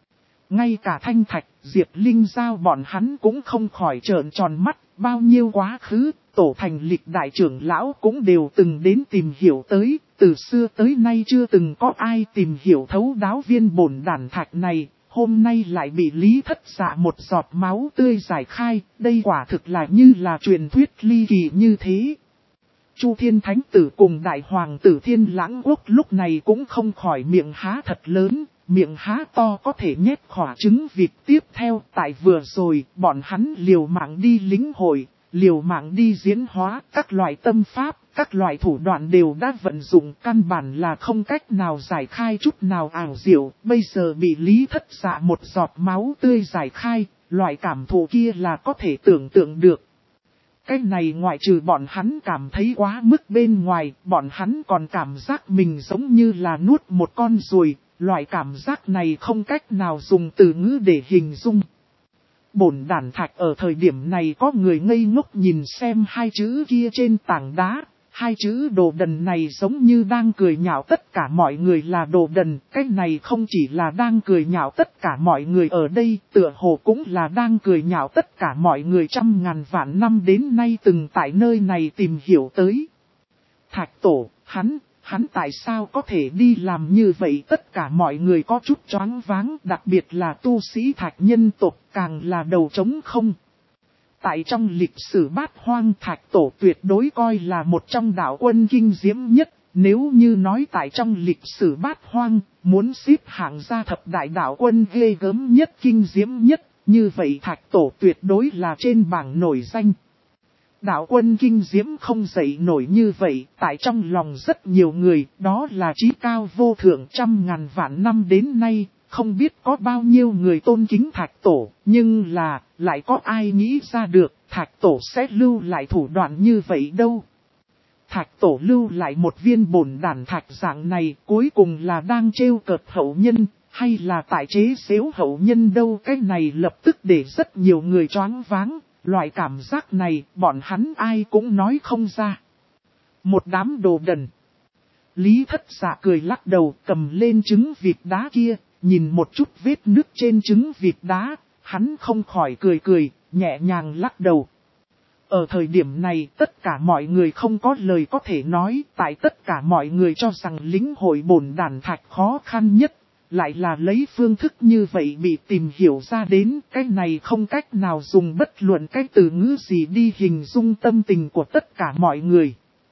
Ngay cả Thanh Thạch, Diệp Linh Giao bọn hắn cũng không khỏi trợn tròn mắt, bao nhiêu quá khứ, tổ thành lịch đại trưởng lão cũng đều từng đến tìm hiểu tới, từ xưa tới nay chưa từng có ai tìm hiểu thấu đáo viên bổn đàn thạch này, hôm nay lại bị Lý Thất Dạ một giọt máu tươi giải khai, đây quả thực là như là truyền thuyết ly kỳ như thế. Chu Thiên Thánh Tử cùng Đại Hoàng tử Thiên Lãng Quốc lúc này cũng không khỏi miệng há thật lớn, miệng há to có thể nhét khỏa trứng vịt. Tiếp theo, tại vừa rồi, bọn hắn liều mạng đi lĩnh hội, liều mạng đi diễn hóa, các loại tâm pháp, các loại thủ đoạn đều đã vận dụng, căn bản là không cách nào giải khai chút nào ảo diệu, bây giờ bị Lý Thất Dạ một giọt máu tươi giải khai, loại cảm thụ kia là có thể tưởng tượng được. Cái này ngoại trừ bọn hắn cảm thấy quá mức bên ngoài, bọn hắn còn cảm giác mình giống như là nuốt một con ruồi, loại cảm giác này không cách nào dùng từ ngữ để hình dung. Bổn đàn thạch ở thời điểm này có người ngây ngốc nhìn xem hai chữ kia trên tảng đá, hai chữ đồ đần này giống như đang cười nhạo tất cả mọi người là đồ đần, cái này không chỉ là đang cười nhạo tất cả mọi người ở đây, tựa hồ cũng là đang cười nhạo tất cả mọi người 100.000 vạn năm đến nay từng tại nơi này tìm hiểu tới. Thạch Tổ, hắn tại sao có thể đi làm như vậy, tất cả mọi người có chút choáng váng, đặc biệt là tu sĩ Thạch nhân tộc càng là đầu trống không. Tại trong lịch sử Bát Hoang, Thạch Tổ tuyệt đối coi là một trong đạo quân kinh diễm nhất, nếu như nói tại trong lịch sử Bát Hoang, muốn xếp hạng ra thập đại đạo quân ghê gớm nhất kinh diễm nhất, như vậy Thạch Tổ tuyệt đối là trên bảng nổi danh. đạo quân kinh diễm không dậy nổi như vậy, tại trong lòng rất nhiều người, đó là chí cao vô thượng trăm ngàn vạn năm đến nay, không biết có bao nhiêu người tôn kính Thạch Tổ, nhưng là, lại có ai nghĩ ra được, Thạch Tổ sẽ lưu lại thủ đoạn như vậy đâu. Thạch Tổ lưu lại một viên bổn đàn thạch dạng này, cuối cùng là đang trêu cợt hậu nhân, hay là tại chế xếu hậu nhân đâu. Cái này lập tức để rất nhiều người choáng váng, loại cảm giác này bọn hắn ai cũng nói không ra. Một đám đồ đần. Lý Thất Dạ cười lắc đầu, cầm lên trứng vịt đá kia, nhìn một chút vết nước trên trứng vịt đá, hắn không khỏi cười, nhẹ nhàng lắc đầu. Ở thời điểm này tất cả mọi người không có lời có thể nói, tại tất cả mọi người cho rằng lĩnh hội bổn đàn thạch khó khăn nhất, lại là lấy phương thức như vậy bị tìm hiểu ra đến, cái này không cách nào dùng bất luận cái từ ngữ gì đi hình dung tâm tình của tất cả mọi người.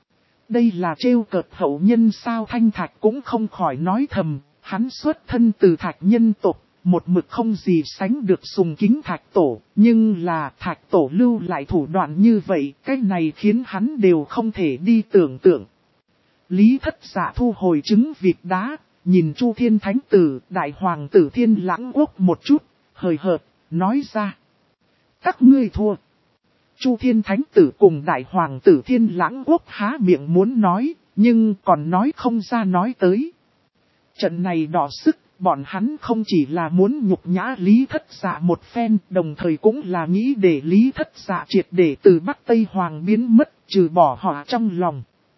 Đây là trêu cợt hậu nhân sao? Thanh Thạch cũng không khỏi nói thầm, hắn xuất thân từ Thạch nhân tộc. Một mực không gì sánh được sùng kính Thạch Tổ, nhưng là Thạch Tổ lưu lại thủ đoạn như vậy, cái này khiến hắn đều không thể đi tưởng tượng. Lý Thất Dạ thu hồi trứng vịt đá, nhìn Chu Thiên Thánh Tử, Đại Hoàng tử Thiên Lãng Quốc một chút, hời hợt, nói ra. Các ngươi thua. Chu Thiên Thánh Tử cùng Đại Hoàng tử Thiên Lãng Quốc há miệng muốn nói, nhưng còn nói không ra nói tới. Trận này đỏ sức. Bọn hắn không chỉ là muốn nhục nhã Lý Thất Dạ một phen, đồng thời cũng là nghĩ để Lý Thất Dạ triệt để từ Bắc Tây Hoàng biến mất, trừ bỏ họ trong lòng.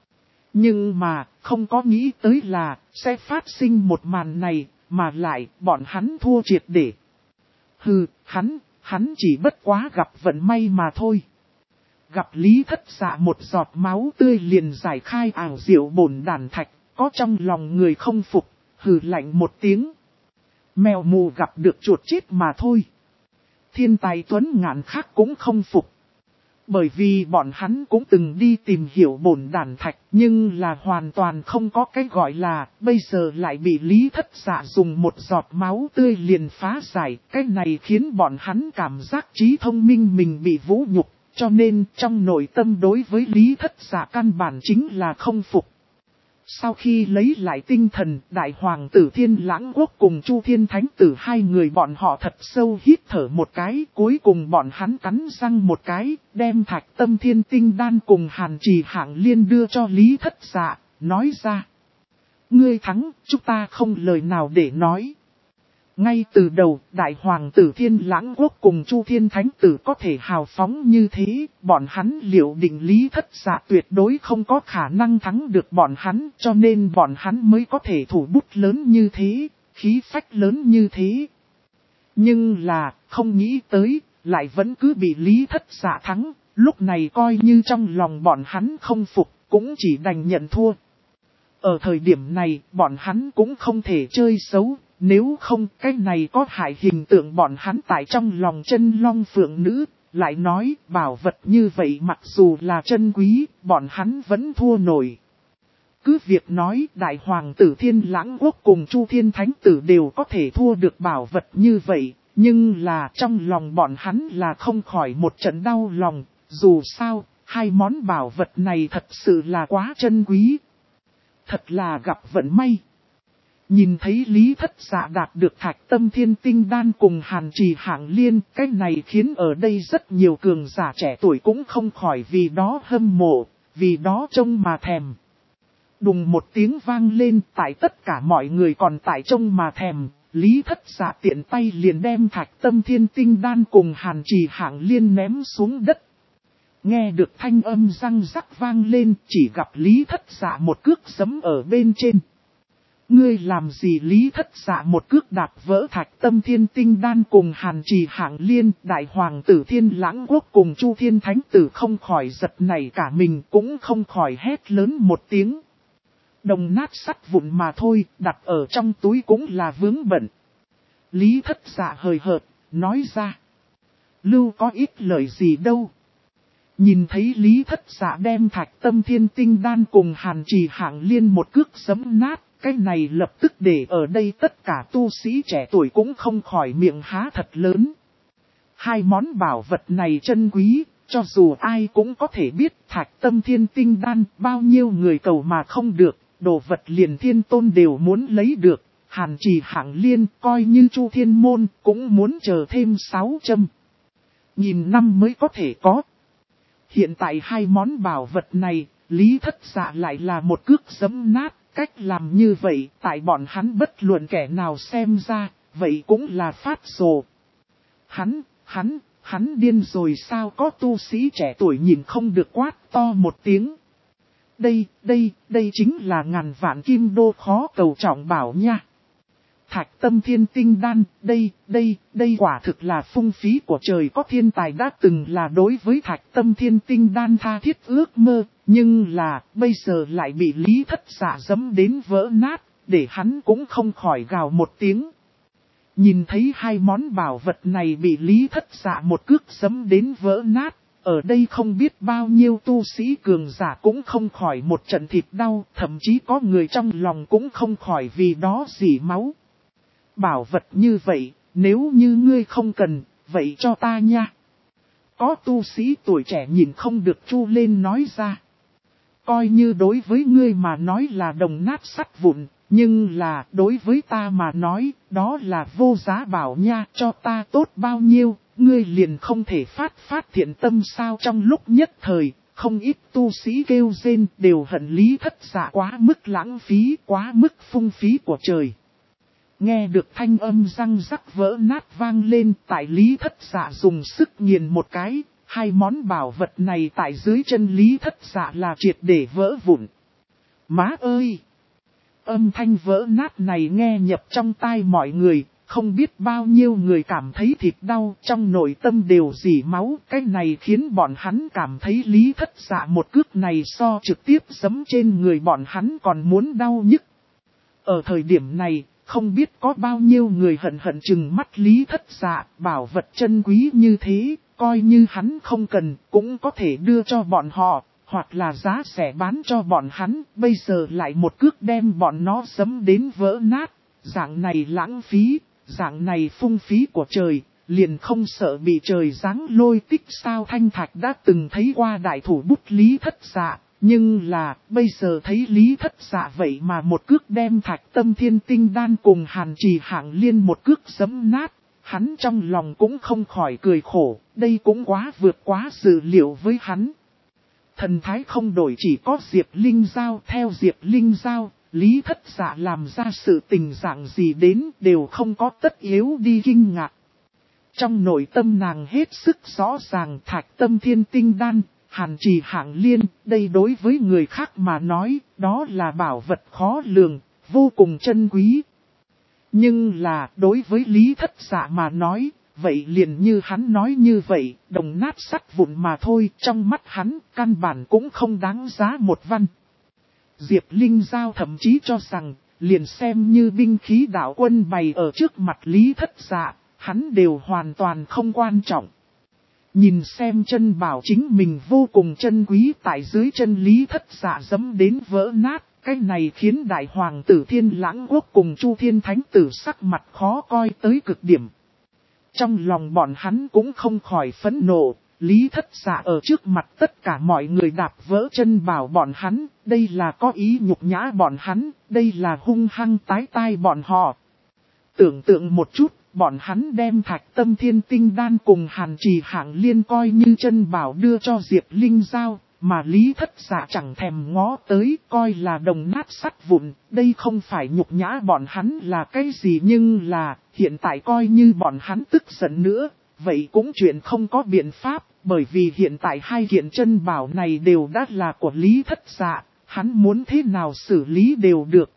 Nhưng mà, không có nghĩ tới là, sẽ phát sinh một màn này, mà lại, bọn hắn thua triệt để. Hừ, hắn chỉ bất quá gặp vận may mà thôi. Gặp Lý Thất Dạ một giọt máu tươi liền giải khai ảo diệu bổn đàn thạch, có trong lòng người không phục. Hừ lạnh một tiếng. Mèo mù gặp được chuột chết mà thôi. Thiên tài tuấn ngạn khác cũng không phục. Bởi vì bọn hắn cũng từng đi tìm hiểu bổn đàn thạch, nhưng là hoàn toàn không có cái gọi là, bây giờ lại bị Lý Thất Dạ dùng một giọt máu tươi liền phá giải. Cái này khiến bọn hắn cảm giác trí thông minh mình bị vũ nhục, cho nên trong nội tâm đối với Lý Thất Dạ căn bản chính là không phục. Sau khi lấy lại tinh thần, Đại Hoàng tử Thiên Lãng Quốc cùng Chu Thiên Thánh Tử hai người bọn họ thật sâu hít thở một cái, cuối cùng bọn hắn cắn răng một cái, đem Thạch Tâm Thiên Tinh Đan cùng Hàn Trì Hạng Liên đưa cho Lý Thất Dạ, nói ra. Ngươi thắng, chúng ta không lời nào để nói. Ngay từ đầu, Đại Hoàng tử Thiên Lãng Quốc cùng Chu Thiên Thánh Tử có thể hào phóng như thế, bọn hắn liệu định Lý Thất Dạ tuyệt đối không có khả năng thắng được bọn hắn, cho nên bọn hắn mới có thể thủ bút lớn như thế, khí phách lớn như thế. Nhưng là, không nghĩ tới, lại vẫn cứ bị Lý Thất Dạ thắng, lúc này coi như trong lòng bọn hắn không phục, cũng chỉ đành nhận thua. Ở thời điểm này, bọn hắn cũng không thể chơi xấu. Nếu không cái này có hại hình tượng bọn hắn tại trong lòng chân long phượng nữ, lại nói bảo vật như vậy mặc dù là chân quý, bọn hắn vẫn thua nổi. Cứ việc nói Đại Hoàng tử Thiên Lãng Quốc cùng Chu Thiên Thánh Tử đều có thể thua được bảo vật như vậy, nhưng là trong lòng bọn hắn là không khỏi một trận đau lòng, dù sao, hai món bảo vật này thật sự là quá chân quý. Thật là gặp vận may. Nhìn thấy Lý Thất Dạ đạt được Thạch Tâm Thiên Tinh Đan cùng Hàn Trì Hạng Liên, cái này khiến ở đây rất nhiều cường giả trẻ tuổi cũng không khỏi vì đó hâm mộ, vì đó trông mà thèm. Đùng một tiếng vang lên, tại tất cả mọi người còn tại trông mà thèm, Lý Thất Dạ tiện tay liền đem Thạch Tâm Thiên Tinh Đan cùng Hàn Trì Hạng Liên ném xuống đất. Nghe được thanh âm răng rắc vang lên, chỉ gặp Lý Thất Dạ một cước giẫm ở bên trên. Ngươi làm gì? Lý Thất Dạ một cước đạp vỡ Thạch Tâm Thiên Tinh Đan cùng Hàn Trì Hạng Liên, Đại Hoàng tử Thiên Lãng Quốc cùng Chu Thiên Thánh Tử không khỏi giật nảy cả mình, cũng không khỏi hét lớn một tiếng. Đồng nát sắt vụn mà thôi, đặt ở trong túi cũng là vướng bận. Lý Thất Dạ hời hợt, nói ra. Lưu có ít lời gì đâu. Nhìn thấy Lý Thất Dạ đem Thạch Tâm Thiên Tinh Đan cùng Hàn Trì Hạng Liên một cước giẫm nát, cái này lập tức để ở đây tất cả tu sĩ trẻ tuổi cũng không khỏi miệng há thật lớn. Hai món bảo vật này chân quý, cho dù ai cũng có thể biết Thạch Tâm Thiên Tinh Đan bao nhiêu người cầu mà không được, đồ vật liền thiên tôn đều muốn lấy được. Hàn Trì Hạng Liên coi như Chu Thiên Môn cũng muốn chờ thêm 600 nghìn năm mới có thể có. Hiện tại hai món bảo vật này, Lý Thất Dạ lại là một cước giẫm nát. Cách làm như vậy tại bọn hắn bất luận kẻ nào xem ra, vậy cũng là phát rồ. Hắn điên rồi sao? Có tu sĩ trẻ tuổi nhìn không được quát to một tiếng. Đây chính là ngàn vạn kim đô khó cầu trọng bảo nha. Thạch Tâm Thiên Tinh Đan, đây quả thực là phung phí của trời. Có thiên tài đã từng là đối với Thạch Tâm Thiên Tinh Đan tha thiết ước mơ, nhưng là bây giờ lại bị Lý Thất Dạ giẫm đến vỡ nát, để hắn cũng không khỏi gào một tiếng. Nhìn thấy hai món bảo vật này bị Lý Thất Dạ một cước giẫm đến vỡ nát, ở đây không biết bao nhiêu tu sĩ cường giả cũng không khỏi một trận thịt đau, thậm chí có người trong lòng cũng không khỏi vì đó rỉ máu. Bảo vật như vậy, nếu như ngươi không cần, vậy cho ta nha. Có tu sĩ tuổi trẻ nhìn không được chu lên nói ra. Coi như đối với ngươi mà nói là đồng nát sắt vụn, nhưng là đối với ta mà nói, đó là vô giá bảo nha. Cho ta tốt bao nhiêu, ngươi liền không thể phát thiện tâm sao? Trong lúc nhất thời, không ít tu sĩ kêu rên đều hận Lý Thất Dạ quá mức lãng phí, quá mức phung phí của trời. Nghe được thanh âm răng rắc vỡ nát vang lên, tại Lý Thất Dạ dùng sức nghiền một cái, hai món bảo vật này tại dưới chân Lý Thất Dạ là triệt để vỡ vụn. Má ơi! Âm thanh vỡ nát này nghe nhập trong tai mọi người, không biết bao nhiêu người cảm thấy thịt đau, trong nội tâm đều rỉ máu. Cái này khiến bọn hắn cảm thấy Lý Thất Dạ một cước này so trực tiếp giẫm trên người bọn hắn còn muốn đau nhức. Ở thời điểm này, không biết có bao nhiêu người hận chừng mắt Lý Thất Dạ. Bảo vật chân quý như thế, coi như hắn không cần, cũng có thể đưa cho bọn họ, hoặc là giá rẻ bán cho bọn hắn. Bây giờ lại một cước đem bọn nó giẫm đến vỡ nát. Dạng này lãng phí, dạng này phung phí của trời, liền không sợ bị trời giáng lôi tích sao? Thanh Thạch đã từng thấy qua đại thủ bút Lý Thất Dạ, nhưng là bây giờ thấy Lý Thất Dạ vậy mà một cước đem Thạch Tâm Thiên Tinh Đan cùng Hàn Trì Hạng Liên một cước giẫm nát. Hắn trong lòng cũng không khỏi cười khổ, đây cũng quá vượt quá dự liệu với hắn. Thần thái không đổi, chỉ có Diệp Linh Giao. Theo Diệp Linh Giao, Lý Thất Dạ làm ra sự tình dạng gì đến đều không có tất yếu đi kinh ngạc. Trong nội tâm nàng hết sức rõ ràng, Thạch Tâm Thiên Tinh Đan, Hàn Trì Hạng Liên, đây đối với người khác mà nói, đó là bảo vật khó lường, vô cùng chân quý. Nhưng là đối với Lý Thất Dạ mà nói, vậy liền như hắn nói như vậy, đồng nát sắt vụn mà thôi. Trong mắt hắn, căn bản cũng không đáng giá một văn. Diệp Linh Giao thậm chí cho rằng, liền xem như binh khí đạo quân bày ở trước mặt Lý Thất Dạ, hắn đều hoàn toàn không quan trọng. Nhìn xem chân bảo chính mình vô cùng chân quý tại dưới chân Lý Thất Dạ giẫm đến vỡ nát. Cái này khiến đại hoàng tử Thiên Lãng Quốc cùng Chu Thiên Thánh tử sắc mặt khó coi tới cực điểm. Trong lòng bọn hắn cũng không khỏi phẫn nộ, Lý Thất Dạ ở trước mặt tất cả mọi người đạp vỡ chân bảo bọn hắn, đây là có ý nhục nhã bọn hắn, đây là hung hăng tái tai bọn họ. Tưởng tượng một chút, bọn hắn đem Thạch Tâm Thiên Tinh Đan cùng Hàn Trì Hạng Liên coi như chân bảo đưa cho Diệp Linh Giao, mà Lý Thất Dạ chẳng thèm ngó tới, coi là đồng nát sắt vụn. Đây không phải nhục nhã bọn hắn là cái gì, nhưng là hiện tại coi như bọn hắn tức giận nữa, vậy cũng chuyện không có biện pháp, bởi vì hiện tại hai kiện chân bảo này đều đã là của Lý Thất Dạ, hắn muốn thế nào xử lý đều được.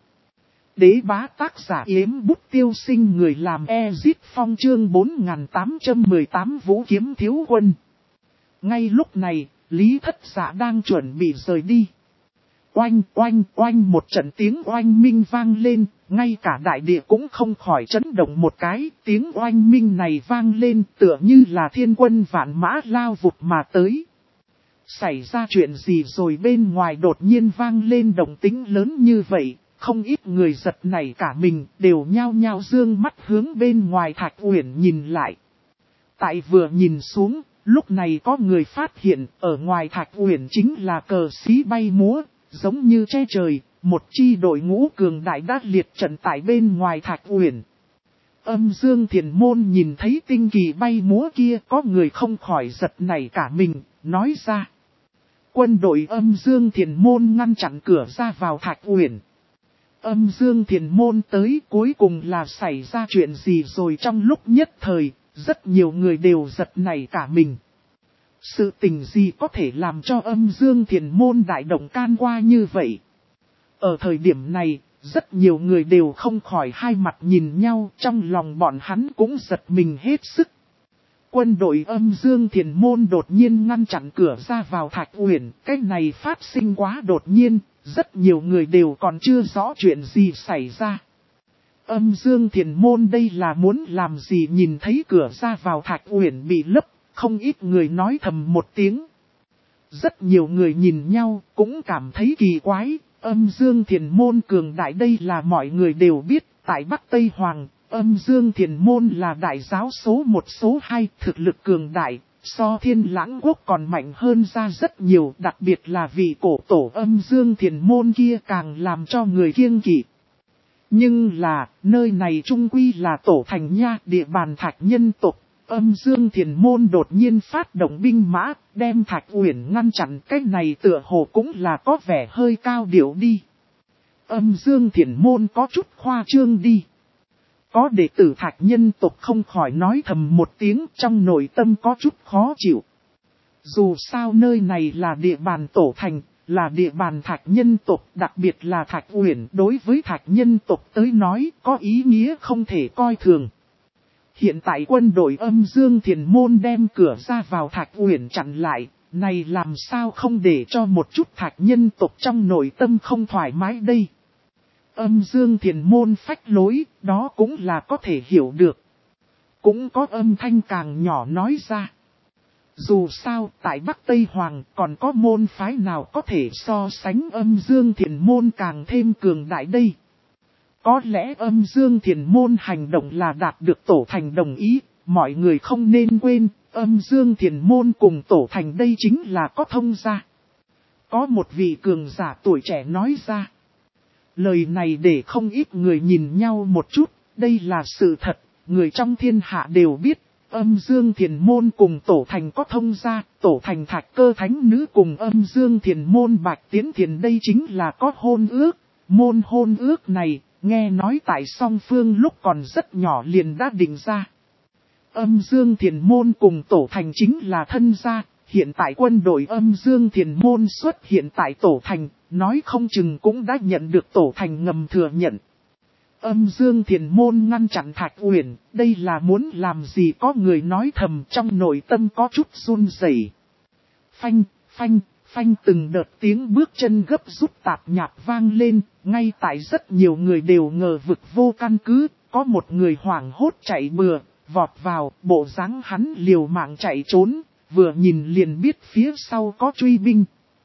Đế bá tác giả Yếm Bút Tiêu Sinh, người làm Ezit Phong, chương 4818 Vũ Kiếm Thiếu Quân. Ngay lúc này, Lý Thất Dạ đang chuẩn bị rời đi. Oanh oanh oanh, một trận tiếng oanh minh vang lên, ngay cả đại địa cũng không khỏi chấn động một cái. Tiếng oanh minh này vang lên tựa như là thiên quân vạn mã lao vụt mà tới. Xảy ra chuyện gì rồi? Bên ngoài đột nhiên vang lên động tĩnh lớn như vậy, không ít người giật nảy cả mình, đều nhao nhao dương mắt hướng bên ngoài Thạch Uyển nhìn lại. Tại vừa nhìn xuống, Lúc này có người phát hiện ở ngoài Thạch Uyển chính là cờ xí bay múa, giống như che trời, một chi đội ngũ cường đại đã liệt trận tại bên ngoài Thạch Uyển. Âm Dương Thiền Môn nhìn thấy tinh kỳ bay múa kia, có người không khỏi giật nảy cả mình, nói ra. Quân đội Âm Dương Thiền Môn ngăn chặn cửa ra vào Thạch Uyển. Âm Dương Thiền Môn tới, cuối cùng là xảy ra chuyện gì rồi? Trong lúc nhất thời, rất nhiều người đều giật nảy cả mình. Sự tình gì có thể làm cho Âm Dương Thiền Môn đại động can qua như vậy? Ở thời điểm này, rất nhiều người đều không khỏi hai mặt nhìn nhau, trong lòng bọn hắn cũng giật mình hết sức. Quân đội Âm Dương Thiền Môn đột nhiên ngăn chặn cửa ra vào Thạch Uyển, cái này phát sinh quá đột nhiên, rất nhiều người đều còn chưa rõ chuyện gì xảy ra. Âm Dương Thiền Môn đây là muốn làm gì? Nhìn thấy cửa ra vào Thạch Uyển bị lấp, không ít người nói thầm một tiếng. Rất nhiều người nhìn nhau cũng cảm thấy kỳ quái. Âm Dương Thiền Môn cường đại đây là mọi người đều biết, tại Bắc Tây Hoàng, Âm Dương Thiền Môn là đại giáo số 1 số 2, thực lực cường đại, so Thiên Lãng Quốc còn mạnh hơn ra rất nhiều, đặc biệt là vị cổ tổ Âm Dương Thiền Môn kia càng làm cho người kiêng kỵ. Nhưng là, nơi này trung quy là tổ thành nha, địa bàn Thạch nhân tộc. Âm Dương Thiền Môn đột nhiên phát động binh mã, đem Thạch Uyển ngăn chặn, cái này tựa hồ cũng là có vẻ hơi cao điệu đi. Âm Dương Thiền Môn có chút khoa trương đi. Có đệ tử Thạch nhân tộc không khỏi nói thầm một tiếng, trong nội tâm có chút khó chịu. Dù sao nơi này là địa bàn tổ thành, là địa bàn Thạch nhân tộc, đặc biệt là Thạch Uyển đối với Thạch nhân tộc tới nói có ý nghĩa không thể coi thường. Hiện tại quân đội Âm Dương Thiền Môn đem cửa ra vào Thạch Uyển chặn lại, này làm sao không để cho một chút Thạch nhân tộc trong nội tâm không thoải mái đây. Âm Dương Thiền Môn phách lối, đó cũng là có thể hiểu được. Cũng có âm thanh càng nhỏ nói ra. Dù sao, tại Bắc Tây Hoàng còn có môn phái nào có thể so sánh Âm Dương Thiền Môn càng thêm cường đại đây. Có lẽ Âm Dương Thiền Môn hành động là đạt được tổ thành đồng ý, mọi người không nên quên, Âm Dương Thiền Môn cùng tổ thành đây chính là có thông gia. Có một vị cường giả tuổi trẻ nói ra. Lời này để không ít người nhìn nhau một chút, đây là sự thật, người trong thiên hạ đều biết, Âm Dương Thiền Môn cùng tổ thành có thông gia, tổ thành Thạch Cơ Thánh Nữ cùng Âm Dương Thiền Môn Bạch Tiến Thiền đây chính là có hôn ước, môn hôn ước này. Nghe nói tại song phương lúc còn rất nhỏ liền đã định ra. Âm Dương Thiền Môn cùng tổ thành chính là thân gia, hiện tại quân đội Âm Dương Thiền Môn xuất hiện tại tổ thành, nói không chừng cũng đã nhận được tổ thành ngầm thừa nhận. Âm Dương Thiền Môn ngăn chặn Thạch Uyển, đây là muốn làm gì? Có người nói thầm, trong nội tâm có chút run rẩy. Phanh, phanh. Phanh, từng đợt tiếng bước chân gấp rút tạp nhạp vang lên, ngay tại rất nhiều người đều ngờ vực vô căn cứ, có một người hoảng hốt chạy bừa, vọt vào, bộ dáng hắn liều mạng chạy trốn, vừa nhìn liền biết phía sau có truy binh.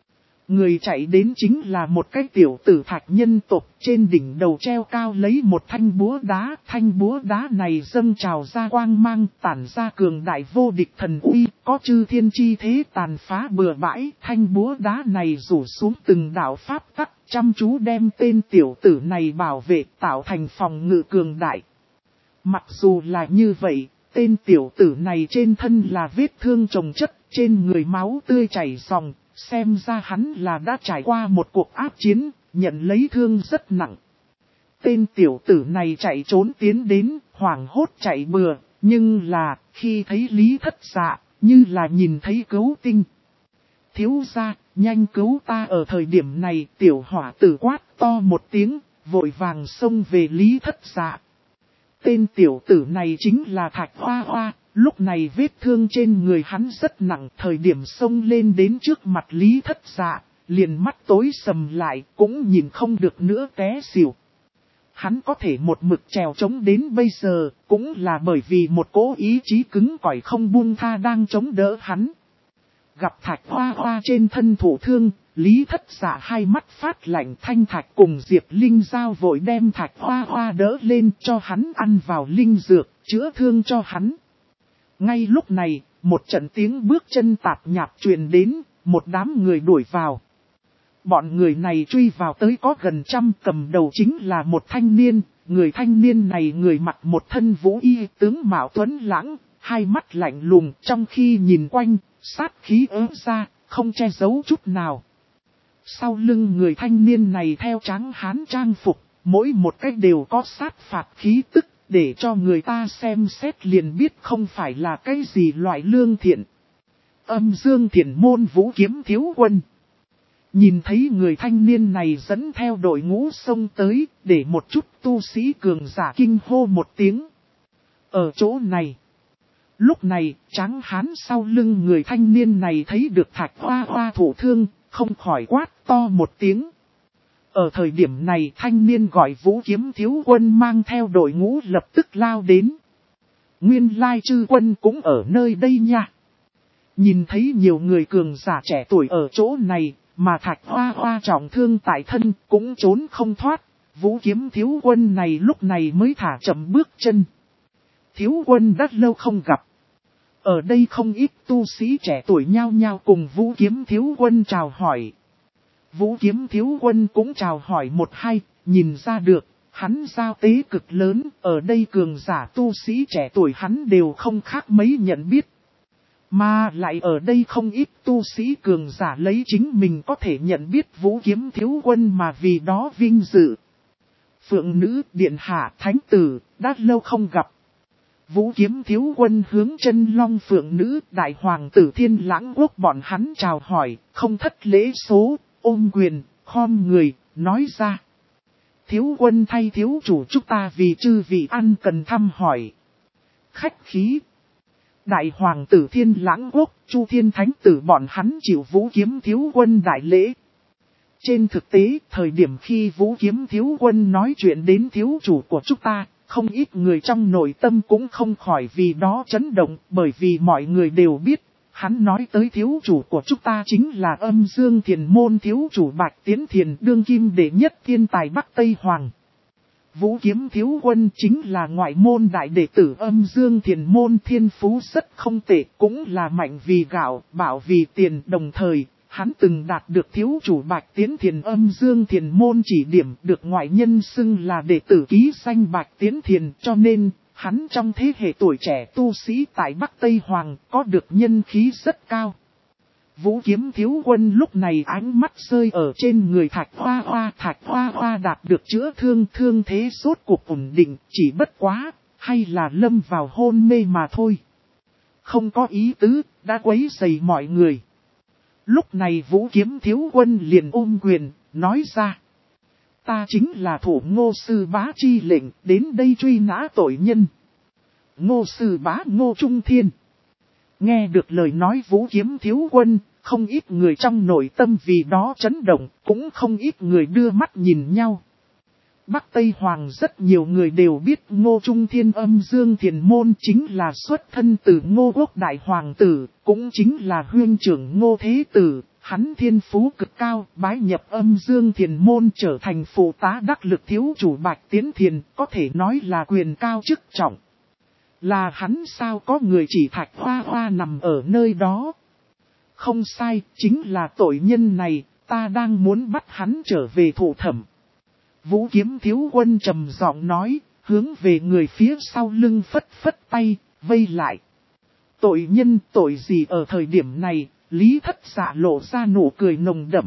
Người chạy đến chính là một cái tiểu tử Thạch nhân tộc, trên đỉnh đầu treo cao lấy một thanh búa đá này dâng trào ra quang mang, tản ra cường đại vô địch thần uy, có chư thiên chi thế tàn phá bừa bãi, thanh búa đá này rủ xuống từng đạo pháp tắc, chăm chú đem tên tiểu tử này bảo vệ, tạo thành phòng ngự cường đại. Mặc dù là như vậy, tên tiểu tử này trên thân là vết thương chồng chất, trên người máu tươi chảy ròng. Xem ra hắn là đã trải qua một cuộc ác chiến, nhận lấy thương rất nặng. Tên tiểu tử này chạy trốn tiến đến, hoảng hốt chạy bừa, nhưng là, khi thấy Lý Thất Dạ, như là nhìn thấy cứu tinh. Thiếu gia, nhanh cứu ta! Ở thời điểm này, tiểu hỏa tử quát to một tiếng, vội vàng xông về Lý Thất Dạ. Tên tiểu tử này chính là Thạch Hoa Hoa. Lúc này vết thương trên người hắn rất nặng, thời điểm xông lên đến trước mặt Lý Thất Dạ, liền mắt tối sầm lại, cũng nhìn không được nữa té xỉu. Hắn có thể một mực trèo chống đến bây giờ, cũng là bởi vì một cỗ ý chí cứng cỏi không buông tha đang chống đỡ hắn. Gặp Thạch Hoa Hoa trên thân thụ thương, Lý Thất Dạ hai mắt phát lạnh, Thanh Thạch cùng Diệp Linh Giao vội đem Thạch Hoa Hoa đỡ lên cho hắn ăn vào linh dược, chữa thương cho hắn. Ngay lúc này, một trận tiếng bước chân tạp nhạp truyền đến, một đám người đuổi vào. Bọn người này truy vào tới có gần trăm, cầm đầu chính là một thanh niên. Người thanh niên này người mặc một thân vũ y, tướng mạo tuấn lãng, hai mắt lạnh lùng, trong khi nhìn quanh, sát khí ớn ra, không che giấu chút nào. Sau lưng người thanh niên này theo tráng hán trang phục, mỗi một cách đều có sát phạt khí tức, để cho người ta xem xét liền biết không phải là cái gì loại lương thiện. Âm Dương Thiền Môn Vũ Kiếm Thiếu Quân. Nhìn thấy người thanh niên này dẫn theo đội ngũ xông tới, để một chút tu sĩ cường giả kinh hô một tiếng. Ở chỗ này. Lúc này, tráng hán sau lưng người thanh niên này thấy được Thạch Hoa Hoa thụ thương, không khỏi quát to một tiếng. Ở thời điểm này thanh niên gọi Vũ Kiếm Thiếu Quân mang theo đội ngũ lập tức lao đến. Nguyên lai chư quân cũng ở nơi đây nha. Nhìn thấy nhiều người cường giả trẻ tuổi ở chỗ này, mà Thạch Hoa Hoa trọng thương tại thân cũng trốn không thoát. Vũ Kiếm Thiếu Quân này lúc này mới thả chậm bước chân. Thiếu Quân đã lâu không gặp. Ở đây không ít tu sĩ trẻ tuổi nhao nhao cùng Vũ Kiếm Thiếu Quân chào hỏi. Vũ Kiếm Thiếu Quân cũng chào hỏi một hai, nhìn ra được, hắn giao tế cực lớn, ở đây cường giả tu sĩ trẻ tuổi hắn đều không khác mấy nhận biết. Mà lại ở đây không ít tu sĩ cường giả lấy chính mình có thể nhận biết Vũ Kiếm Thiếu Quân mà vì đó vinh dự. Phượng nữ, điện hạ, thánh tử, đã lâu không gặp. Vũ Kiếm Thiếu Quân hướng chân long phượng nữ, đại hoàng tử Thiên Lãng Quốc bọn hắn chào hỏi, không thất lễ số, ôm quyền, khom người, nói ra. Thiếu Quân thay thiếu chủ chúng ta vì chư vị ăn cần thăm hỏi. Khách khí. Đại hoàng tử Thiên Lãng Quốc, Chu Thiên Thánh tử bọn hắn chịu Vũ Kiếm Thiếu Quân đại lễ. Trên thực tế, thời điểm khi Vũ Kiếm Thiếu Quân nói chuyện đến thiếu chủ của chúng ta, không ít người trong nội tâm cũng không khỏi vì đó chấn động, bởi vì mọi người đều biết, hắn nói tới thiếu chủ của chúng ta chính là Âm Dương Thiền Môn thiếu chủ Bạch Tiến Thiền đương kim đệ nhất thiên tài Bắc Tây Hoàng. Vũ Kiếm Thiếu Quân chính là ngoại môn đại đệ tử Âm Dương Thiền Môn, thiên phú rất không tệ, cũng là mạnh vì gạo, bảo vì tiền. Đồng thời, hắn từng đạt được thiếu chủ Bạch Tiến Thiền Âm Dương Thiền Môn chỉ điểm, được ngoại nhân xưng là đệ tử ký danh Bạch Tiến Thiền, cho nên hắn trong thế hệ tuổi trẻ tu sĩ tại Bắc Tây Hoàng có được nhân khí rất cao. Vũ Kiếm Thiếu Quân lúc này ánh mắt rơi ở trên người Thạch Hoa Hoa. Thạch Hoa Hoa đạt được chữa thương, thương thế sốt cuộc ổn định, chỉ bất quá, hay là lâm vào hôn mê mà thôi. Không có ý tứ, đã quấy rầy mọi người. Lúc này Vũ Kiếm Thiếu Quân liền ôm quyền, nói ra. Ta chính là thủ Ngô Sư Bá chi lệnh, đến đây truy nã tội nhân. Ngô Sư Bá Ngô Trung Thiên. Nghe được lời nói Vũ Kiếm Thiếu Quân, không ít người trong nội tâm vì đó chấn động, cũng không ít người đưa mắt nhìn nhau. Bắc Tây Hoàng rất nhiều người đều biết Ngô Trung Thiên Âm Dương Thiền Môn chính là xuất thân từ Ngô Quốc Đại Hoàng tử, cũng chính là huynh trưởng Ngô Thế Tử. Hắn thiên phú cực cao, bái nhập Âm Dương Thiền Môn trở thành phụ tá đắc lực thiếu chủ Bạch Tiến Thiền, có thể nói là quyền cao chức trọng. Là hắn sao có người chỉ Thạch Hoa Hoa nằm ở nơi đó. Không sai, chính là tội nhân này, ta đang muốn bắt hắn trở về thụ thẩm. Vũ Kiếm Thiếu Quân trầm giọng nói, hướng về người phía sau lưng phất phất tay, vây lại. Tội nhân tội gì ở thời điểm này, Lý Thất Dạ lộ ra nụ cười nồng đậm.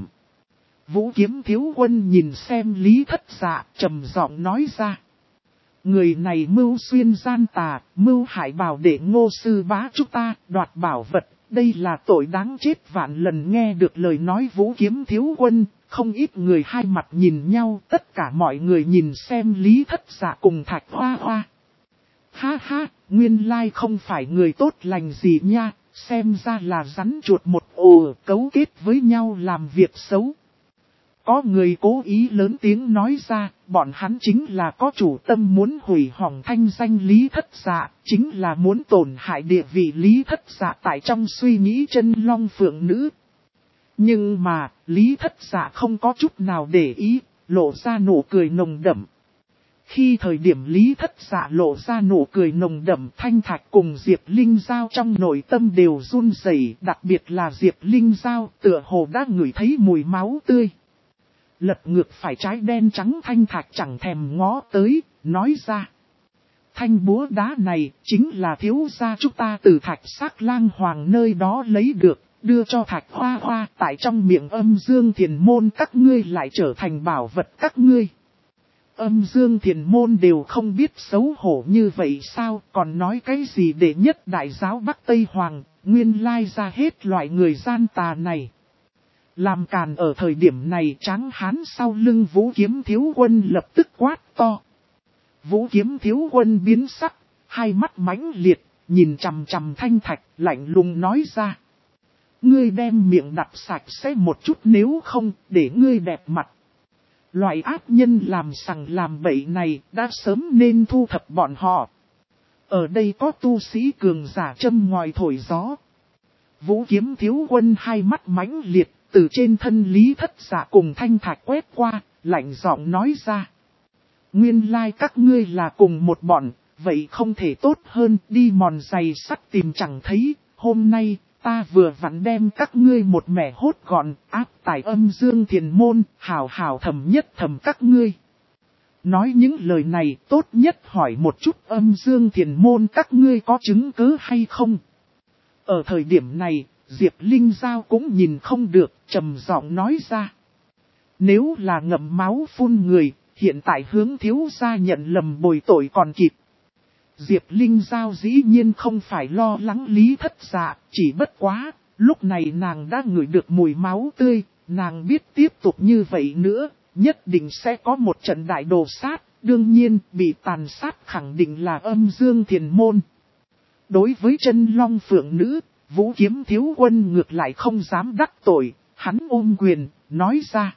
Vũ Kiếm Thiếu Quân nhìn xem Lý Thất Dạ, trầm giọng nói ra. Người này mưu xuyên gian tà, mưu hại bảo đệ Ngô Sư Bá chúng ta, đoạt bảo vật, đây là tội đáng chết vạn lần. Nghe được lời nói Vũ Kiếm Thiếu Quân, không ít người hai mặt nhìn nhau, tất cả mọi người nhìn xem Lý Thất Dạ cùng Thạch Hoa Hoa. Ha ha, nguyên lai không phải người tốt lành gì nha, xem ra là rắn chuột một ổ cấu kết với nhau làm việc xấu. Có người cố ý lớn tiếng nói ra, bọn hắn chính là có chủ tâm muốn hủy hỏng thanh danh Lý Thất Dạ, chính là muốn tổn hại địa vị Lý Thất Dạ tại trong suy nghĩ chân long phượng nữ. Nhưng mà, Lý Thất Dạ không có chút nào để ý, lộ ra nụ cười nồng đậm. Khi thời điểm Lý Thất Dạ lộ ra nụ cười nồng đậm, Thanh Thạch cùng Diệp Linh Giao trong nội tâm đều run rẩy, đặc biệt là Diệp Linh Giao tựa hồ đã ngửi thấy mùi máu tươi. Lật ngược phải trái đen trắng, Thanh Thạch chẳng thèm ngó tới, nói ra. Thanh búa đá này chính là thiếu gia chúng ta từ Thạch Sắc Lang Hoàng nơi đó lấy được, đưa cho Thạch Hoa Hoa, tại trong miệng Âm Dương Thiền Môn các ngươi lại trở thành bảo vật các ngươi. Âm Dương Thiền Môn đều không biết xấu hổ như vậy sao, còn nói cái gì để nhất đại giáo Bắc Tây Hoàng, nguyên lai ra hết loại người gian tà này. Làm càn ở thời điểm này, Tráng Hán sau lưng Vũ Kiếm Thiếu Quân lập tức quát to. Vũ Kiếm Thiếu Quân biến sắc, hai mắt mãnh liệt, nhìn chằm chằm Thanh Thạch, lạnh lùng nói ra. Ngươi đem miệng đặt sạch sẽ một chút, nếu không, để ngươi đẹp mặt. Loại ác nhân làm sằng làm bậy này đã sớm nên thu thập bọn họ. Ở đây có tu sĩ cường giả châm ngòi thổi gió. Vũ Kiếm Thiếu Quân hai mắt mãnh liệt, từ trên thân Lý Thất Dạ cùng Thanh Thạch quét qua, lạnh giọng nói ra. Nguyên lai các ngươi là cùng một bọn, vậy không thể tốt hơn, đi mòn giày sắt tìm chẳng thấy, hôm nay ta vừa vặn đem các ngươi một mẻ hốt gọn, áp tải Âm Dương Thiền Môn, hảo hảo thầm nhất thầm các ngươi. Nói những lời này tốt nhất hỏi một chút Âm Dương Thiền Môn các ngươi có chứng cứ hay không. Ở thời điểm này, Diệp Linh Giao cũng nhìn không được, trầm giọng nói ra. Nếu là ngậm máu phun người, hiện tại hướng thiếu gia nhận lầm bồi tội còn kịp. Diệp Linh Giao dĩ nhiên không phải lo lắng Lý Thất Dạ, chỉ bất quá, lúc này nàng đã ngửi được mùi máu tươi, nàng biết tiếp tục như vậy nữa, nhất định sẽ có một trận đại đồ sát, đương nhiên bị tàn sát khẳng định là Âm Dương Thiền Môn. Đối với chân long phượng nữ, Vũ Kiếm Thiếu Quân ngược lại không dám đắc tội, hắn ôm quyền, nói ra.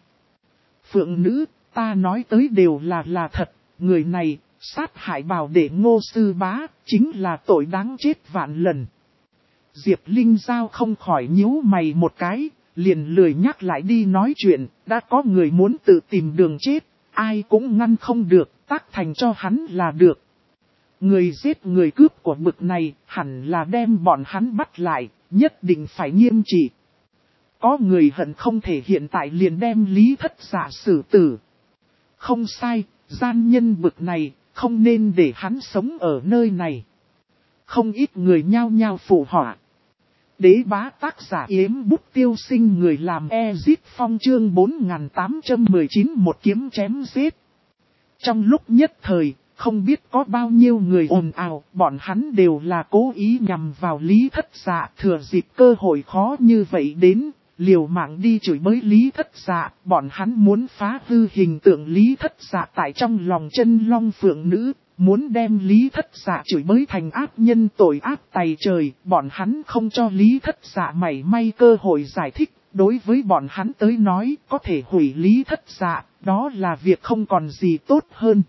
Phượng nữ, ta nói tới đều là thật, người này, sát hại bảo đệ Ngô Sư Bá, chính là tội đáng chết vạn lần. Diệp Linh Giao không khỏi nhíu mày một cái, liền lười nhắc lại đi nói chuyện, đã có người muốn tự tìm đường chết, ai cũng ngăn không được, tác thành cho hắn là được. Người giết người cướp của bực này, hẳn là đem bọn hắn bắt lại, nhất định phải nghiêm trị. Có người hận không thể hiện tại liền đem Lý Thất Dạ xử tử. Không sai, gian nhân bực này, không nên để hắn sống ở nơi này. Không ít người nhao nhao phụ họa. Đế bá tác giả Yếm Bút Tiêu Sinh, người làm Ezit Phong, chương 4819, một kiếm chém giết. Trong lúc nhất thời, không biết có bao nhiêu người ồn ào, bọn hắn đều là cố ý nhằm vào Lý Thất Dạ, thừa dịp cơ hội khó như vậy đến, liều mạng đi chửi bới Lý Thất Dạ, bọn hắn muốn phá hư hình tượng Lý Thất Dạ tại trong lòng chân long phượng nữ, muốn đem Lý Thất Dạ chửi bới thành ác nhân tội ác tày trời, bọn hắn không cho Lý Thất Dạ mảy may cơ hội giải thích, đối với bọn hắn tới nói, có thể hủy Lý Thất Dạ, đó là việc không còn gì tốt hơn.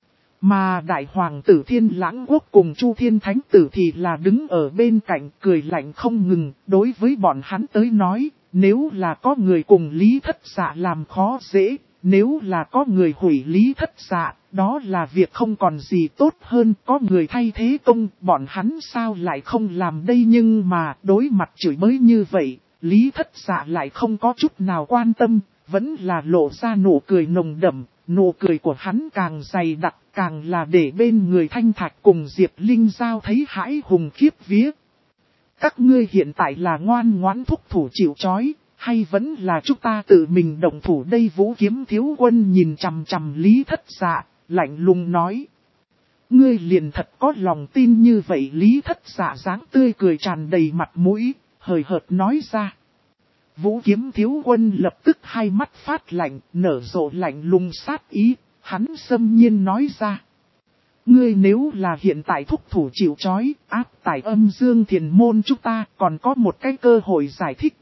Mà đại hoàng tử Thiên Lãng Quốc cùng Chu Thiên Thánh tử thì là đứng ở bên cạnh cười lạnh không ngừng, đối với bọn hắn tới nói, nếu là có người cùng Lý Thất Dạ làm khó dễ, nếu là có người hủy Lý Thất Dạ, đó là việc không còn gì tốt hơn, có người thay thế công, bọn hắn sao lại không làm đây, nhưng mà đối mặt chửi bới như vậy, Lý Thất Dạ lại không có chút nào quan tâm, vẫn là lộ ra nụ cười nồng đậm, nụ cười của hắn càng dày đặc, càng là để bên người Thanh Thạch cùng Diệp Linh Giao thấy hãi hùng khiếp vía. Các ngươi hiện tại là ngoan ngoãn thúc thủ chịu trói, hay vẫn là chúng ta tự mình động thủ đây? Vũ Kiếm Thiếu Quân nhìn chằm chằm Lý Thất Dạ, lạnh lùng nói. Ngươi liền thật có lòng tin như vậy? Lý Thất Dạ dáng tươi cười tràn đầy mặt mũi, hời hợt nói ra. Vũ Kiếm Thiếu Quân lập tức hai mắt phát lạnh, nở rộ lạnh lùng sát ý, hắn xâm nhiên nói ra. Ngươi nếu là hiện tại thúc thủ chịu trói, áp tải Âm Dương Thiền Môn chúng ta còn có một cái cơ hội giải thích.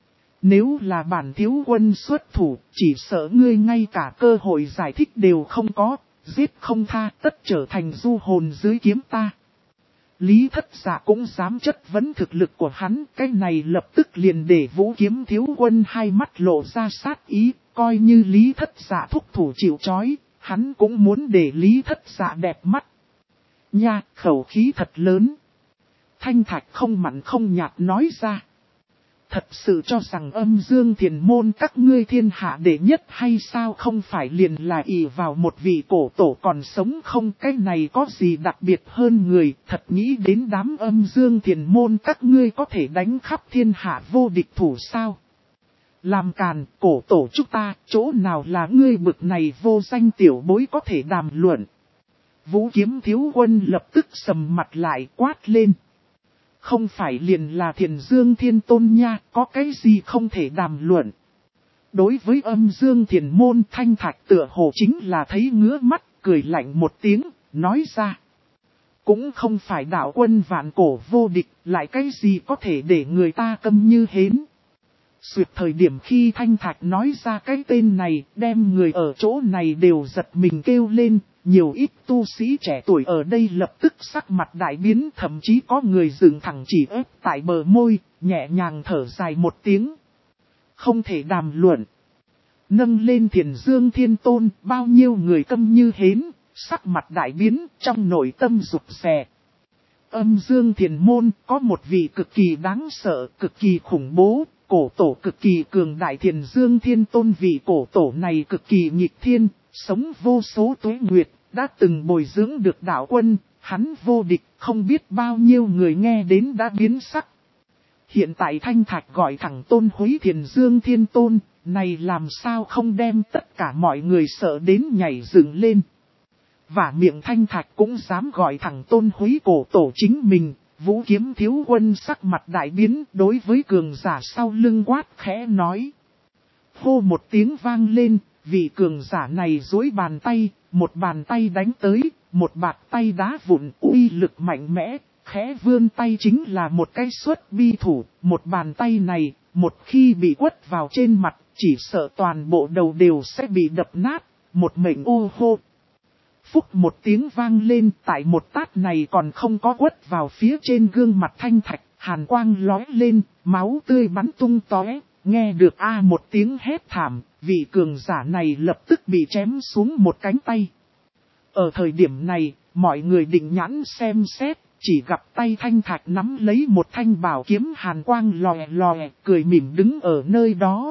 Nếu là bản thiếu quân xuất thủ, chỉ sợ ngươi ngay cả cơ hội giải thích đều không có, giết không tha, tất trở thành du hồn dưới kiếm ta. Lý Thất Dạ cũng dám chất vấn thực lực của hắn, cái này lập tức liền để Vũ Kiếm Thiếu Quân hai mắt lộ ra sát ý, coi như Lý Thất Dạ thúc thủ chịu trói, hắn cũng muốn để Lý Thất Dạ đẹp mắt. Nha, khẩu khí thật lớn. Thanh Thạch không mặn không nhạt nói ra. Thật sự cho rằng Âm Dương Thiền Môn các ngươi thiên hạ đệ nhất hay sao, không phải liền là ỷ vào một vị cổ tổ còn sống không, cái này có gì đặc biệt hơn người, thật nghĩ đến đám Âm Dương Thiền Môn các ngươi có thể đánh khắp thiên hạ vô địch thủ sao. Làm càn, cổ tổ chúng ta, chỗ nào là ngươi bực này vô danh tiểu bối có thể đàm luận. Vũ Kiếm Thiếu Quân lập tức sầm mặt lại quát lên. Không phải liền là Thiền Dương Thiên Tôn nha, có cái gì không thể đàm luận. Đối với Âm Dương Thiền Môn, Thanh Thạch tựa hồ chính là thấy ngứa mắt, cười lạnh một tiếng, nói ra. Cũng không phải đạo quân vạn cổ vô địch, lại cái gì có thể để người ta câm như hến. Xuyệt thời điểm khi Thanh Thạch nói ra cái tên này, đem người ở chỗ này đều giật mình kêu lên. Nhiều ít tu sĩ trẻ tuổi ở đây lập tức sắc mặt đại biến, thậm chí có người dựng thẳng chỉ ớt tại bờ môi, nhẹ nhàng thở dài một tiếng. Không thể đàm luận. Nâng lên Thiền Dương Thiên Tôn, bao nhiêu người câm như hến, sắc mặt đại biến, trong nội tâm rụt rè. Âm Dương Thiền Môn có một vị cực kỳ đáng sợ, cực kỳ khủng bố, cổ tổ cực kỳ cường đại Thiền Dương Thiên Tôn. Vị cổ tổ này cực kỳ nghịch thiên, sống vô số tuế nguyệt, đã từng bồi dưỡng được đạo quân, hắn vô địch, không biết bao nhiêu người nghe đến đã biến sắc. Hiện tại Thanh Thạch gọi thẳng tôn húy Thiền Dương Thiên Tôn, này làm sao không đem tất cả mọi người sợ đến nhảy dựng lên. Và miệng Thanh Thạch cũng dám gọi thẳng tôn húy cổ tổ chính mình. Vũ Kiếm Thiếu Quân sắc mặt đại biến, đối với cường giả sau lưng quát khẽ nói. Hô một tiếng vang lên, vị cường giả này duỗi bàn tay, một bàn tay đánh tới, một bạt tay đá vụn uy lực mạnh mẽ, khẽ vươn tay chính là một cái xuất bi thủ. Một bàn tay này, một khi bị quất vào trên mặt, chỉ sợ toàn bộ đầu đều sẽ bị đập nát, một mệnh ô hô. Phúc một tiếng vang lên, tại một tát này còn không có quất vào phía trên gương mặt Thanh Thạch, hàn quang lóe lên, máu tươi bắn tung tóe, nghe được một tiếng hét thảm, vị cường giả này lập tức bị chém xuống một cánh tay. Ở thời điểm này, mọi người định nhãn xem xét, chỉ gặp tay Thanh Thạch nắm lấy một thanh bảo kiếm hàn quang lòe lòe, cười mỉm đứng ở nơi đó.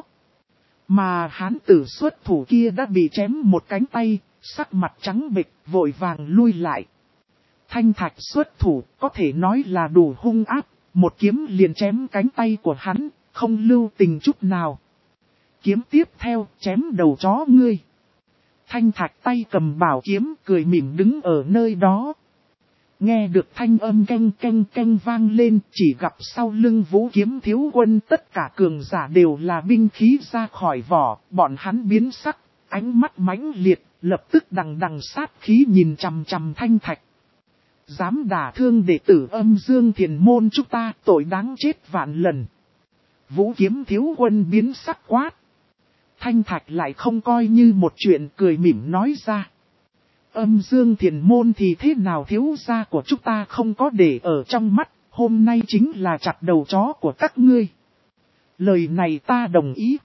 Mà hán tử xuất thủ kia đã bị chém một cánh tay, sắc mặt trắng bệch, vội vàng lui lại. Thanh Thạch xuất thủ, có thể nói là đủ hung ác, một kiếm liền chém cánh tay của hắn, không lưu tình chút nào. Kiếm tiếp theo, chém đầu chó ngươi. Thanh Thạch tay cầm bảo kiếm, cười mỉm đứng ở nơi đó. Nghe được thanh âm canh canh canh vang lên, chỉ gặp sau lưng Vũ Kiếm Thiếu Quân tất cả cường giả đều là binh khí ra khỏi vỏ, bọn hắn biến sắc, ánh mắt mãnh liệt, lập tức đằng đằng sát khí nhìn chằm chằm Thanh Thạch. Dám đả thương đệ tử Âm Dương Thiền Môn chúng ta, tội đáng chết vạn lần. Vũ Kiếm Thiếu Quân biến sắc quát. Thanh Thạch lại không coi như một chuyện, cười mỉm nói ra. Âm Dương Thiền Môn thì thế nào, thiếu gia của chúng ta không có để ở trong mắt, hôm nay chính là chặt đầu chó của các ngươi. Lời này ta đồng ý.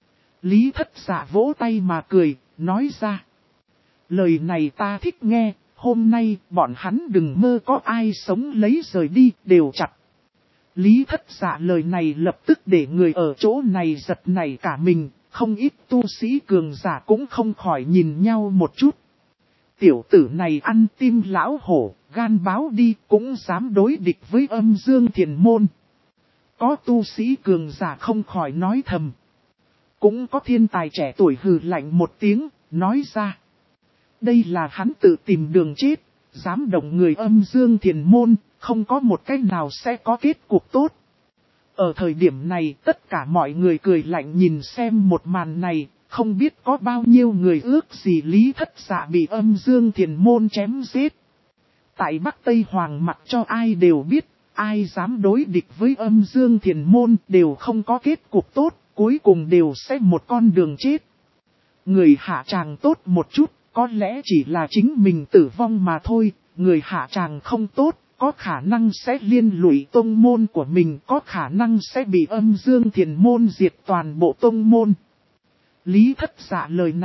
Lý Thất Dạ vỗ tay mà cười, nói ra. Lời này ta thích nghe, hôm nay bọn hắn đừng mơ có ai sống lấy rời đi, đều chặt. Lý Thất Dạ lời này lập tức để người ở chỗ này giật nảy cả mình, không ít tu sĩ cường giả cũng không khỏi nhìn nhau một chút. Tiểu tử này ăn tim lão hổ, gan báo đi, cũng dám đối địch với Âm Dương Thiền Môn. Có tu sĩ cường giả không khỏi nói thầm. Cũng có thiên tài trẻ tuổi hừ lạnh một tiếng, nói ra. Đây là hắn tự tìm đường chết, dám động người Âm Dương Thiền Môn, không có một cách nào sẽ có kết cục tốt. Ở thời điểm này, tất cả mọi người cười lạnh nhìn xem một màn này, không biết có bao nhiêu người ước gì Lý Thất Dạ bị Âm Dương Thiền Môn chém giết. Tại Bắc Tây Hoàng mặc cho ai đều biết, ai dám đối địch với Âm Dương Thiền Môn đều không có kết cục tốt, cuối cùng đều sẽ một con đường chết. Người hạ tràng tốt một chút, có lẽ chỉ là chính mình tử vong mà thôi, người hạ tràng không tốt, có khả năng sẽ liên lụy tông môn của mình, có khả năng sẽ bị Âm Dương Thiền Môn diệt toàn bộ tông môn. Lý Thất Dạ lời này,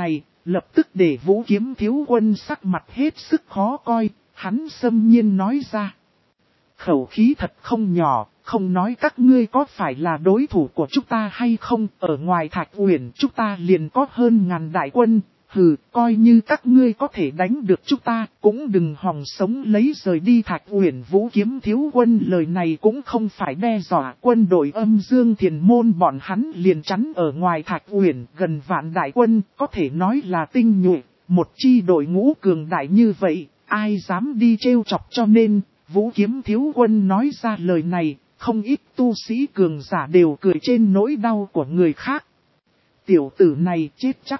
lập tức để Vũ Kiếm Thiếu Quân sắc mặt hết sức khó coi, hắn xâm nhiên nói ra. Khẩu khí thật không nhỏ, không nói các ngươi có phải là đối thủ của chúng ta hay không, ở ngoài Thạch Uyển chúng ta liền có hơn 1000 đại quân, hừ, coi như các ngươi có thể đánh được chúng ta, cũng đừng hòng sống lấy rời đi Thạch Uyển. Vũ Kiếm Thiếu Quân lời này cũng không phải đe dọa, quân đội Âm Dương Thiền Môn bọn hắn liền chắn ở ngoài Thạch Uyển gần vạn đại quân, có thể nói là tinh nhuệ, một chi đội ngũ cường đại như vậy, ai dám đi trêu chọc, cho nên Vũ Kiếm Thiếu Quân nói ra lời này, không ít tu sĩ cường giả đều cười trên nỗi đau của người khác. Tiểu tử này chết chắc.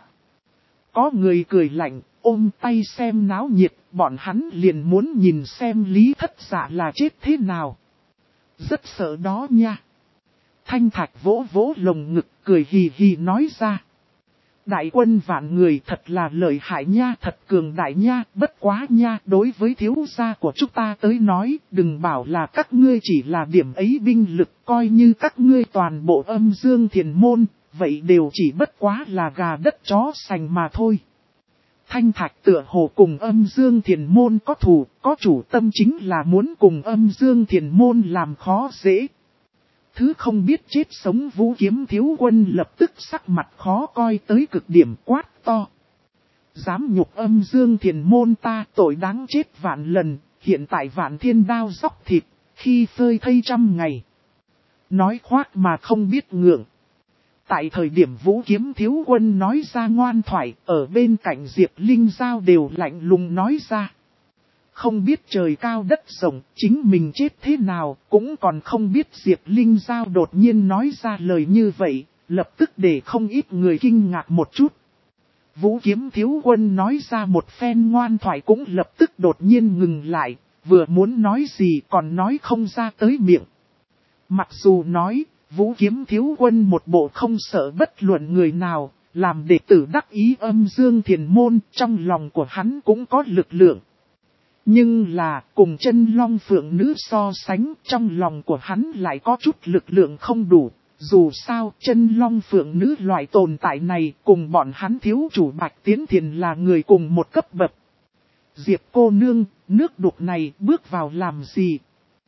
Có người cười lạnh, ôm tay xem náo nhiệt, bọn hắn liền muốn nhìn xem Lý Thất Dạ là chết thế nào. Rất sợ đó nha. Thanh Thạch vỗ vỗ lồng ngực, cười hì hì nói ra. Đại quân vạn người thật là lợi hại nha, thật cường đại nha, bất quá nha, đối với thiếu gia của chúng ta tới nói, đừng bảo là các ngươi chỉ là điểm ấy binh lực, coi như các ngươi toàn bộ Âm Dương Thiền Môn, vậy đều chỉ bất quá là gà đất chó sành mà thôi. Thanh Thạch tựa hồ cùng Âm Dương Thiền Môn có thù, có chủ tâm chính là muốn cùng Âm Dương Thiền Môn làm khó dễ. Thứ không biết chết sống Vũ Kiếm Thiếu Quân lập tức sắc mặt khó coi tới cực điểm, quát to. Dám nhục Âm Dương Thiền Môn ta, tội đáng chết vạn lần, hiện tại vạn thiên đao dóc thịt, khi phơi thây 100 ngày. Nói khoác mà không biết ngượng. Tại thời điểm Vũ Kiếm Thiếu Quân nói ra ngoan thoại, ở bên cạnh Diệp Linh Giao đều lạnh lùng nói ra. Không biết trời cao đất rộng, chính mình chết thế nào, cũng còn không biết Diệp Linh Giao đột nhiên nói ra lời như vậy, lập tức để không ít người kinh ngạc một chút. Vũ Kiếm Thiếu Quân nói ra một phen ngoan thoại cũng lập tức đột nhiên ngừng lại, vừa muốn nói gì còn nói không ra tới miệng. Mặc dù nói, Vũ Kiếm Thiếu Quân một bộ không sợ bất luận người nào, làm đệ tử đắc ý Âm Dương Thiền Môn, trong lòng của hắn cũng có lực lượng. Nhưng là cùng Chân Long Phượng Nữ so sánh, trong lòng của hắn lại có chút lực lượng không đủ. Dù sao Chân Long Phượng Nữ loại tồn tại này cùng bọn hắn thiếu chủ Bạch Tiến Thiền là người cùng một cấp bậc. Diệp cô nương, nước đục này bước vào làm gì?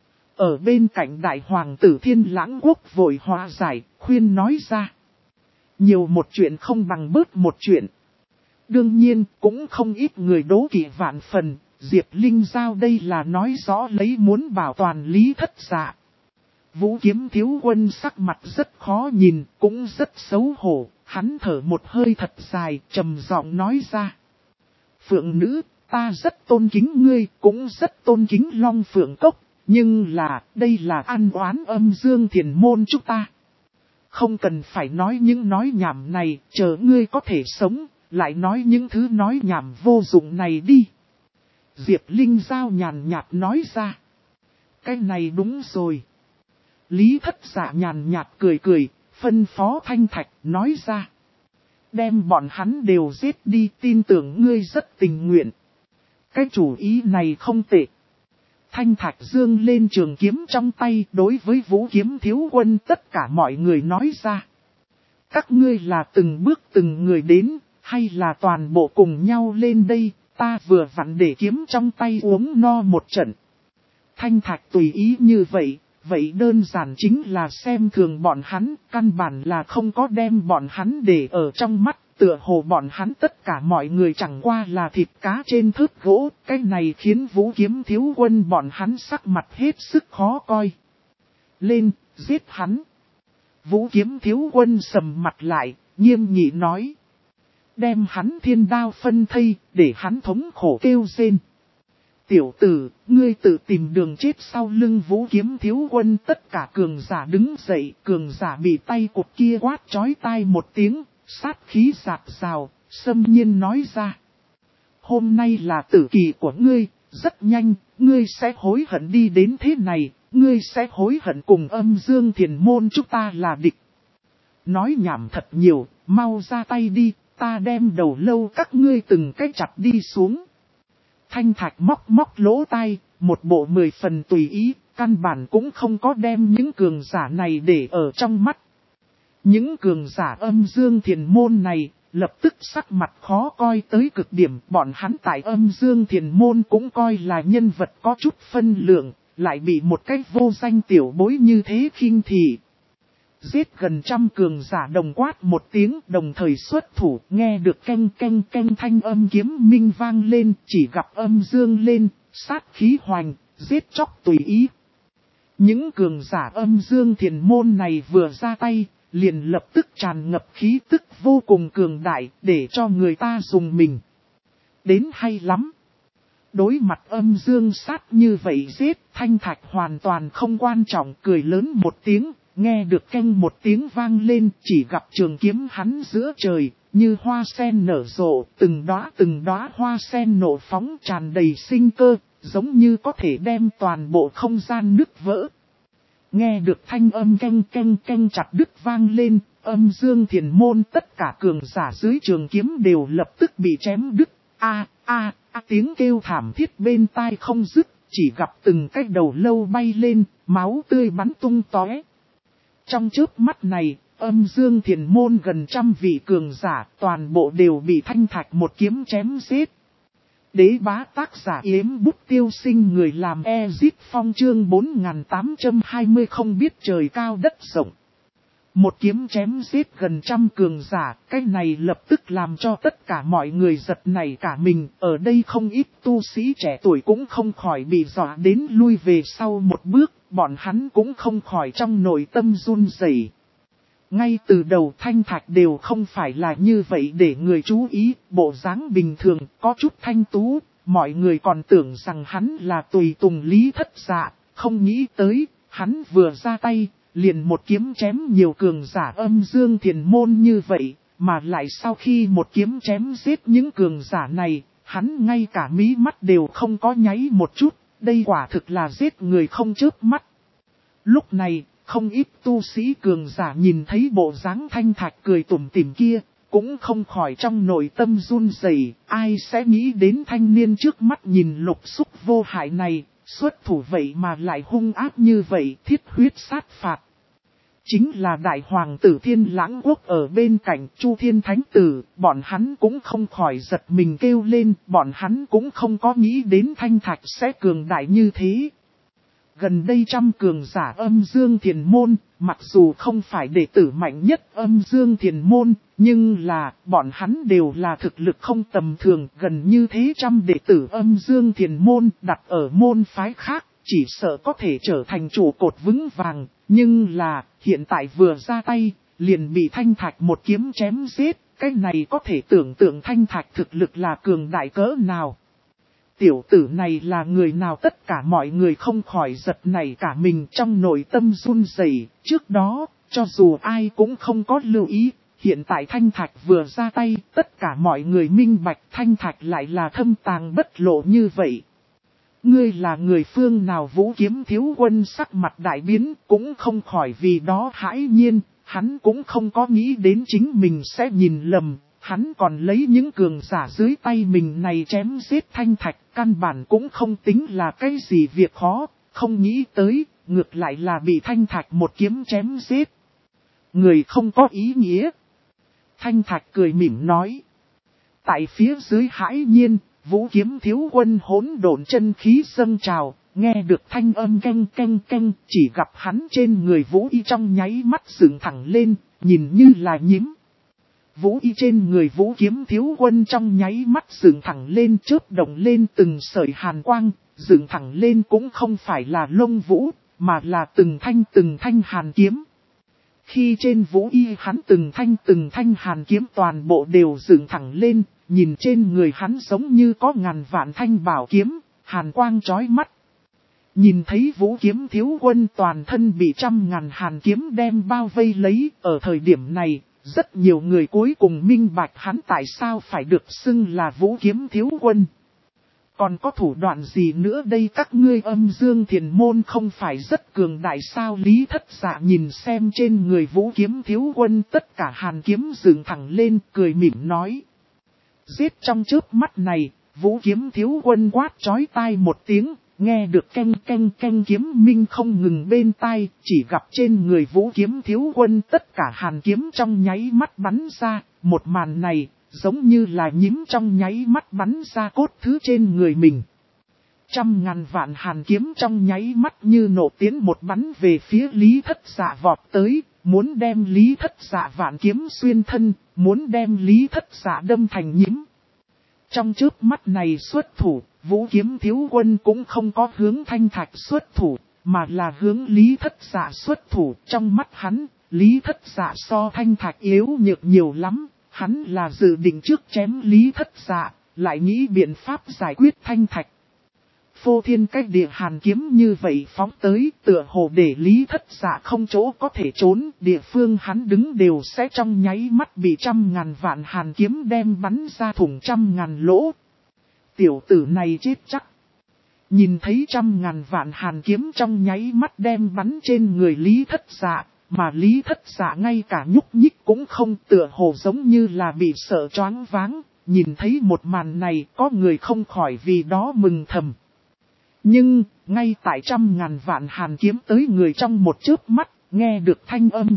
Ở bên cạnh đại hoàng tử Thiên Lãng Quốc vội hóa giải, khuyên nói ra. Nhiều một chuyện không bằng bớt một chuyện. Đương nhiên cũng không ít người đố kỵ vạn phần. Diệp Linh Giao đây là nói rõ lấy muốn bảo toàn Lý Thất Dạ. Vũ Kiếm Thiếu Quân sắc mặt rất khó nhìn, cũng rất xấu hổ, hắn thở một hơi thật dài, trầm giọng nói ra. Phượng Nữ, ta rất tôn kính ngươi, cũng rất tôn kính Long Phượng Cốc, nhưng là, đây là ăn oán Âm Dương Thiền Môn chúng ta. Không cần phải nói những nói nhảm này, chờ ngươi có thể sống, lại nói những thứ nói nhảm vô dụng này đi. Diệp Linh Giao nhàn nhạt nói ra. Cái này đúng rồi. Lý Thất Dạ nhàn nhạt cười cười, phân phó Thanh Thạch nói ra. Đem bọn hắn đều giết đi, tin tưởng ngươi rất tình nguyện. Cái chủ ý này không tệ. Thanh Thạch dương lên trường kiếm trong tay đối với Vũ Kiếm Thiếu Quân tất cả mọi người nói ra. Các ngươi là từng bước từng người đến, hay là toàn bộ cùng nhau lên đây? Ta vừa vặn để kiếm trong tay uống no một trận. Thanh Thạch tùy ý như vậy, vậy đơn giản chính là xem thường bọn hắn, căn bản là không có đem bọn hắn để ở trong mắt, tựa hồ bọn hắn tất cả mọi người chẳng qua là thịt cá trên thớt gỗ, cái này khiến Vũ Kiếm Thiếu Quân bọn hắn sắc mặt hết sức khó coi. Lên, giết hắn. Vũ Kiếm Thiếu Quân sầm mặt lại, nghiêm nghị nói. Đem hắn thiên đao phân thây, để hắn thống khổ kêu rên. Tiểu tử, ngươi tự tìm đường chết sau lưng Vũ Kiếm Thiếu Quân. Tất cả cường giả đứng dậy, cường giả bị tay cụt kia quát chói tai một tiếng, sát khí rạc rào, xâm nhiên nói ra. Hôm nay là tử kỳ của ngươi, rất nhanh, ngươi sẽ hối hận đi đến thế này, ngươi sẽ hối hận cùng Âm Dương Thiền Môn chúng ta là địch. Nói nhảm thật nhiều, mau ra tay đi. Ta đem đầu lâu các ngươi từng cách chặt đi xuống. Thanh Thạch móc lỗ tai, một bộ 10 phần tùy ý, căn bản cũng không có đem những cường giả này để ở trong mắt. Những cường giả Âm Dương Thiền Môn này, lập tức sắc mặt khó coi tới cực điểm. Bọn hắn tại Âm Dương Thiền Môn cũng coi là nhân vật có chút phân lượng, lại bị một cái vô danh tiểu bối như thế khinh thị. Giết gần trăm cường giả đồng quát một tiếng, đồng thời xuất thủ, nghe được canh canh canh thanh âm kiếm minh vang lên, chỉ gặp âm dương lên, sát khí hoành, giết chóc tùy ý. Những cường giả Âm Dương Thiền Môn này vừa ra tay, liền lập tức tràn ngập khí tức vô cùng cường đại, để cho người ta dùng mình. Đến hay lắm. Đối mặt Âm Dương sát như vậy giết, Thanh Thạch hoàn toàn không quan trọng, cười lớn một tiếng, nghe được canh một tiếng vang lên, chỉ gặp trường kiếm hắn giữa trời, như hoa sen nở rộ, từng đóa hoa sen nổ phóng tràn đầy sinh cơ, giống như có thể đem toàn bộ không gian nứt vỡ. Nghe được thanh âm canh canh canh chặt đứt vang lên, Âm Dương Thiền Môn tất cả cường giả dưới trường kiếm đều lập tức bị chém đứt. Tiếng kêu thảm thiết bên tai không dứt, chỉ gặp từng cái đầu lâu bay lên, máu tươi bắn tung tóe. Trong chớp mắt này, Âm Dương Thiền Môn gần trăm vị cường giả, toàn bộ đều bị Thanh Thạch một kiếm chém giết. Đế bá tác giả Yếm Bút Tiêu Sinh, người làm Ezit Phong, chương 4820 không biết trời cao đất rộng. Một kiếm chém giết gần trăm cường giả, cái này lập tức làm cho tất cả mọi người giật nảy cả mình. Ở đây không ít tu sĩ trẻ tuổi cũng không khỏi bị dọa đến lui về sau một bước, bọn hắn cũng không khỏi trong nội tâm run rẩy. Ngay từ đầu Thanh Thạch đều không phải là như vậy để người chú ý, bộ dáng bình thường, có chút thanh tú, mọi người còn tưởng rằng hắn là tùy tùng Lý Thất Dạ, không nghĩ tới, hắn vừa ra tay, liền một kiếm chém nhiều cường giả Âm Dương Thiền Môn như vậy, mà lại sau khi một kiếm chém giết những cường giả này, hắn ngay cả mí mắt đều không có nháy một chút, đây quả thực là giết người không chớp mắt. Lúc này, không ít tu sĩ cường giả nhìn thấy bộ dáng Thanh Thạch cười tủm tỉm kia, cũng không khỏi trong nội tâm run rẩy. Ai sẽ nghĩ đến thanh niên trước mắt nhìn lục xúc vô hại này, xuất thủ vậy mà lại hung ác như vậy, thiết huyết sát phạt. Chính là đại hoàng tử Thiên Lãng Quốc ở bên cạnh Chu Thiên Thánh Tử, bọn hắn cũng không khỏi giật mình kêu lên, bọn hắn cũng không có nghĩ đến Thanh Thạch sẽ cường đại như thế. Gần đây trăm cường giả Âm Dương Thiền Môn, mặc dù không phải đệ tử mạnh nhất Âm Dương Thiền Môn, nhưng là, bọn hắn đều là thực lực không tầm thường, gần như thế trăm đệ tử Âm Dương Thiền Môn đặt ở môn phái khác, chỉ sợ có thể trở thành trụ cột vững vàng, nhưng là, hiện tại vừa ra tay, liền bị Thanh Thạch một kiếm chém giết, cái này có thể tưởng tượng Thanh Thạch thực lực là cường đại cỡ nào. Tiểu tử này là người nào, tất cả mọi người không khỏi giật nảy cả mình, trong nội tâm run rẩy. Trước đó, cho dù ai cũng không có lưu ý, hiện tại Thanh Thạch vừa ra tay, tất cả mọi người minh bạch Thanh Thạch lại là thâm tàng bất lộ như vậy. Ngươi là người phương nào? Vũ Kiếm Thiếu Quân sắc mặt đại biến, cũng không khỏi vì đó hãi nhiên, hắn cũng không có nghĩ đến chính mình sẽ nhìn lầm. Hắn còn lấy những cường giả dưới tay mình này chém giết Thanh Thạch, căn bản cũng không tính là cái gì việc khó, không nghĩ tới, ngược lại là bị Thanh Thạch một kiếm chém giết. Người không có ý nghĩa. Thanh Thạch cười mỉm nói. Tại phía dưới hãi nhiên, Vũ Kiếm Thiếu Quân hỗn độn chân khí dâng trào, nghe được thanh âm canh canh canh, chỉ gặp hắn trên người Vũ Y trong nháy mắt dựng thẳng lên, nhìn như là nhím. Vũ Y trên người Vũ Kiếm Thiếu Quân trong nháy mắt dựng thẳng lên, chớp động lên từng sợi hàn quang, dựng thẳng lên cũng không phải là lông vũ, mà là từng thanh hàn kiếm. Khi trên Vũ Y hắn từng thanh hàn kiếm toàn bộ đều dựng thẳng lên, nhìn trên người hắn giống như có ngàn vạn thanh bảo kiếm, hàn quang chói mắt. Nhìn thấy Vũ Kiếm Thiếu Quân toàn thân bị trăm ngàn hàn kiếm đem bao vây lấy, ở thời điểm này, rất nhiều người cuối cùng minh bạch hắn tại sao phải được xưng là Vũ Kiếm Thiếu Quân. Còn có thủ đoạn gì nữa đây? Các ngươi Âm Dương Thiền Môn không phải rất cường đại sao? Lý Thất Dạ nhìn xem trên người Vũ Kiếm Thiếu Quân tất cả hàn kiếm dựng thẳng lên, cười mỉm nói. Giết trong chớp mắt này, Vũ Kiếm Thiếu Quân quát chói tai một tiếng, nghe được canh canh canh kiếm minh không ngừng bên tai, chỉ gặp trên người Vũ Kiếm Thiếu Quân tất cả hàn kiếm trong nháy mắt bắn ra, một màn này, giống như là nhím trong nháy mắt bắn ra cốt thứ trên người mình. 100.000 vạn hàn kiếm trong nháy mắt như nổ tiến một bắn về phía Lý Thất Dạ vọt tới, muốn đem Lý Thất Dạ vạn kiếm xuyên thân, muốn đem Lý Thất Dạ đâm thành nhím. Trong chớp mắt này xuất thủ, Vũ Kiếm Thiếu Quân cũng không có hướng Thanh Thạch xuất thủ, mà là hướng Lý Thất Dạ xuất thủ. Trong mắt hắn, Lý Thất Dạ so Thanh Thạch yếu nhược nhiều lắm, hắn là dự định trước chém Lý Thất Dạ, lại nghĩ biện pháp giải quyết Thanh Thạch. Phô thiên cách địa hàn kiếm như vậy phóng tới, tựa hồ để Lý Thất Dạ không chỗ có thể trốn, địa phương hắn đứng đều sẽ trong nháy mắt bị 100.000 vạn hàn kiếm đem bắn ra thủng 100.000 lỗ. Tiểu tử này chết chắc. Nhìn thấy 100.000 vạn hàn kiếm trong nháy mắt đem bắn trên người Lý Thất Dạ, mà Lý Thất Dạ ngay cả nhúc nhích cũng không, tựa hồ giống như là bị sợ choáng váng. Nhìn thấy một màn này, có người không khỏi vì đó mừng thầm. Nhưng, ngay tại 100.000 vạn hàn kiếm tới người trong một chớp mắt, nghe được thanh âm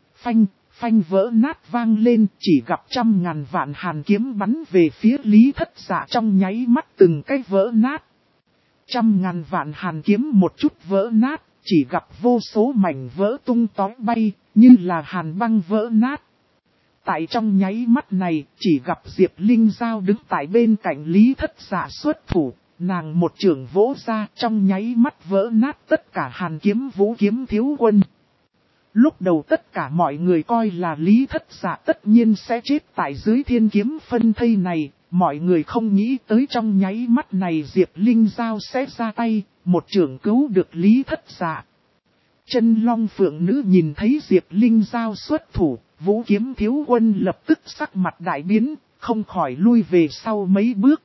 phanh vỡ nát vang lên, chỉ gặp 100.000 vạn hàn kiếm bắn về phía Lý Thất Dạ trong nháy mắt từng cái vỡ nát. 100.000 vạn hàn kiếm một chút vỡ nát, chỉ gặp vô số mảnh vỡ tung tói bay, như là hàn băng vỡ nát. Tại trong nháy mắt này, chỉ gặp Diệp Linh Giao đứng tại bên cạnh Lý Thất Dạ xuất thủ. Nàng một chưởng vỗ ra trong nháy mắt vỡ nát tất cả hàn kiếm Vũ Kiếm Thiếu Quân. Lúc đầu tất cả mọi người coi là Lý Thất Dạ tất nhiên sẽ chết tại dưới thiên kiếm phân thây này. Mọi người không nghĩ tới trong nháy mắt này Diệp Linh Giao sẽ ra tay, một chưởng cứu được Lý Thất Dạ. Chân Long Phượng Nữ nhìn thấy Diệp Linh Giao xuất thủ, Vũ Kiếm Thiếu Quân lập tức sắc mặt đại biến, không khỏi lui về sau mấy bước.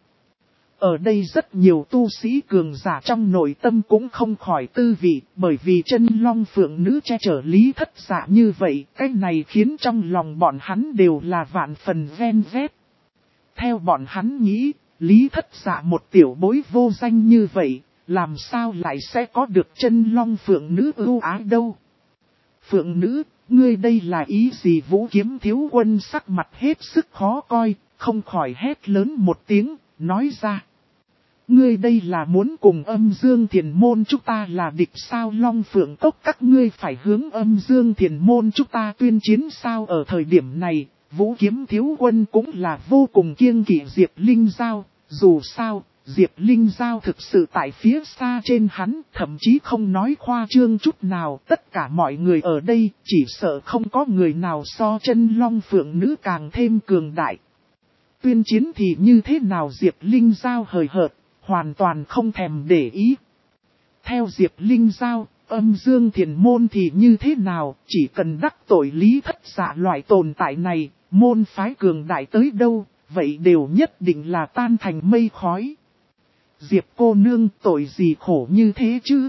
Ở đây rất nhiều tu sĩ cường giả trong nội tâm cũng không khỏi tư vị, bởi vì Chân Long Phượng Nữ che chở Lý Thất Dạ như vậy, cái này khiến trong lòng bọn hắn đều là vạn phần ven vét. Theo bọn hắn nghĩ, Lý Thất Dạ một tiểu bối vô danh như vậy, làm sao lại sẽ có được Chân Long Phượng Nữ ưu ái đâu? Phượng Nữ, ngươi đây là ý gì? Vũ Kiếm Thiếu Quân sắc mặt hết sức khó coi, không khỏi hét lớn một tiếng, nói ra. Ngươi đây là muốn cùng Âm Dương Thiền Môn chúng ta là địch sao? Long Phượng Cốc các ngươi phải hướng Âm Dương Thiền Môn chúng ta tuyên chiến sao? Ở thời điểm này, Vũ Kiếm Thiếu Quân cũng là vô cùng kiêng kỵ Diệp Linh Giao, dù sao, Diệp Linh Giao thực sự tại phía xa trên hắn, thậm chí không nói khoa trương chút nào, tất cả mọi người ở đây chỉ sợ không có người nào so Chân Long Phượng Nữ càng thêm cường đại. Tuyên chiến thì như thế nào? Diệp Linh Giao hời hợt, hoàn toàn không thèm để ý. Theo Diệp Linh Giao, Âm Dương Thiền Môn thì như thế nào? Chỉ cần đắc tội Lý Thất Dạ loại tồn tại này, môn phái cường đại tới đâu, vậy đều nhất định là tan thành mây khói. Diệp cô nương, tội gì khổ như thế chứ?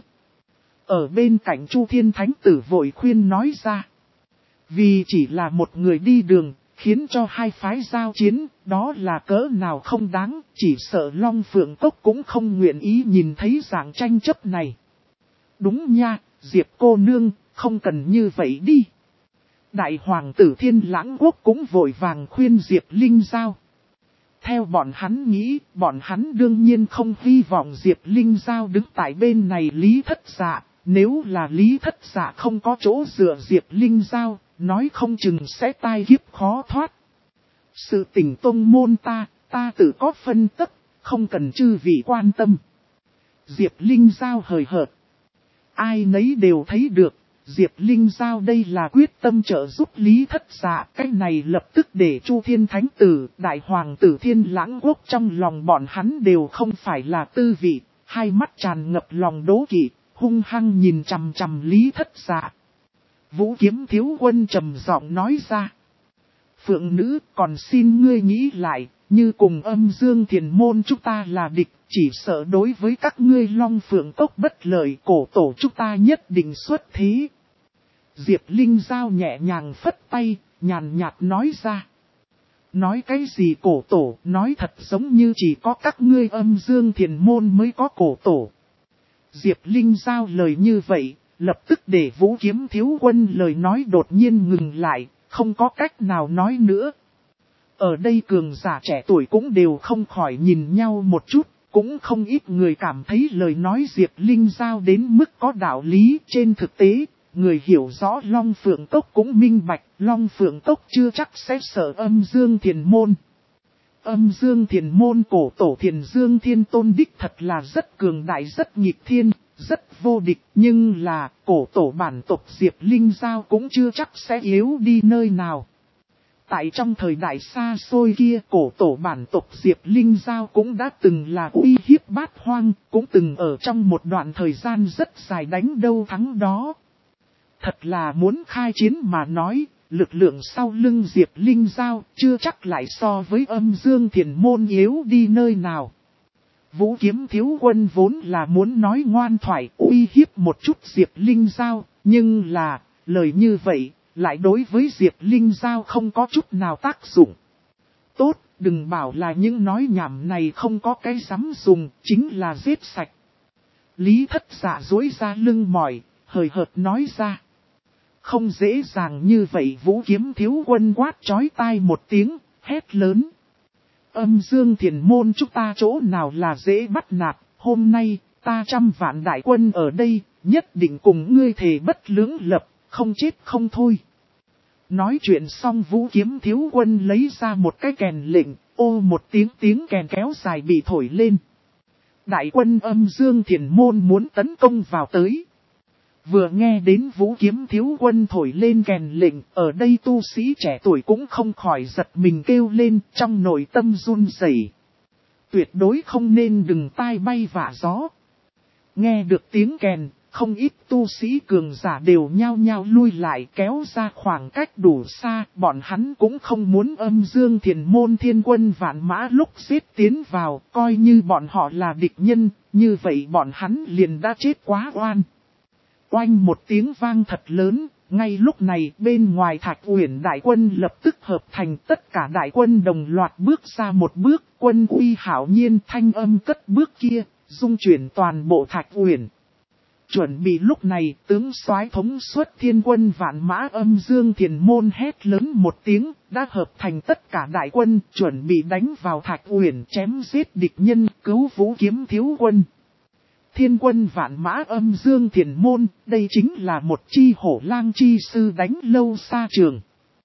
Ở bên cạnh Chu Thiên Thánh Tử vội khuyên nói ra. Vì chỉ là một người đi đường, khiến cho hai phái giao chiến, đó là cỡ nào không đáng, chỉ sợ Long Phượng Cốc cũng không nguyện ý nhìn thấy dạng tranh chấp này. Đúng nha, Diệp cô nương, không cần như vậy đi. Đại hoàng tử Thiên Lãng Quốc cũng vội vàng khuyên Diệp Linh Giao. Theo bọn hắn nghĩ, bọn hắn đương nhiên không hy vọng Diệp Linh Giao đứng tại bên này Lý Thất Dạ. Nếu là Lý Thất Dạ không có chỗ dựa Diệp Linh Giao, nói không chừng sẽ tai kiếp khó thoát. Sự tình tông môn ta tự có phân tất, không cần chư vị quan tâm. Diệp Linh Giao hời hợt. Ai nấy đều thấy được, Diệp Linh Giao đây là quyết tâm trợ giúp Lý Thất Dạ. Cái này lập tức để Chu Thiên Thánh Tử, Đại Hoàng tử Thiên Lãng Quốc trong lòng bọn hắn đều không phải là tư vị, hai mắt tràn ngập lòng đố kỵ, hung hăng nhìn chằm chằm Lý Thất Dạ. Vũ Kiếm Thiếu Quân trầm giọng nói ra. Phượng Nữ, còn xin ngươi nghĩ lại, như cùng Âm Dương Thiền Môn chúng ta là địch, chỉ sợ đối với các ngươi Long Phượng Cốc bất lợi, cổ tổ chúng ta nhất định xuất thế. Diệp Linh Giao nhẹ nhàng phất tay, nhàn nhạt nói ra. Nói cái gì cổ tổ, nói thật giống như chỉ có các ngươi Âm Dương Thiền Môn mới có cổ tổ. Diệp Linh Giao lời như vậy, lập tức để Vũ Kiếm Thiếu Quân lời nói đột nhiên ngừng lại, không có cách nào nói nữa. Ở đây cường giả trẻ tuổi cũng đều không khỏi nhìn nhau một chút, cũng không ít người cảm thấy lời nói Diệp Linh Giao đến mức có đạo lý. Trên thực tế, người hiểu rõ Long Phượng Cốc cũng minh bạch, Long Phượng Cốc chưa chắc sẽ sợ Âm Dương Thiền Môn. Âm Dương Thiền Môn cổ tổ Thiền Dương Thiên Tôn đích thật là rất cường đại, rất nghịch thiên, rất vô địch, nhưng là cổ tổ bản tộc Diệp Linh Giao cũng chưa chắc sẽ yếu đi nơi nào. Tại trong thời đại xa xôi kia, cổ tổ bản tộc Diệp Linh Giao cũng đã từng là uy hiếp bát hoang, cũng từng ở trong một đoạn thời gian rất dài đánh đâu thắng đó. Thật là muốn khai chiến mà nói, lực lượng sau lưng Diệp Linh Giao chưa chắc lại so với Âm Dương Thiền Môn yếu đi nơi nào. Vũ Kiếm Thiếu Quân vốn là muốn nói ngoan thoại uy hiếp một chút Diệp Linh Giao, nhưng là, lời như vậy, lại đối với Diệp Linh Giao không có chút nào tác dụng. Tốt, đừng bảo là những nói nhảm này không có cái dám dùng, chính là giết sạch. Lý Thất Dạ duỗi ra lưng mỏi, hời hợt nói ra. Không dễ dàng như vậy. Vũ Kiếm Thiếu Quân quát chói tai một tiếng, hét lớn. Âm Dương Thiền Môn chúng ta chỗ nào là dễ bắt nạt, hôm nay, ta 100 vạn đại quân ở đây, nhất định cùng ngươi thề bất lưỡng lập, không chết không thôi. Nói chuyện xong Vũ Kiếm Thiếu Quân lấy ra một cái kèn lệnh, ô một tiếng kèn kéo dài bị thổi lên. Đại quân Âm Dương Thiền Môn muốn tấn công vào tới. Vừa nghe đến Vũ Kiếm Thiếu Quân thổi lên kèn lệnh, ở đây tu sĩ trẻ tuổi cũng không khỏi giật mình kêu lên, trong nội tâm run rẩy. Tuyệt đối không nên đừng tai bay vạ gió. Nghe được tiếng kèn, không ít tu sĩ cường giả đều nhao nhao lui lại kéo ra khoảng cách đủ xa, bọn hắn cũng không muốn Âm Dương Thiền Môn thiên quân vạn mã lúc giết tiến vào, coi như bọn họ là địch nhân, như vậy bọn hắn liền đã chết quá oan. Oanh một tiếng vang thật lớn, ngay lúc này bên ngoài Thạch Uyển đại quân lập tức hợp thành, tất cả đại quân đồng loạt bước ra một bước, quân uy hảo nhiên thanh âm cất bước kia, dung chuyển toàn bộ Thạch Uyển. Chuẩn bị lúc này, tướng soái thống suất thiên quân vạn mã Âm Dương Thiền Môn hét lớn một tiếng, đã hợp thành tất cả đại quân, chuẩn bị đánh vào Thạch Uyển chém giết địch nhân, cứu Vũ Kiếm Thiếu Quân. Thiên quân vạn mã Âm Dương Thiền Môn, đây chính là một chi hổ lang chi sư đánh lâu xa trường.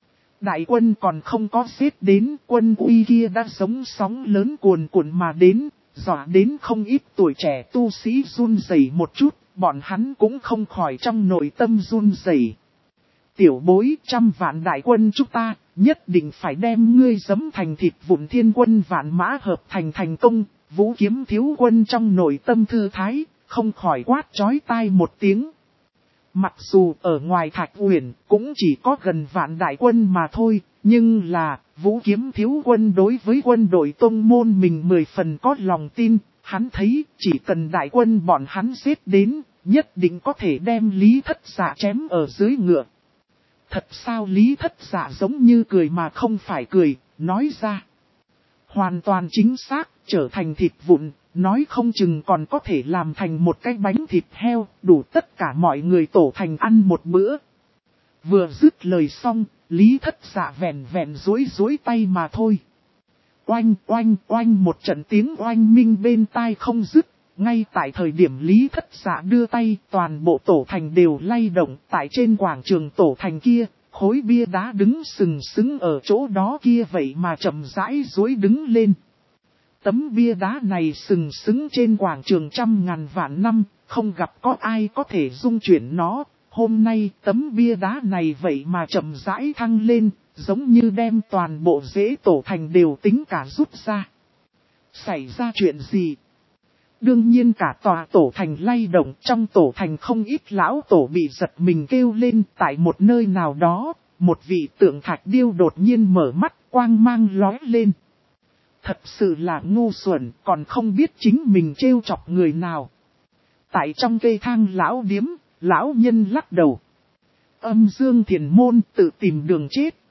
Đại quân còn không có giết đến, quân uy kia đã giống sóng lớn cuồn cuộn mà đến, dọa đến không ít tuổi trẻ tu sĩ run rẩy một chút, bọn hắn cũng không khỏi trong nội tâm run rẩy. Tiểu bối 100 vạn đại quân chúng ta, nhất định phải đem ngươi giấm thành thịt vụn. Thiên quân vạn mã hợp thành công. Vũ Kiếm Thiếu Quân trong nội tâm thư thái, không khỏi quát chói tai một tiếng. Mặc dù ở ngoài Thạch Uyển cũng chỉ có gần vạn đại quân mà thôi, nhưng là Vũ Kiếm Thiếu Quân đối với quân đội tông môn mình 10 phần có lòng tin, hắn thấy chỉ cần đại quân bọn hắn giết đến, nhất định có thể đem Lý Thất Dạ chém ở dưới ngựa. Thật sao? Lý Thất Dạ giống như cười mà không phải cười, nói ra. Hoàn toàn chính xác, trở thành thịt vụn, nói không chừng còn có thể làm thành một cái bánh thịt heo, đủ tất cả mọi người tổ thành ăn một bữa. Vừa dứt lời xong, Lý Thất Dạ vẹn duỗi tay mà thôi. Oanh oanh oanh, một trận tiếng oanh minh bên tai không dứt. Ngay tại thời điểm Lý Thất Dạ đưa tay, toàn bộ tổ thành đều lay động. Tại trên quảng trường tổ thành kia, khối bia đá đứng sừng sững ở chỗ đó kia vậy mà chậm rãi duỗi đứng lên. Tấm bia đá này sừng sững trên quảng trường 100.000 vạn năm, không gặp có ai có thể dung chuyển nó. Hôm nay tấm bia đá này vậy mà chậm rãi thăng lên, giống như đem toàn bộ rễ tổ thành đều tính cả rút ra. Xảy ra chuyện gì? Đương nhiên cả tòa tổ thành lay động, trong tổ thành không ít lão tổ bị giật mình kêu lên. Tại một nơi nào đó, một vị tượng thạch điêu đột nhiên mở mắt, quang mang lóe lên. Thật sự là ngu xuẩn, còn không biết chính mình trêu chọc người nào. Tại trong cây thang lão điếm, lão nhân lắc đầu. Âm Dương Thiền Môn tự tìm đường chết.